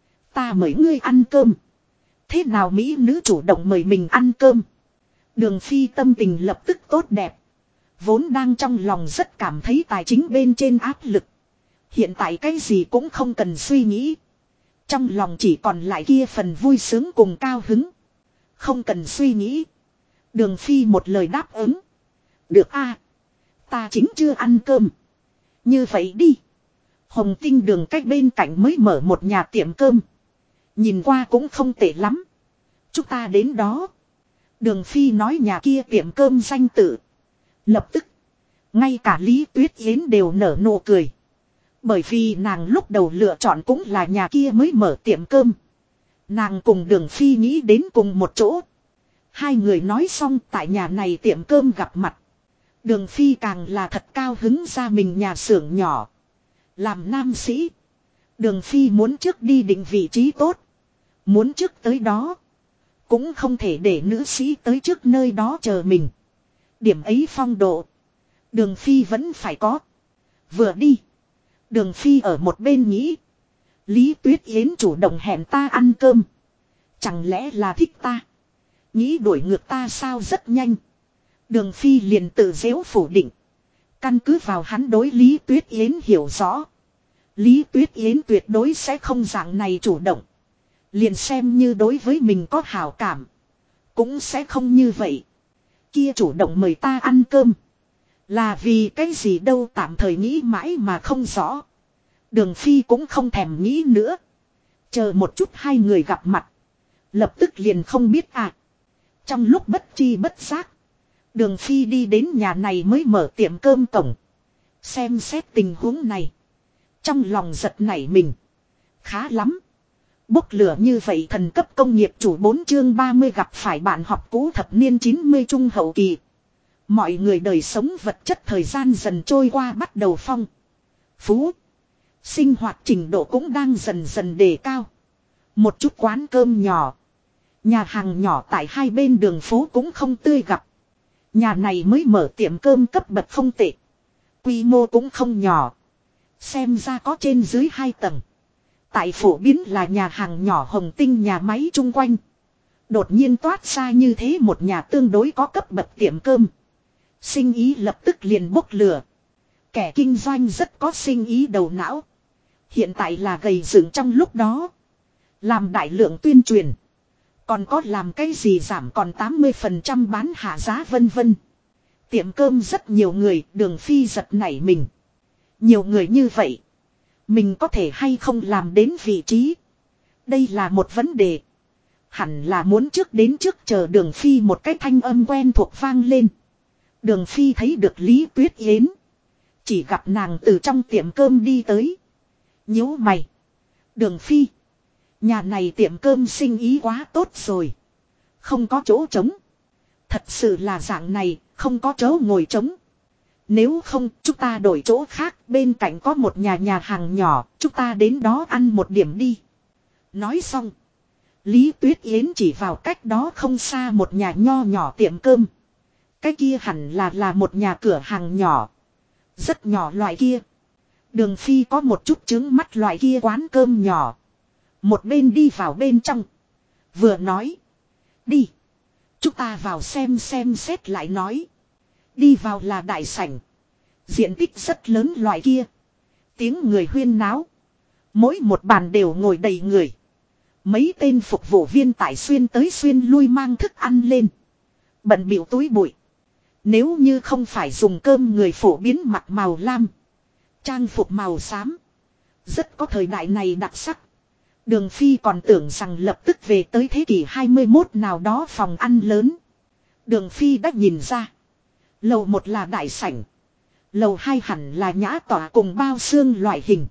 Ta mời ngươi ăn cơm. Thế nào mỹ nữ chủ động mời mình ăn cơm. Đường Phi tâm tình lập tức tốt đẹp. Vốn đang trong lòng rất cảm thấy tài chính bên trên áp lực. Hiện tại cái gì cũng không cần suy nghĩ. Trong lòng chỉ còn lại kia phần vui sướng cùng cao hứng. Không cần suy nghĩ. Đường Phi một lời đáp ứng. Được a, ta chính chưa ăn cơm. Như vậy đi. Hồng Tinh đường cách bên cạnh mới mở một nhà tiệm cơm. Nhìn qua cũng không tệ lắm. Chúng ta đến đó. Đường Phi nói nhà kia tiệm cơm danh tự. Lập tức. Ngay cả Lý Tuyết Yến đều nở nụ cười. Bởi vì nàng lúc đầu lựa chọn cũng là nhà kia mới mở tiệm cơm. Nàng cùng Đường Phi nghĩ đến cùng một chỗ. Hai người nói xong tại nhà này tiệm cơm gặp mặt. Đường Phi càng là thật cao hứng ra mình nhà xưởng nhỏ. Làm nam sĩ. Đường Phi muốn trước đi định vị trí tốt. Muốn trước tới đó. Cũng không thể để nữ sĩ tới trước nơi đó chờ mình. Điểm ấy phong độ. Đường Phi vẫn phải có. Vừa đi. Đường Phi ở một bên nghĩ. Lý Tuyết Yến chủ động hẹn ta ăn cơm. Chẳng lẽ là thích ta. Nghĩ đuổi ngược ta sao rất nhanh. Đường Phi liền tự giễu phủ định. Căn cứ vào hắn đối Lý Tuyết Yến hiểu rõ. Lý Tuyết Yến tuyệt đối sẽ không dạng này chủ động. Liền xem như đối với mình có hảo cảm. Cũng sẽ không như vậy. Kia chủ động mời ta ăn cơm. Là vì cái gì đâu tạm thời nghĩ mãi mà không rõ. Đường Phi cũng không thèm nghĩ nữa. Chờ một chút hai người gặp mặt. Lập tức liền không biết à. Trong lúc bất chi bất giác. Đường Phi đi đến nhà này mới mở tiệm cơm cổng. Xem xét tình huống này. Trong lòng giật nảy mình. Khá lắm. Bốc lửa như vậy thần cấp công nghiệp chủ 4 chương 30 gặp phải bạn học cũ thập niên 90 trung hậu kỳ. Mọi người đời sống vật chất thời gian dần trôi qua bắt đầu phong phú. Sinh hoạt trình độ cũng đang dần dần đề cao. Một chút quán cơm nhỏ. Nhà hàng nhỏ tại hai bên đường phố cũng không tươi gặp. Nhà này mới mở tiệm cơm cấp bậc không tệ. Quy mô cũng không nhỏ. Xem ra có trên dưới 2 tầng. Tại phổ biến là nhà hàng nhỏ Hồng Tinh nhà máy chung quanh. Đột nhiên toát ra như thế một nhà tương đối có cấp bậc tiệm cơm. Sinh ý lập tức liền bốc lửa. Kẻ kinh doanh rất có sinh ý đầu não. Hiện tại là gầy dựng trong lúc đó. Làm đại lượng tuyên truyền. Còn có làm cái gì giảm còn 80% bán hạ giá vân vân. Tiệm cơm rất nhiều người, Đường Phi giật nảy mình. Nhiều người như vậy. Mình có thể hay không làm đến vị trí. Đây là một vấn đề. Hẳn là muốn trước đến trước chờ Đường Phi một cái thanh âm quen thuộc vang lên. Đường Phi thấy được Lý Tuyết Yến. Chỉ gặp nàng từ trong tiệm cơm đi tới. Nhíu mày. Đường Phi. Nhà này tiệm cơm sinh ý quá tốt rồi. Không có chỗ trống. Thật sự là dạng này, không có chỗ ngồi trống. Nếu không, chúng ta đổi chỗ khác, bên cạnh có một nhà hàng nhỏ, chúng ta đến đó ăn một điểm đi. Nói xong. Lý Tuyết Yến chỉ vào cách đó không xa một nhà nho nhỏ tiệm cơm. Cái kia hẳn là một nhà cửa hàng nhỏ. Rất nhỏ loại kia. Đường Phi có một chút chứng mắt loại kia quán cơm nhỏ. Một bên đi vào bên trong. Vừa nói. Đi. Chúng ta vào xem xét lại nói. Đi vào là đại sảnh. Diện tích rất lớn loại kia. Tiếng người huyên náo. Mỗi một bàn đều ngồi đầy người. Mấy tên phục vụ viên tại xuyên tới xuyên lui mang thức ăn lên. Bận bịu túi bụi. Nếu như không phải dùng cơm người phổ biến mặt màu lam. Trang phục màu xám. Rất có thời đại này đặc sắc. Đường Phi còn tưởng rằng lập tức về tới thế kỷ 21 nào đó phòng ăn lớn. Đường Phi đã nhìn ra. Lầu 1 là đại sảnh. Lầu 2 hẳn là nhã tọa cùng bao xương loại hình.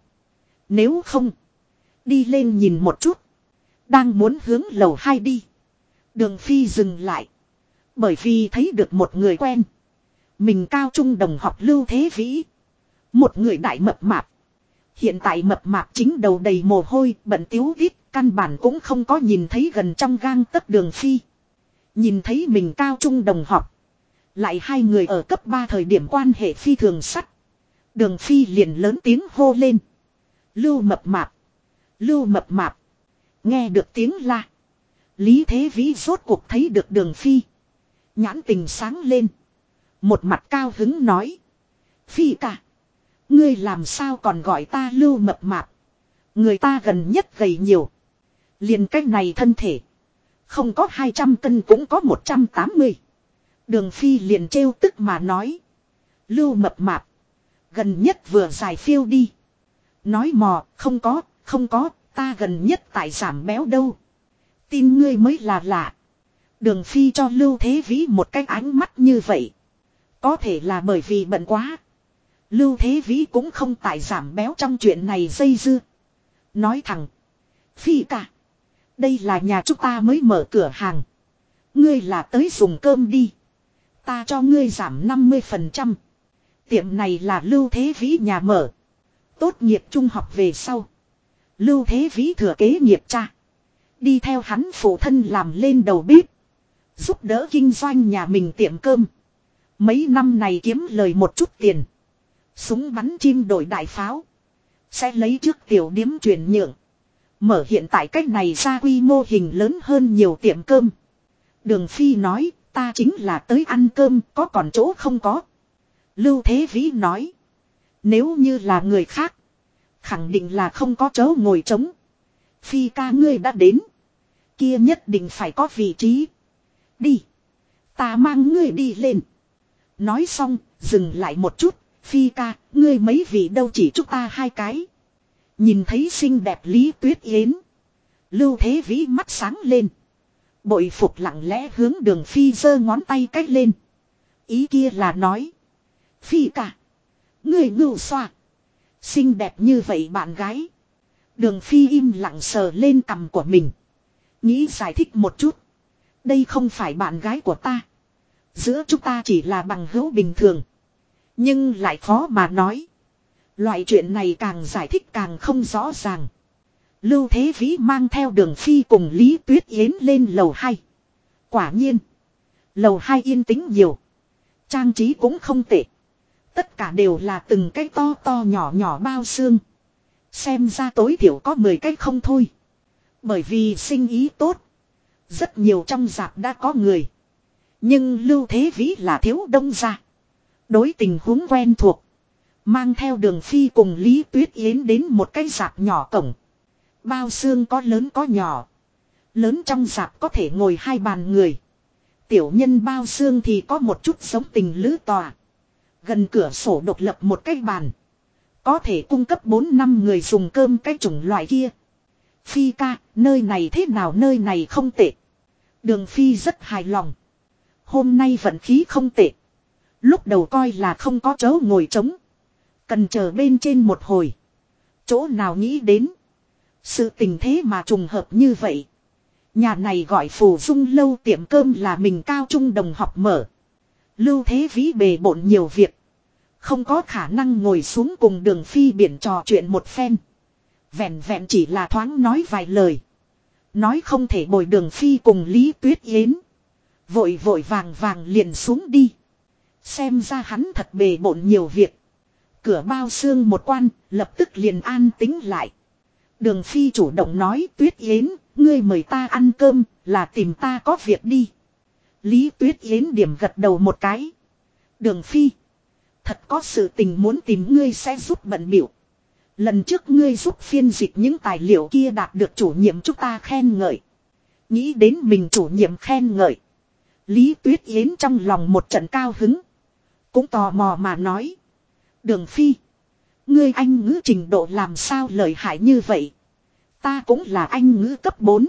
Nếu không. Đi lên nhìn một chút. Đang muốn hướng lầu 2 đi. Đường Phi dừng lại. Bởi vì thấy được một người quen. Mình cao trung đồng học Lưu Thế Vĩ. Một người đại mập mạp. Hiện tại mập mạp chính đầu đầy mồ hôi, bận tiếu tít, căn bản cũng không có nhìn thấy gần trong gang tấc Đường Phi. Nhìn thấy mình cao trung đồng học. Lại hai người ở cấp 3 thời điểm quan hệ phi thường sắt. Đường Phi liền lớn tiếng hô lên. Lưu mập mạp. Lưu mập mạp. Nghe được tiếng la. Lý Thế Vĩ rốt cuộc thấy được Đường Phi. Nhãn tình sáng lên. Một mặt cao hứng nói. Phi ca. Ngươi làm sao còn gọi ta Lưu mập mạp. Người ta gần nhất gầy nhiều. Liền cách này thân thể. Không có 200 cân cũng có 180. Đường Phi liền trêu tức mà nói. Lưu mập mạp. Gần nhất vừa giải phiêu đi. Nói mò, không có, ta gần nhất tại giảm béo đâu. Tin ngươi mới là lạ. Đường Phi cho Lưu Thế Vĩ một cái ánh mắt như vậy. Có thể là bởi vì bận quá. Lưu Thế Vĩ cũng không tại giảm béo trong chuyện này dây dưa. Nói thẳng. Phi ca. Đây là nhà chúng ta mới mở cửa hàng. Ngươi là tới dùng cơm đi. Ta cho ngươi giảm 50%. Tiệm này là Lưu Thế Vĩ nhà mở. Tốt nghiệp trung học về sau. Lưu Thế Vĩ thừa kế nghiệp cha. Đi theo hắn phụ thân làm lên đầu bếp. Giúp đỡ kinh doanh nhà mình tiệm cơm. Mấy năm này kiếm lời một chút tiền. Súng bắn chim đổi đại pháo. Sẽ lấy trước tiểu điếm chuyển nhượng. Mở hiện tại cách này ra quy mô hình lớn hơn nhiều tiệm cơm. Đường Phi nói, ta chính là tới ăn cơm, có còn chỗ không có. Lưu Thế Vĩ nói. Nếu như là người khác. Khẳng định là không có chỗ ngồi trống. Phi ca ngươi đã đến. Kia nhất định phải có vị trí. Đi. Ta mang ngươi đi lên. Nói xong, dừng lại một chút. Phi ca, ngươi mấy vị đâu chỉ chúng ta hai cái. Nhìn thấy xinh đẹp Lý Tuyết Yến. Lưu Thế Vĩ mắt sáng lên. Bội phục lặng lẽ hướng Đường Phi giơ ngón tay cách lên. Ý kia là nói. Phi ca. Ngươi ngưu xoa. Xinh đẹp như vậy bạn gái. Đường Phi im lặng sờ lên cằm của mình. Nghĩ giải thích một chút. Đây không phải bạn gái của ta. Giữa chúng ta chỉ là bằng hữu bình thường. Nhưng lại khó mà nói. Loại chuyện này càng giải thích càng không rõ ràng. Lưu Thế Vĩ mang theo Đường Phi cùng Lý Tuyết Yến lên lầu 2. Quả nhiên. Lầu 2 yên tĩnh nhiều. Trang trí cũng không tệ. Tất cả đều là từng cái to to nhỏ nhỏ bao xương. Xem ra tối thiểu có 10 cái không thôi. Bởi vì sinh ý tốt. Rất nhiều trong rạp đã có người. Nhưng Lưu Thế Vĩ là thiếu đông gia. Đối tình huống quen thuộc. Mang theo Đường Phi cùng Lý Tuyết Yến đến một cái rạp nhỏ cổng. Bao xương có lớn có nhỏ. Lớn trong rạp có thể ngồi 2 bàn người. Tiểu nhân bao xương thì có một chút giống tình lữ tòa. Gần cửa sổ độc lập một cái bàn. có thể cung cấp 4 năm người dùng cơm cái chủng loại kia. Phi ca, nơi này thế nào, nơi này không tệ. Đường Phi rất hài lòng. Hôm nay vận khí không tệ. Lúc đầu coi là không có chỗ ngồi trống. Cần chờ bên trên một hồi. Chỗ nào nghĩ đến. Sự tình thế mà trùng hợp như vậy. Nhà này gọi Phù Dung lâu tiệm cơm là mình cao trung đồng học mở. Lưu Thế Vĩ bề bộn nhiều việc. Không có khả năng ngồi xuống cùng Đường Phi biển trò chuyện một phen. Vẹn vẹn chỉ là thoáng nói vài lời. Nói không thể bồi Đường Phi cùng Lý Tuyết Yến. Vội vội vàng vàng liền xuống đi. Xem ra hắn thật bề bộn nhiều việc. Cửa bao xương một quan, lập tức liền an tĩnh lại. Đường Phi chủ động nói, Tuyết Yến, ngươi mời ta ăn cơm, là tìm ta có việc đi. Lý Tuyết Yến điểm gật đầu một cái. Đường Phi, thật có sự tình muốn tìm ngươi sẽ giúp bận biểu. Lần trước ngươi giúp phiên dịch những tài liệu kia đạt được chủ nhiệm chúng ta khen ngợi. Nghĩ đến mình chủ nhiệm khen ngợi. Lý Tuyết Yến trong lòng một trận cao hứng. Cũng tò mò mà nói. Đường Phi, ngươi Anh ngữ trình độ làm sao lợi hại như vậy? Ta cũng là Anh ngữ cấp 4.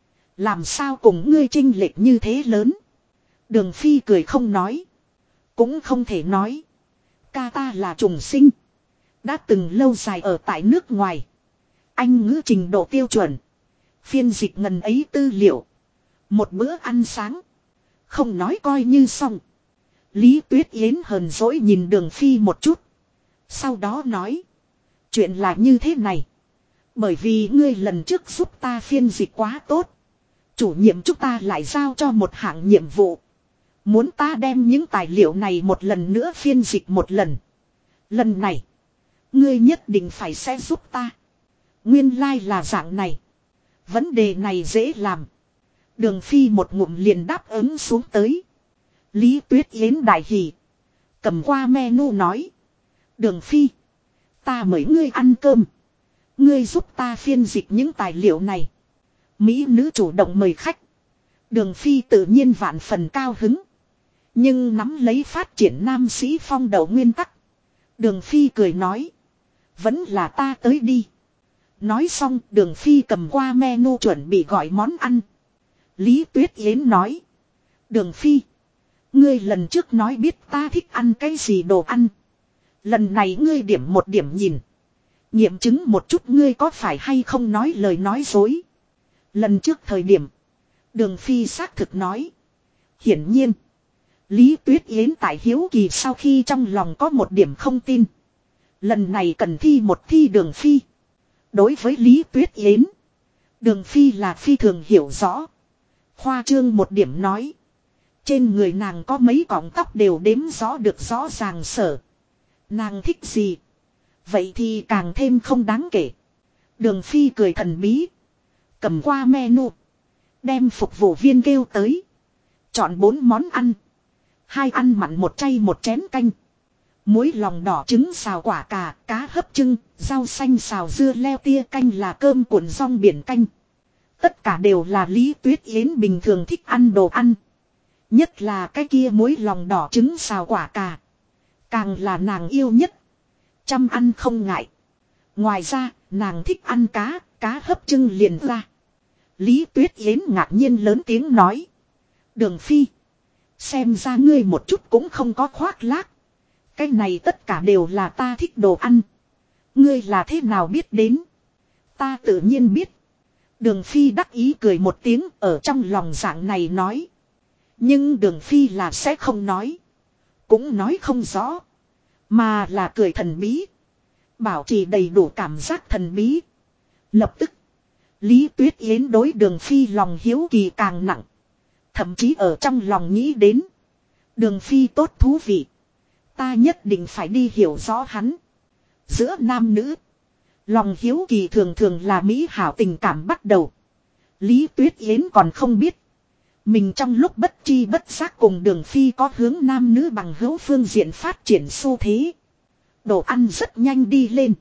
Làm sao cùng ngươi chênh lệch như thế lớn? Đường Phi cười không nói. Cũng không thể nói. Ca ta là trùng sinh. Đã từng lâu dài ở tại nước ngoài. Anh ngữ trình độ tiêu chuẩn. Phiên dịch ngần ấy tư liệu. Một bữa ăn sáng. Không nói coi như xong. Lý Tuyết Yến hờn dỗi nhìn Đường Phi một chút. Sau đó nói. Chuyện là như thế này. Bởi vì ngươi lần trước giúp ta phiên dịch quá tốt. Chủ nhiệm chúng ta lại giao cho một hạng nhiệm vụ. Muốn ta đem những tài liệu này một lần nữa phiên dịch một lần. Lần này. Ngươi nhất định phải sẽ giúp ta. Nguyên lai là dạng này. Vấn đề này dễ làm. Đường Phi một ngụm liền đáp ứng xuống tới. Lý Tuyết Yến đại hỉ. Cầm qua menu nói. Đường Phi. Ta mời ngươi ăn cơm. Ngươi giúp ta phiên dịch những tài liệu này. Mỹ nữ chủ động mời khách. Đường Phi tự nhiên vạn phần cao hứng. Nhưng nắm lấy phát triển nam sĩ phong đầu nguyên tắc. Đường Phi cười nói. Vẫn là ta tới đi. Nói xong Đường Phi cầm qua menu chuẩn bị gọi món ăn. Lý Tuyết Yến nói. Đường Phi. Ngươi lần trước nói biết ta thích ăn cái gì đồ ăn. Lần này ngươi điểm một điểm nhìn. Nghiệm chứng một chút ngươi có phải hay không nói lời nói dối. Lần trước thời điểm. Đường Phi xác thực nói. Hiển nhiên. Lý Tuyết Yến tại hiếu kỳ sau khi trong lòng có một điểm không tin. Lần này cần thi một thi Đường Phi. Đối với Lý Tuyết Yến. Đường Phi là phi thường hiểu rõ. Khoa trương một điểm nói. Trên người nàng có mấy cọng tóc đều đếm rõ được rõ ràng sở. Nàng thích gì? Vậy thì càng thêm không đáng kể. Đường Phi cười thần bí. Cầm qua menu. Đem phục vụ viên kêu tới. Chọn 4 món ăn. 2 ăn mặn một chay một chén canh. Muối lòng đỏ trứng xào quả cà, cá hấp trưng, rau xanh xào dưa leo tia canh là cơm cuộn rong biển canh. Tất cả đều là Lý Tuyết Yến bình thường thích ăn đồ ăn. Nhất là cái kia muối lòng đỏ trứng xào quả cà. Càng là nàng yêu nhất. Chăm ăn không ngại. Ngoài ra, nàng thích ăn cá, cá hấp trưng liền ra. Lý Tuyết Yến ngạc nhiên lớn tiếng nói. Đường Phi. Xem ra ngươi một chút cũng không có khoác lác. Cái này tất cả đều là ta thích đồ ăn. Ngươi là thế nào biết đến? Ta tự nhiên biết. Đường Phi đắc ý cười một tiếng ở trong lòng dạng này nói. Nhưng Đường Phi là sẽ không nói. Cũng nói không rõ. Mà là cười thần bí. Bảo trì đầy đủ cảm giác thần bí. Lập tức. Lý Tuyết Yến đối Đường Phi lòng hiếu kỳ càng nặng. Thậm chí ở trong lòng nghĩ đến. Đường Phi tốt thú vị. Ta nhất định phải đi hiểu rõ hắn. Giữa nam nữ. Lòng hiếu kỳ thường thường là mỹ hảo tình cảm bắt đầu. Lý Tuyết Yến còn không biết. Mình trong lúc bất chi bất giác cùng Đường Phi có hướng nam nữ bằng hữu phương diện phát triển xu thế. Đồ ăn rất nhanh đi lên.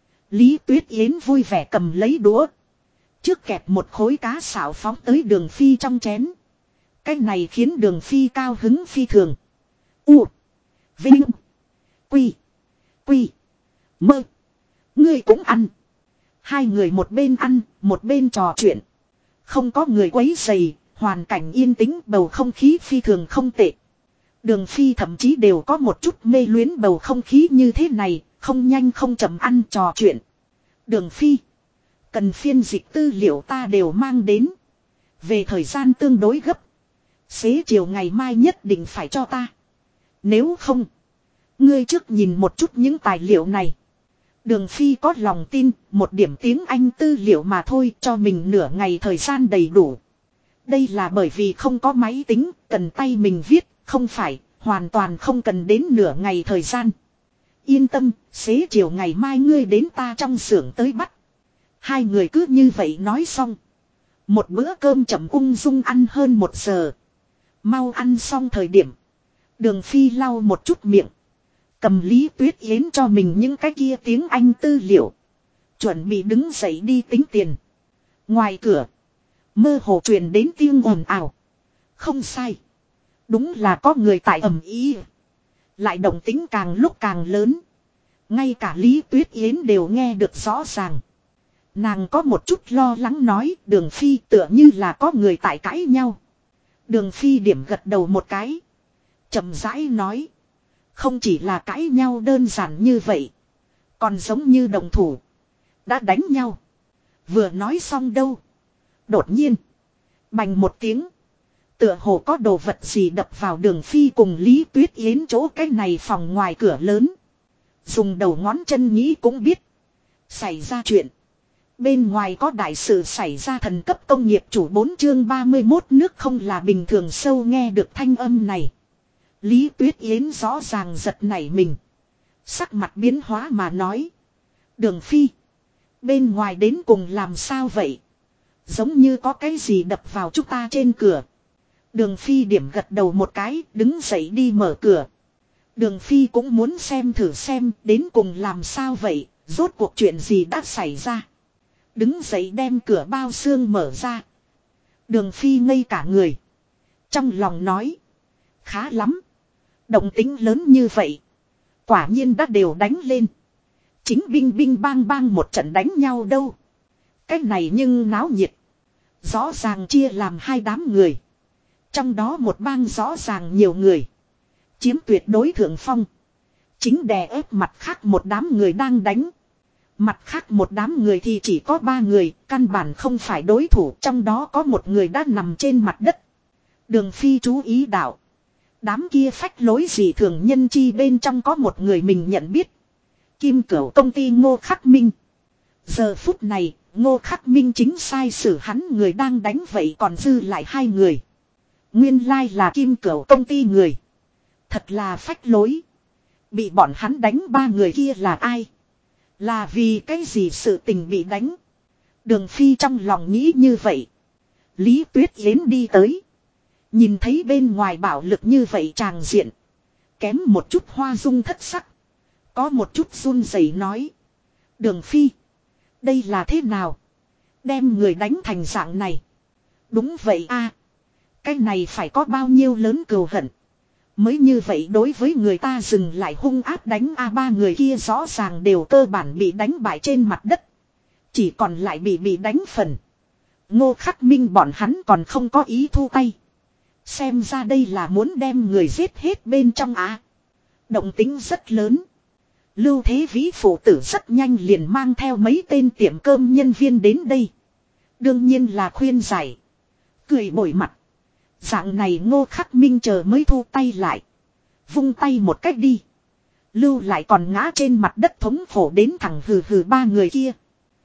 Lý Tuyết Yến vui vẻ cầm lấy đũa. Trước kẹp một khối cá xào phóng tới Đường Phi trong chén. Cái này khiến Đường Phi cao hứng phi thường. U. Vinh. Quy. Quy. Mơ. Ngươi cũng ăn. Hai người một bên ăn, một bên trò chuyện. Không có người quấy rầy, hoàn cảnh yên tĩnh, bầu không khí phi thường không tệ. Đường Phi thậm chí đều có một chút mê luyến bầu không khí như thế này, không nhanh không chậm ăn trò chuyện. Đường Phi, cần phiên dịch tư liệu ta đều mang đến. Về thời gian tương đối gấp. Xế chiều ngày mai nhất định phải cho ta. Nếu không, ngươi trước nhìn một chút những tài liệu này. Đường Phi có lòng tin, một điểm tiếng Anh tư liệu mà thôi, cho mình nửa ngày thời gian đầy đủ. Đây là bởi vì không có máy tính, cần tay mình viết, không phải, hoàn toàn không cần đến nửa ngày thời gian. Yên tâm, xế chiều ngày mai ngươi đến ta trong xưởng tới bắt. Hai người cứ như vậy nói xong. Một bữa cơm chậm ung dung ăn hơn 1 giờ. Mau ăn xong thời điểm. Đường Phi lau một chút miệng. Cầm Lý Tuyết Yến cho mình những cái kia tiếng Anh tư liệu. Chuẩn bị đứng dậy đi tính tiền. Ngoài cửa. Mơ hồ truyền đến tiếng ồn ào. Không sai. Đúng là có người tại ầm ĩ. Lại động tính càng lúc càng lớn. Ngay cả Lý Tuyết Yến đều nghe được rõ ràng. Nàng có một chút lo lắng nói, Đường Phi tựa như là có người tại cãi nhau. Đường Phi điểm gật đầu một cái. Chậm rãi nói. Không chỉ là cãi nhau đơn giản như vậy. Còn giống như đồng thủ. Đã đánh nhau. Vừa nói xong đâu. Đột nhiên. Bành một tiếng. Tựa hồ có đồ vật gì đập vào Đường Phi cùng Lý Tuyết Yến chỗ cái này phòng ngoài cửa lớn. Dùng đầu ngón chân nghĩ cũng biết. Xảy ra chuyện. Bên ngoài có đại sự xảy ra, thần cấp công nghiệp chủ 4 chương 31 nước không là bình thường sâu nghe được thanh âm này. Lý Tuyết Yến rõ ràng giật nảy mình. Sắc mặt biến hóa mà nói. Đường Phi. Bên ngoài đến cùng làm sao vậy? Giống như có cái gì đập vào chúng ta trên cửa. Đường Phi điểm gật đầu một cái, đứng dậy đi mở cửa. Đường Phi cũng muốn xem thử xem đến cùng làm sao vậy, rốt cuộc chuyện gì đã xảy ra. Đứng dậy đem cửa bao xương mở ra. Đường Phi ngây cả người. Trong lòng nói. Khá lắm. Động tính lớn như vậy. Quả nhiên đã đều đánh lên. Chính binh binh bang bang một trận đánh nhau đâu. Cái này nhưng náo nhiệt. Rõ ràng chia làm hai đám người. Trong đó một bang rõ ràng nhiều người. Chiếm tuyệt đối thượng phong. Chính đè ép mặt khác một đám người đang đánh. Mặt khác một đám người thì chỉ có 3 người, căn bản không phải đối thủ, trong đó có một người đã nằm trên mặt đất. Đường Phi chú ý đạo. Đám kia phách lối gì thường nhân chi bên trong có một người mình nhận biết. Kim Cửu công ty Ngô Khắc Minh. Giờ phút này, Ngô Khắc Minh chính sai xử hắn người đang đánh vậy còn dư lại 2 người. Nguyên lai là Kim Cửu công ty người. Thật là phách lối. Bị bọn hắn đánh 3 người kia là ai? Là vì cái gì sự tình bị đánh? Đường Phi trong lòng nghĩ như vậy. Lý Tuyết Yến đi tới. Nhìn thấy bên ngoài bạo lực như vậy tràng diện. Kém một chút hoa dung thất sắc. Có một chút run rẩy nói. Đường Phi. Đây là thế nào? Đem người đánh thành dạng này. Đúng vậy a. Cái này phải có bao nhiêu lớn cừu hận. Mới như vậy đối với người ta dừng lại hung áp đánh a. 3 người kia rõ ràng đều cơ bản bị đánh bại trên mặt đất. Chỉ còn lại bị đánh phần. Ngô Khắc Minh bọn hắn còn không có ý thu tay. Xem ra đây là muốn đem người giết hết bên trong á. Động tính rất lớn. Lưu Thế Vĩ phụ tử rất nhanh liền mang theo mấy tên tiệm cơm nhân viên đến đây. Đương nhiên là khuyên giải. Cười bồi mặt. Dạng này Ngô Khắc Minh chờ mới thu tay lại. Vung tay một cách đi. Lưu lại còn ngã trên mặt đất thống khổ đến thẳng hừ hừ 3 người kia.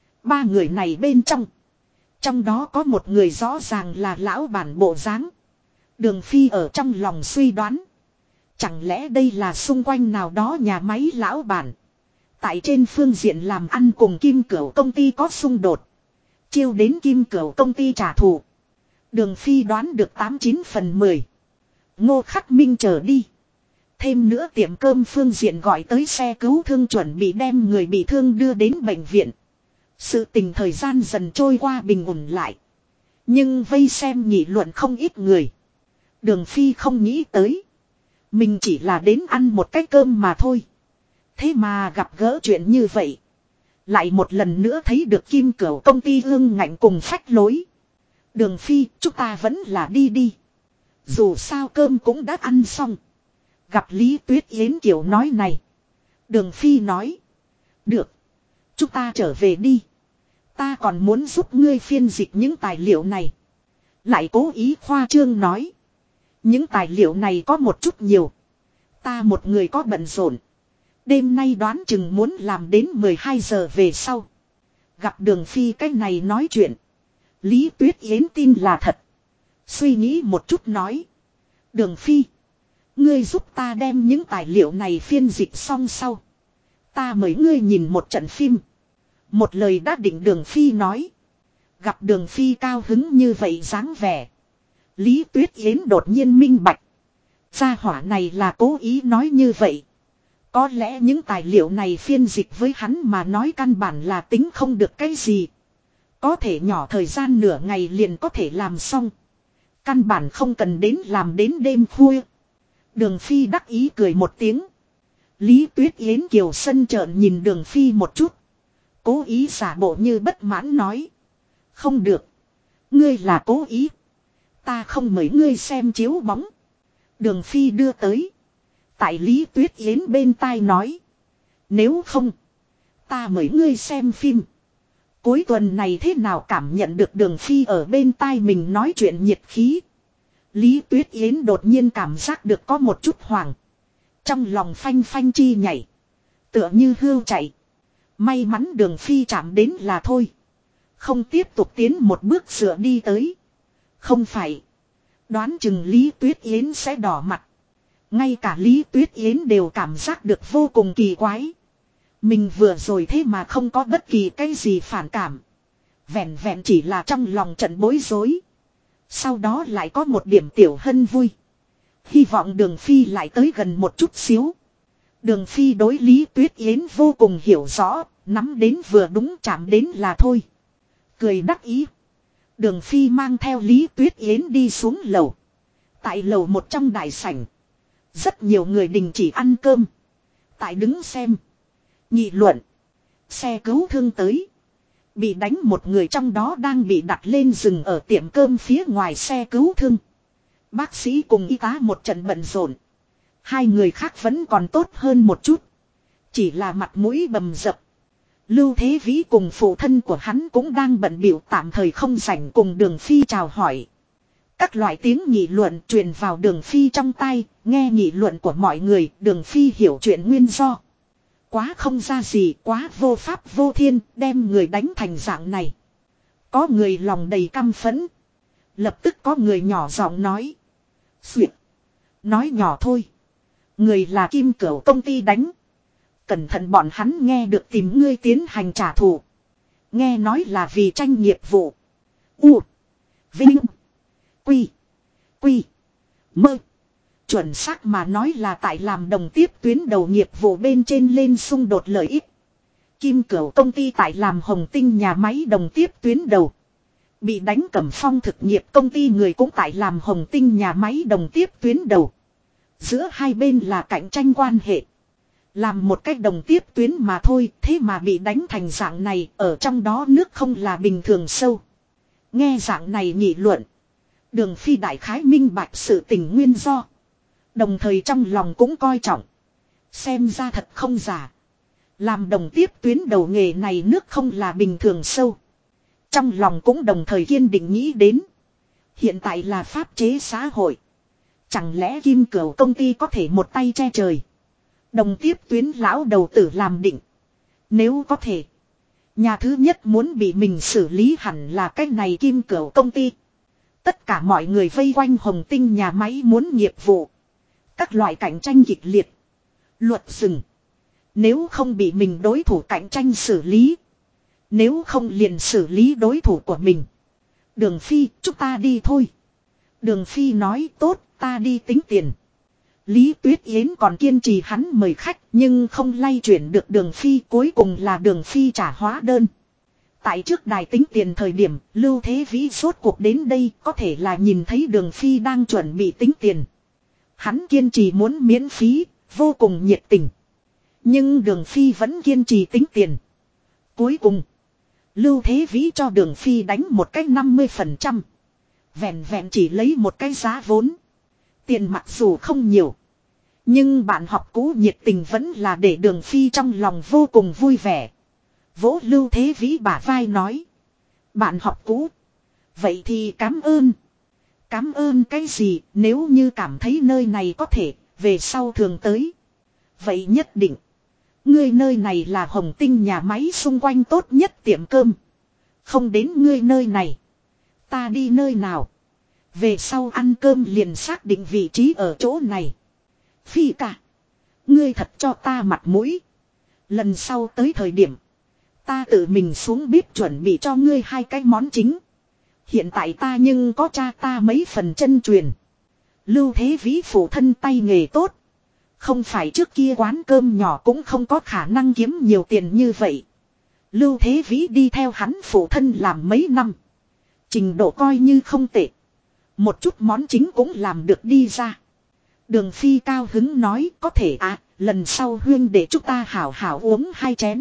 3 người này bên trong. Trong đó có một người rõ ràng là lão bản bộ dáng. Đường Phi ở trong lòng suy đoán. Chẳng lẽ đây là xung quanh nào đó nhà máy lão bản. Tại trên phương diện làm ăn cùng Kim Cửu công ty có xung đột. Chiêu đến Kim Cửu công ty trả thù. Đường Phi đoán được 89 phần 10. Ngô Khắc Minh chờ đi. Thêm nữa tiệm cơm phương diện gọi tới xe cứu thương chuẩn bị đem người bị thương đưa đến bệnh viện. Sự tình thời gian dần trôi qua bình ổn lại. Nhưng vây xem nghị luận không ít người. Đường Phi không nghĩ tới. Mình chỉ là đến ăn một cái cơm mà thôi. Thế mà gặp gỡ chuyện như vậy. Lại một lần nữa thấy được Kim Cửu công ty ương ngạnh cùng phách lối. Đường Phi, chúng ta vẫn là đi đi. Dù sao cơm cũng đã ăn xong. Gặp Lý Tuyết Yến kiểu nói này. Đường Phi nói. Được. Chúng ta trở về đi. Ta còn muốn giúp ngươi phiên dịch những tài liệu này. Lại cố ý khoa trương nói. Những tài liệu này có một chút nhiều. Ta một người có bận rộn. Đêm nay đoán chừng muốn làm đến 12 giờ về sau. Gặp Đường Phi cách này nói chuyện. Lý Tuyết Yến tin là thật. Suy nghĩ một chút nói. Đường Phi. Ngươi giúp ta đem những tài liệu này phiên dịch xong sau. Ta mời ngươi nhìn một trận phim. Một lời đã định Đường Phi nói. Gặp Đường Phi cao hứng như vậy dáng vẻ. Lý Tuyết Yến đột nhiên minh bạch. Gia hỏa này là cố ý nói như vậy. Có lẽ những tài liệu này phiên dịch với hắn mà nói căn bản là tính không được cái gì. Có thể nhỏ thời gian nửa ngày liền có thể làm xong. Căn bản không cần đến làm đến đêm khuya. Đường Phi đắc ý cười một tiếng. Lý Tuyết Yến kiều sân trợn nhìn Đường Phi một chút. Cố ý giả bộ như bất mãn nói. Không được. Ngươi là cố ý. Ta không mời ngươi xem chiếu bóng. Đường Phi đưa tới. Tại Lý Tuyết Yến bên tai nói. Nếu không. Ta mời ngươi xem phim. Cuối tuần này thế nào cảm nhận được Đường Phi ở bên tai mình nói chuyện nhiệt khí. Lý Tuyết Yến đột nhiên cảm giác được có một chút hoảng. Trong lòng phanh phanh chi nhảy. Tựa như hươu chạy. May mắn Đường Phi chạm đến là thôi. Không tiếp tục tiến một bước sửa đi tới. Không phải. Đoán chừng Lý Tuyết Yến sẽ đỏ mặt. Ngay cả Lý Tuyết Yến đều cảm giác được vô cùng kỳ quái. Mình vừa rồi thế mà không có bất kỳ cái gì phản cảm. Vẹn vẹn chỉ là trong lòng trận bối rối. Sau đó lại có một điểm tiểu hân vui. Hy vọng Đường Phi lại tới gần một chút xíu. Đường Phi đối Lý Tuyết Yến vô cùng hiểu rõ. Nắm đến vừa đúng chạm đến là thôi. Cười đắc ý. Đường Phi mang theo Lý Tuyết Yến đi xuống lầu. Tại lầu một trong đại sảnh. Rất nhiều người đình chỉ ăn cơm. Tại đứng xem. Nghị luận. Xe cứu thương tới. Bị đánh một người trong đó đang bị đặt lên giường ở tiệm cơm phía ngoài xe cứu thương. Bác sĩ cùng y tá một trận bận rộn. Hai người khác vẫn còn tốt hơn một chút. Chỉ là mặt mũi bầm dập. Lưu Thế Vĩ cùng phụ thân của hắn cũng đang bận bịu tạm thời không rảnh cùng Đường Phi chào hỏi. Các loại tiếng nghị luận truyền vào Đường Phi trong tai, nghe nghị luận của mọi người, Đường Phi hiểu chuyện nguyên do. Quá không ra gì, quá vô pháp vô thiên, đem người đánh thành dạng này. Có người lòng đầy căm phẫn. Lập tức có người nhỏ giọng nói. Xuyệt. Nói nhỏ thôi. Người là Kim Cửu công ty đánh. Cẩn thận bọn hắn nghe được tìm ngươi tiến hành trả thù. Nghe nói là vì tranh nghiệp vụ. U. Vinh. Quy. Quy. Mơ. Chuẩn xác mà nói là tại làm đồng tiếp tuyến đầu nghiệp vụ bên trên lên xung đột lợi ích. Kim Cửu công ty tại làm Hồng Tinh nhà máy đồng tiếp tuyến đầu. Bị đánh Cẩm Phong thực nghiệp công ty người cũng tại làm Hồng Tinh nhà máy đồng tiếp tuyến đầu. Giữa hai bên là cạnh tranh quan hệ. Làm một cách đồng tiếp tuyến mà thôi, thế mà bị đánh thành dạng này, ở trong đó nước không là bình thường sâu. Nghe dạng này nghị luận. Đường Phi đại khái minh bạch sự tình nguyên do. Đồng thời trong lòng cũng coi trọng. Xem ra thật không giả. Làm đồng tiếp tuyến đầu nghề này nước không là bình thường sâu. Trong lòng cũng đồng thời kiên định nghĩ đến. Hiện tại là pháp chế xã hội. Chẳng lẽ Kim Cửu công ty có thể một tay che trời. Đồng tiếp tuyến lão đầu tử làm định. Nếu có thể. Nhà thứ nhất muốn bị mình xử lý hẳn là cái này Kim Cửu công ty. Tất cả mọi người vây quanh Hồng Tinh nhà máy muốn nghiệp vụ. Các loại cạnh tranh kịch liệt. Luật dừng. Nếu không bị mình đối thủ cạnh tranh xử lý. Nếu không liền xử lý đối thủ của mình. Đường Phi, chúng ta đi thôi. Đường Phi nói tốt, ta đi tính tiền. Lý Tuyết Yến còn kiên trì hắn mời khách nhưng không lay chuyển được Đường Phi, cuối cùng là Đường Phi trả hóa đơn. Tại trước đài tính tiền thời điểm, Lưu Thế Vĩ rốt cuộc đến đây có thể là nhìn thấy Đường Phi đang chuẩn bị tính tiền. Hắn kiên trì muốn miễn phí, vô cùng nhiệt tình. Nhưng Đường Phi vẫn kiên trì tính tiền. Cuối cùng, Lưu Thế Vĩ cho Đường Phi đánh một cái 50%. Vẹn vẹn chỉ lấy một cái giá vốn. Tiền mặc dù không nhiều, nhưng bạn học cũ nhiệt tình vẫn là để Đường Phi trong lòng vô cùng vui vẻ. Vỗ Lưu Thế Vĩ bả vai nói: bạn học cũ, vậy thì cảm ơn. Cảm ơn cái gì, nếu như cảm thấy nơi này có thể, về sau thường tới. Vậy nhất định. Ngươi nơi này là Hồng Tinh nhà máy xung quanh tốt nhất tiệm cơm. Không đến ngươi nơi này, ta đi nơi nào? Về sau ăn cơm liền xác định vị trí ở chỗ này. Phi ca, ngươi thật cho ta mặt mũi. Lần sau tới thời điểm, ta tự mình xuống bếp chuẩn bị cho ngươi 2 cái món chính. Hiện tại ta nhưng có cha ta mấy phần chân truyền. Lưu Thế Vĩ phụ thân tay nghề tốt. Không phải trước kia quán cơm nhỏ cũng không có khả năng kiếm nhiều tiền như vậy. Lưu Thế Vĩ đi theo hắn phụ thân làm mấy năm, trình độ coi như không tệ. Một chút món chính cũng làm được đi ra. Đường Phi cao hứng nói: có thể à, lần sau huyên để chúng ta hảo hảo uống 2 chén.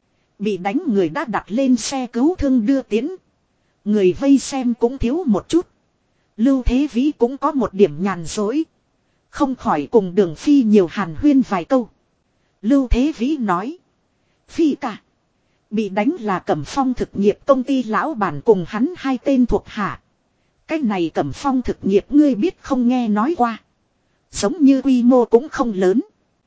Bị đánh người đã đặt lên xe cứu thương đưa tiến. Người vây xem cũng thiếu một chút. Lưu Thế Vĩ cũng có một điểm nhàn dối, không khỏi cùng Đường Phi nhiều hàn huyên vài câu. Lưu Thế Vĩ nói: Phi ca, bị đánh là Cẩm Phong thực nghiệp công ty lão bản cùng hắn 2 tên thuộc hạ. Cái này Cẩm Phong thực nghiệp ngươi biết không, nghe nói qua? Giống như quy mô cũng không lớn.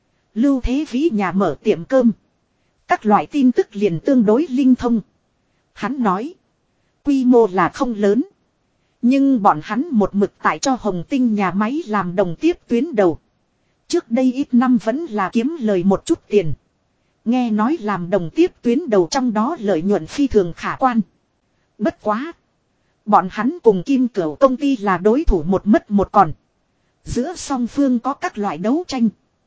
Lưu Thế Vĩ nhà mở tiệm cơm, các loại tin tức liền tương đối linh thông. Hắn nói: quy mô là không lớn, nhưng bọn hắn một mực tại cho Hồng Tinh nhà máy làm đồng tiếp tuyến đầu. Trước đây ít năm vẫn là kiếm lời một chút tiền. Nghe nói làm đồng tiếp tuyến đầu trong đó lợi nhuận phi thường khả quan. Bất quá, bọn hắn cùng Kim Cửu công ty là đối thủ một mất một còn. Giữa song phương có các loại đấu tranh.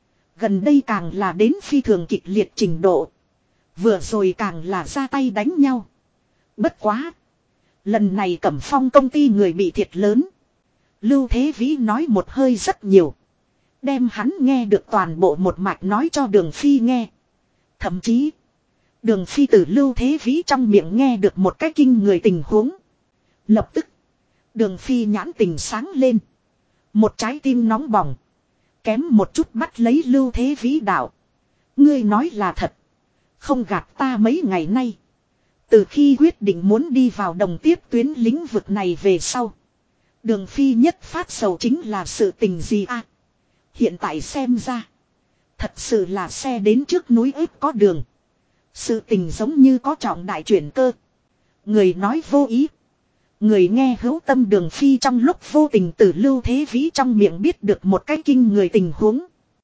Gần đây càng là đến phi thường kịch liệt trình độ. Vừa rồi càng là ra tay đánh nhau. Bất quá, lần này Cẩm Phong công ty người bị thiệt lớn. Lưu Thế Vĩ nói một hơi rất nhiều, đem hắn nghe được toàn bộ một mạch nói cho Đường Phi nghe. Thậm chí, Đường Phi từ Lưu Thế Vĩ trong miệng nghe được một cái kinh người tình huống. Lập tức, Đường Phi nhãn tình sáng lên. Một trái tim nóng bỏng, kém một chút bắt lấy Lưu Thế Vĩ đạo: ngươi nói là thật, không gạt ta. Mấy ngày nay, từ khi quyết định muốn đi vào đồng tiếp tuyến lĩnh vực này về sau, Đường Phi nhất phát sầu chính là sự tình gì à? Hiện tại xem ra, thật sự là xe đến trước núi ếp có đường. Sự tình giống như có trọng đại chuyển cơ. Người nói vô ý, người nghe hữu tâm. Đường Phi trong lúc vô tình từ Lưu Thế Vĩ trong miệng biết được một cái kinh người tình huống.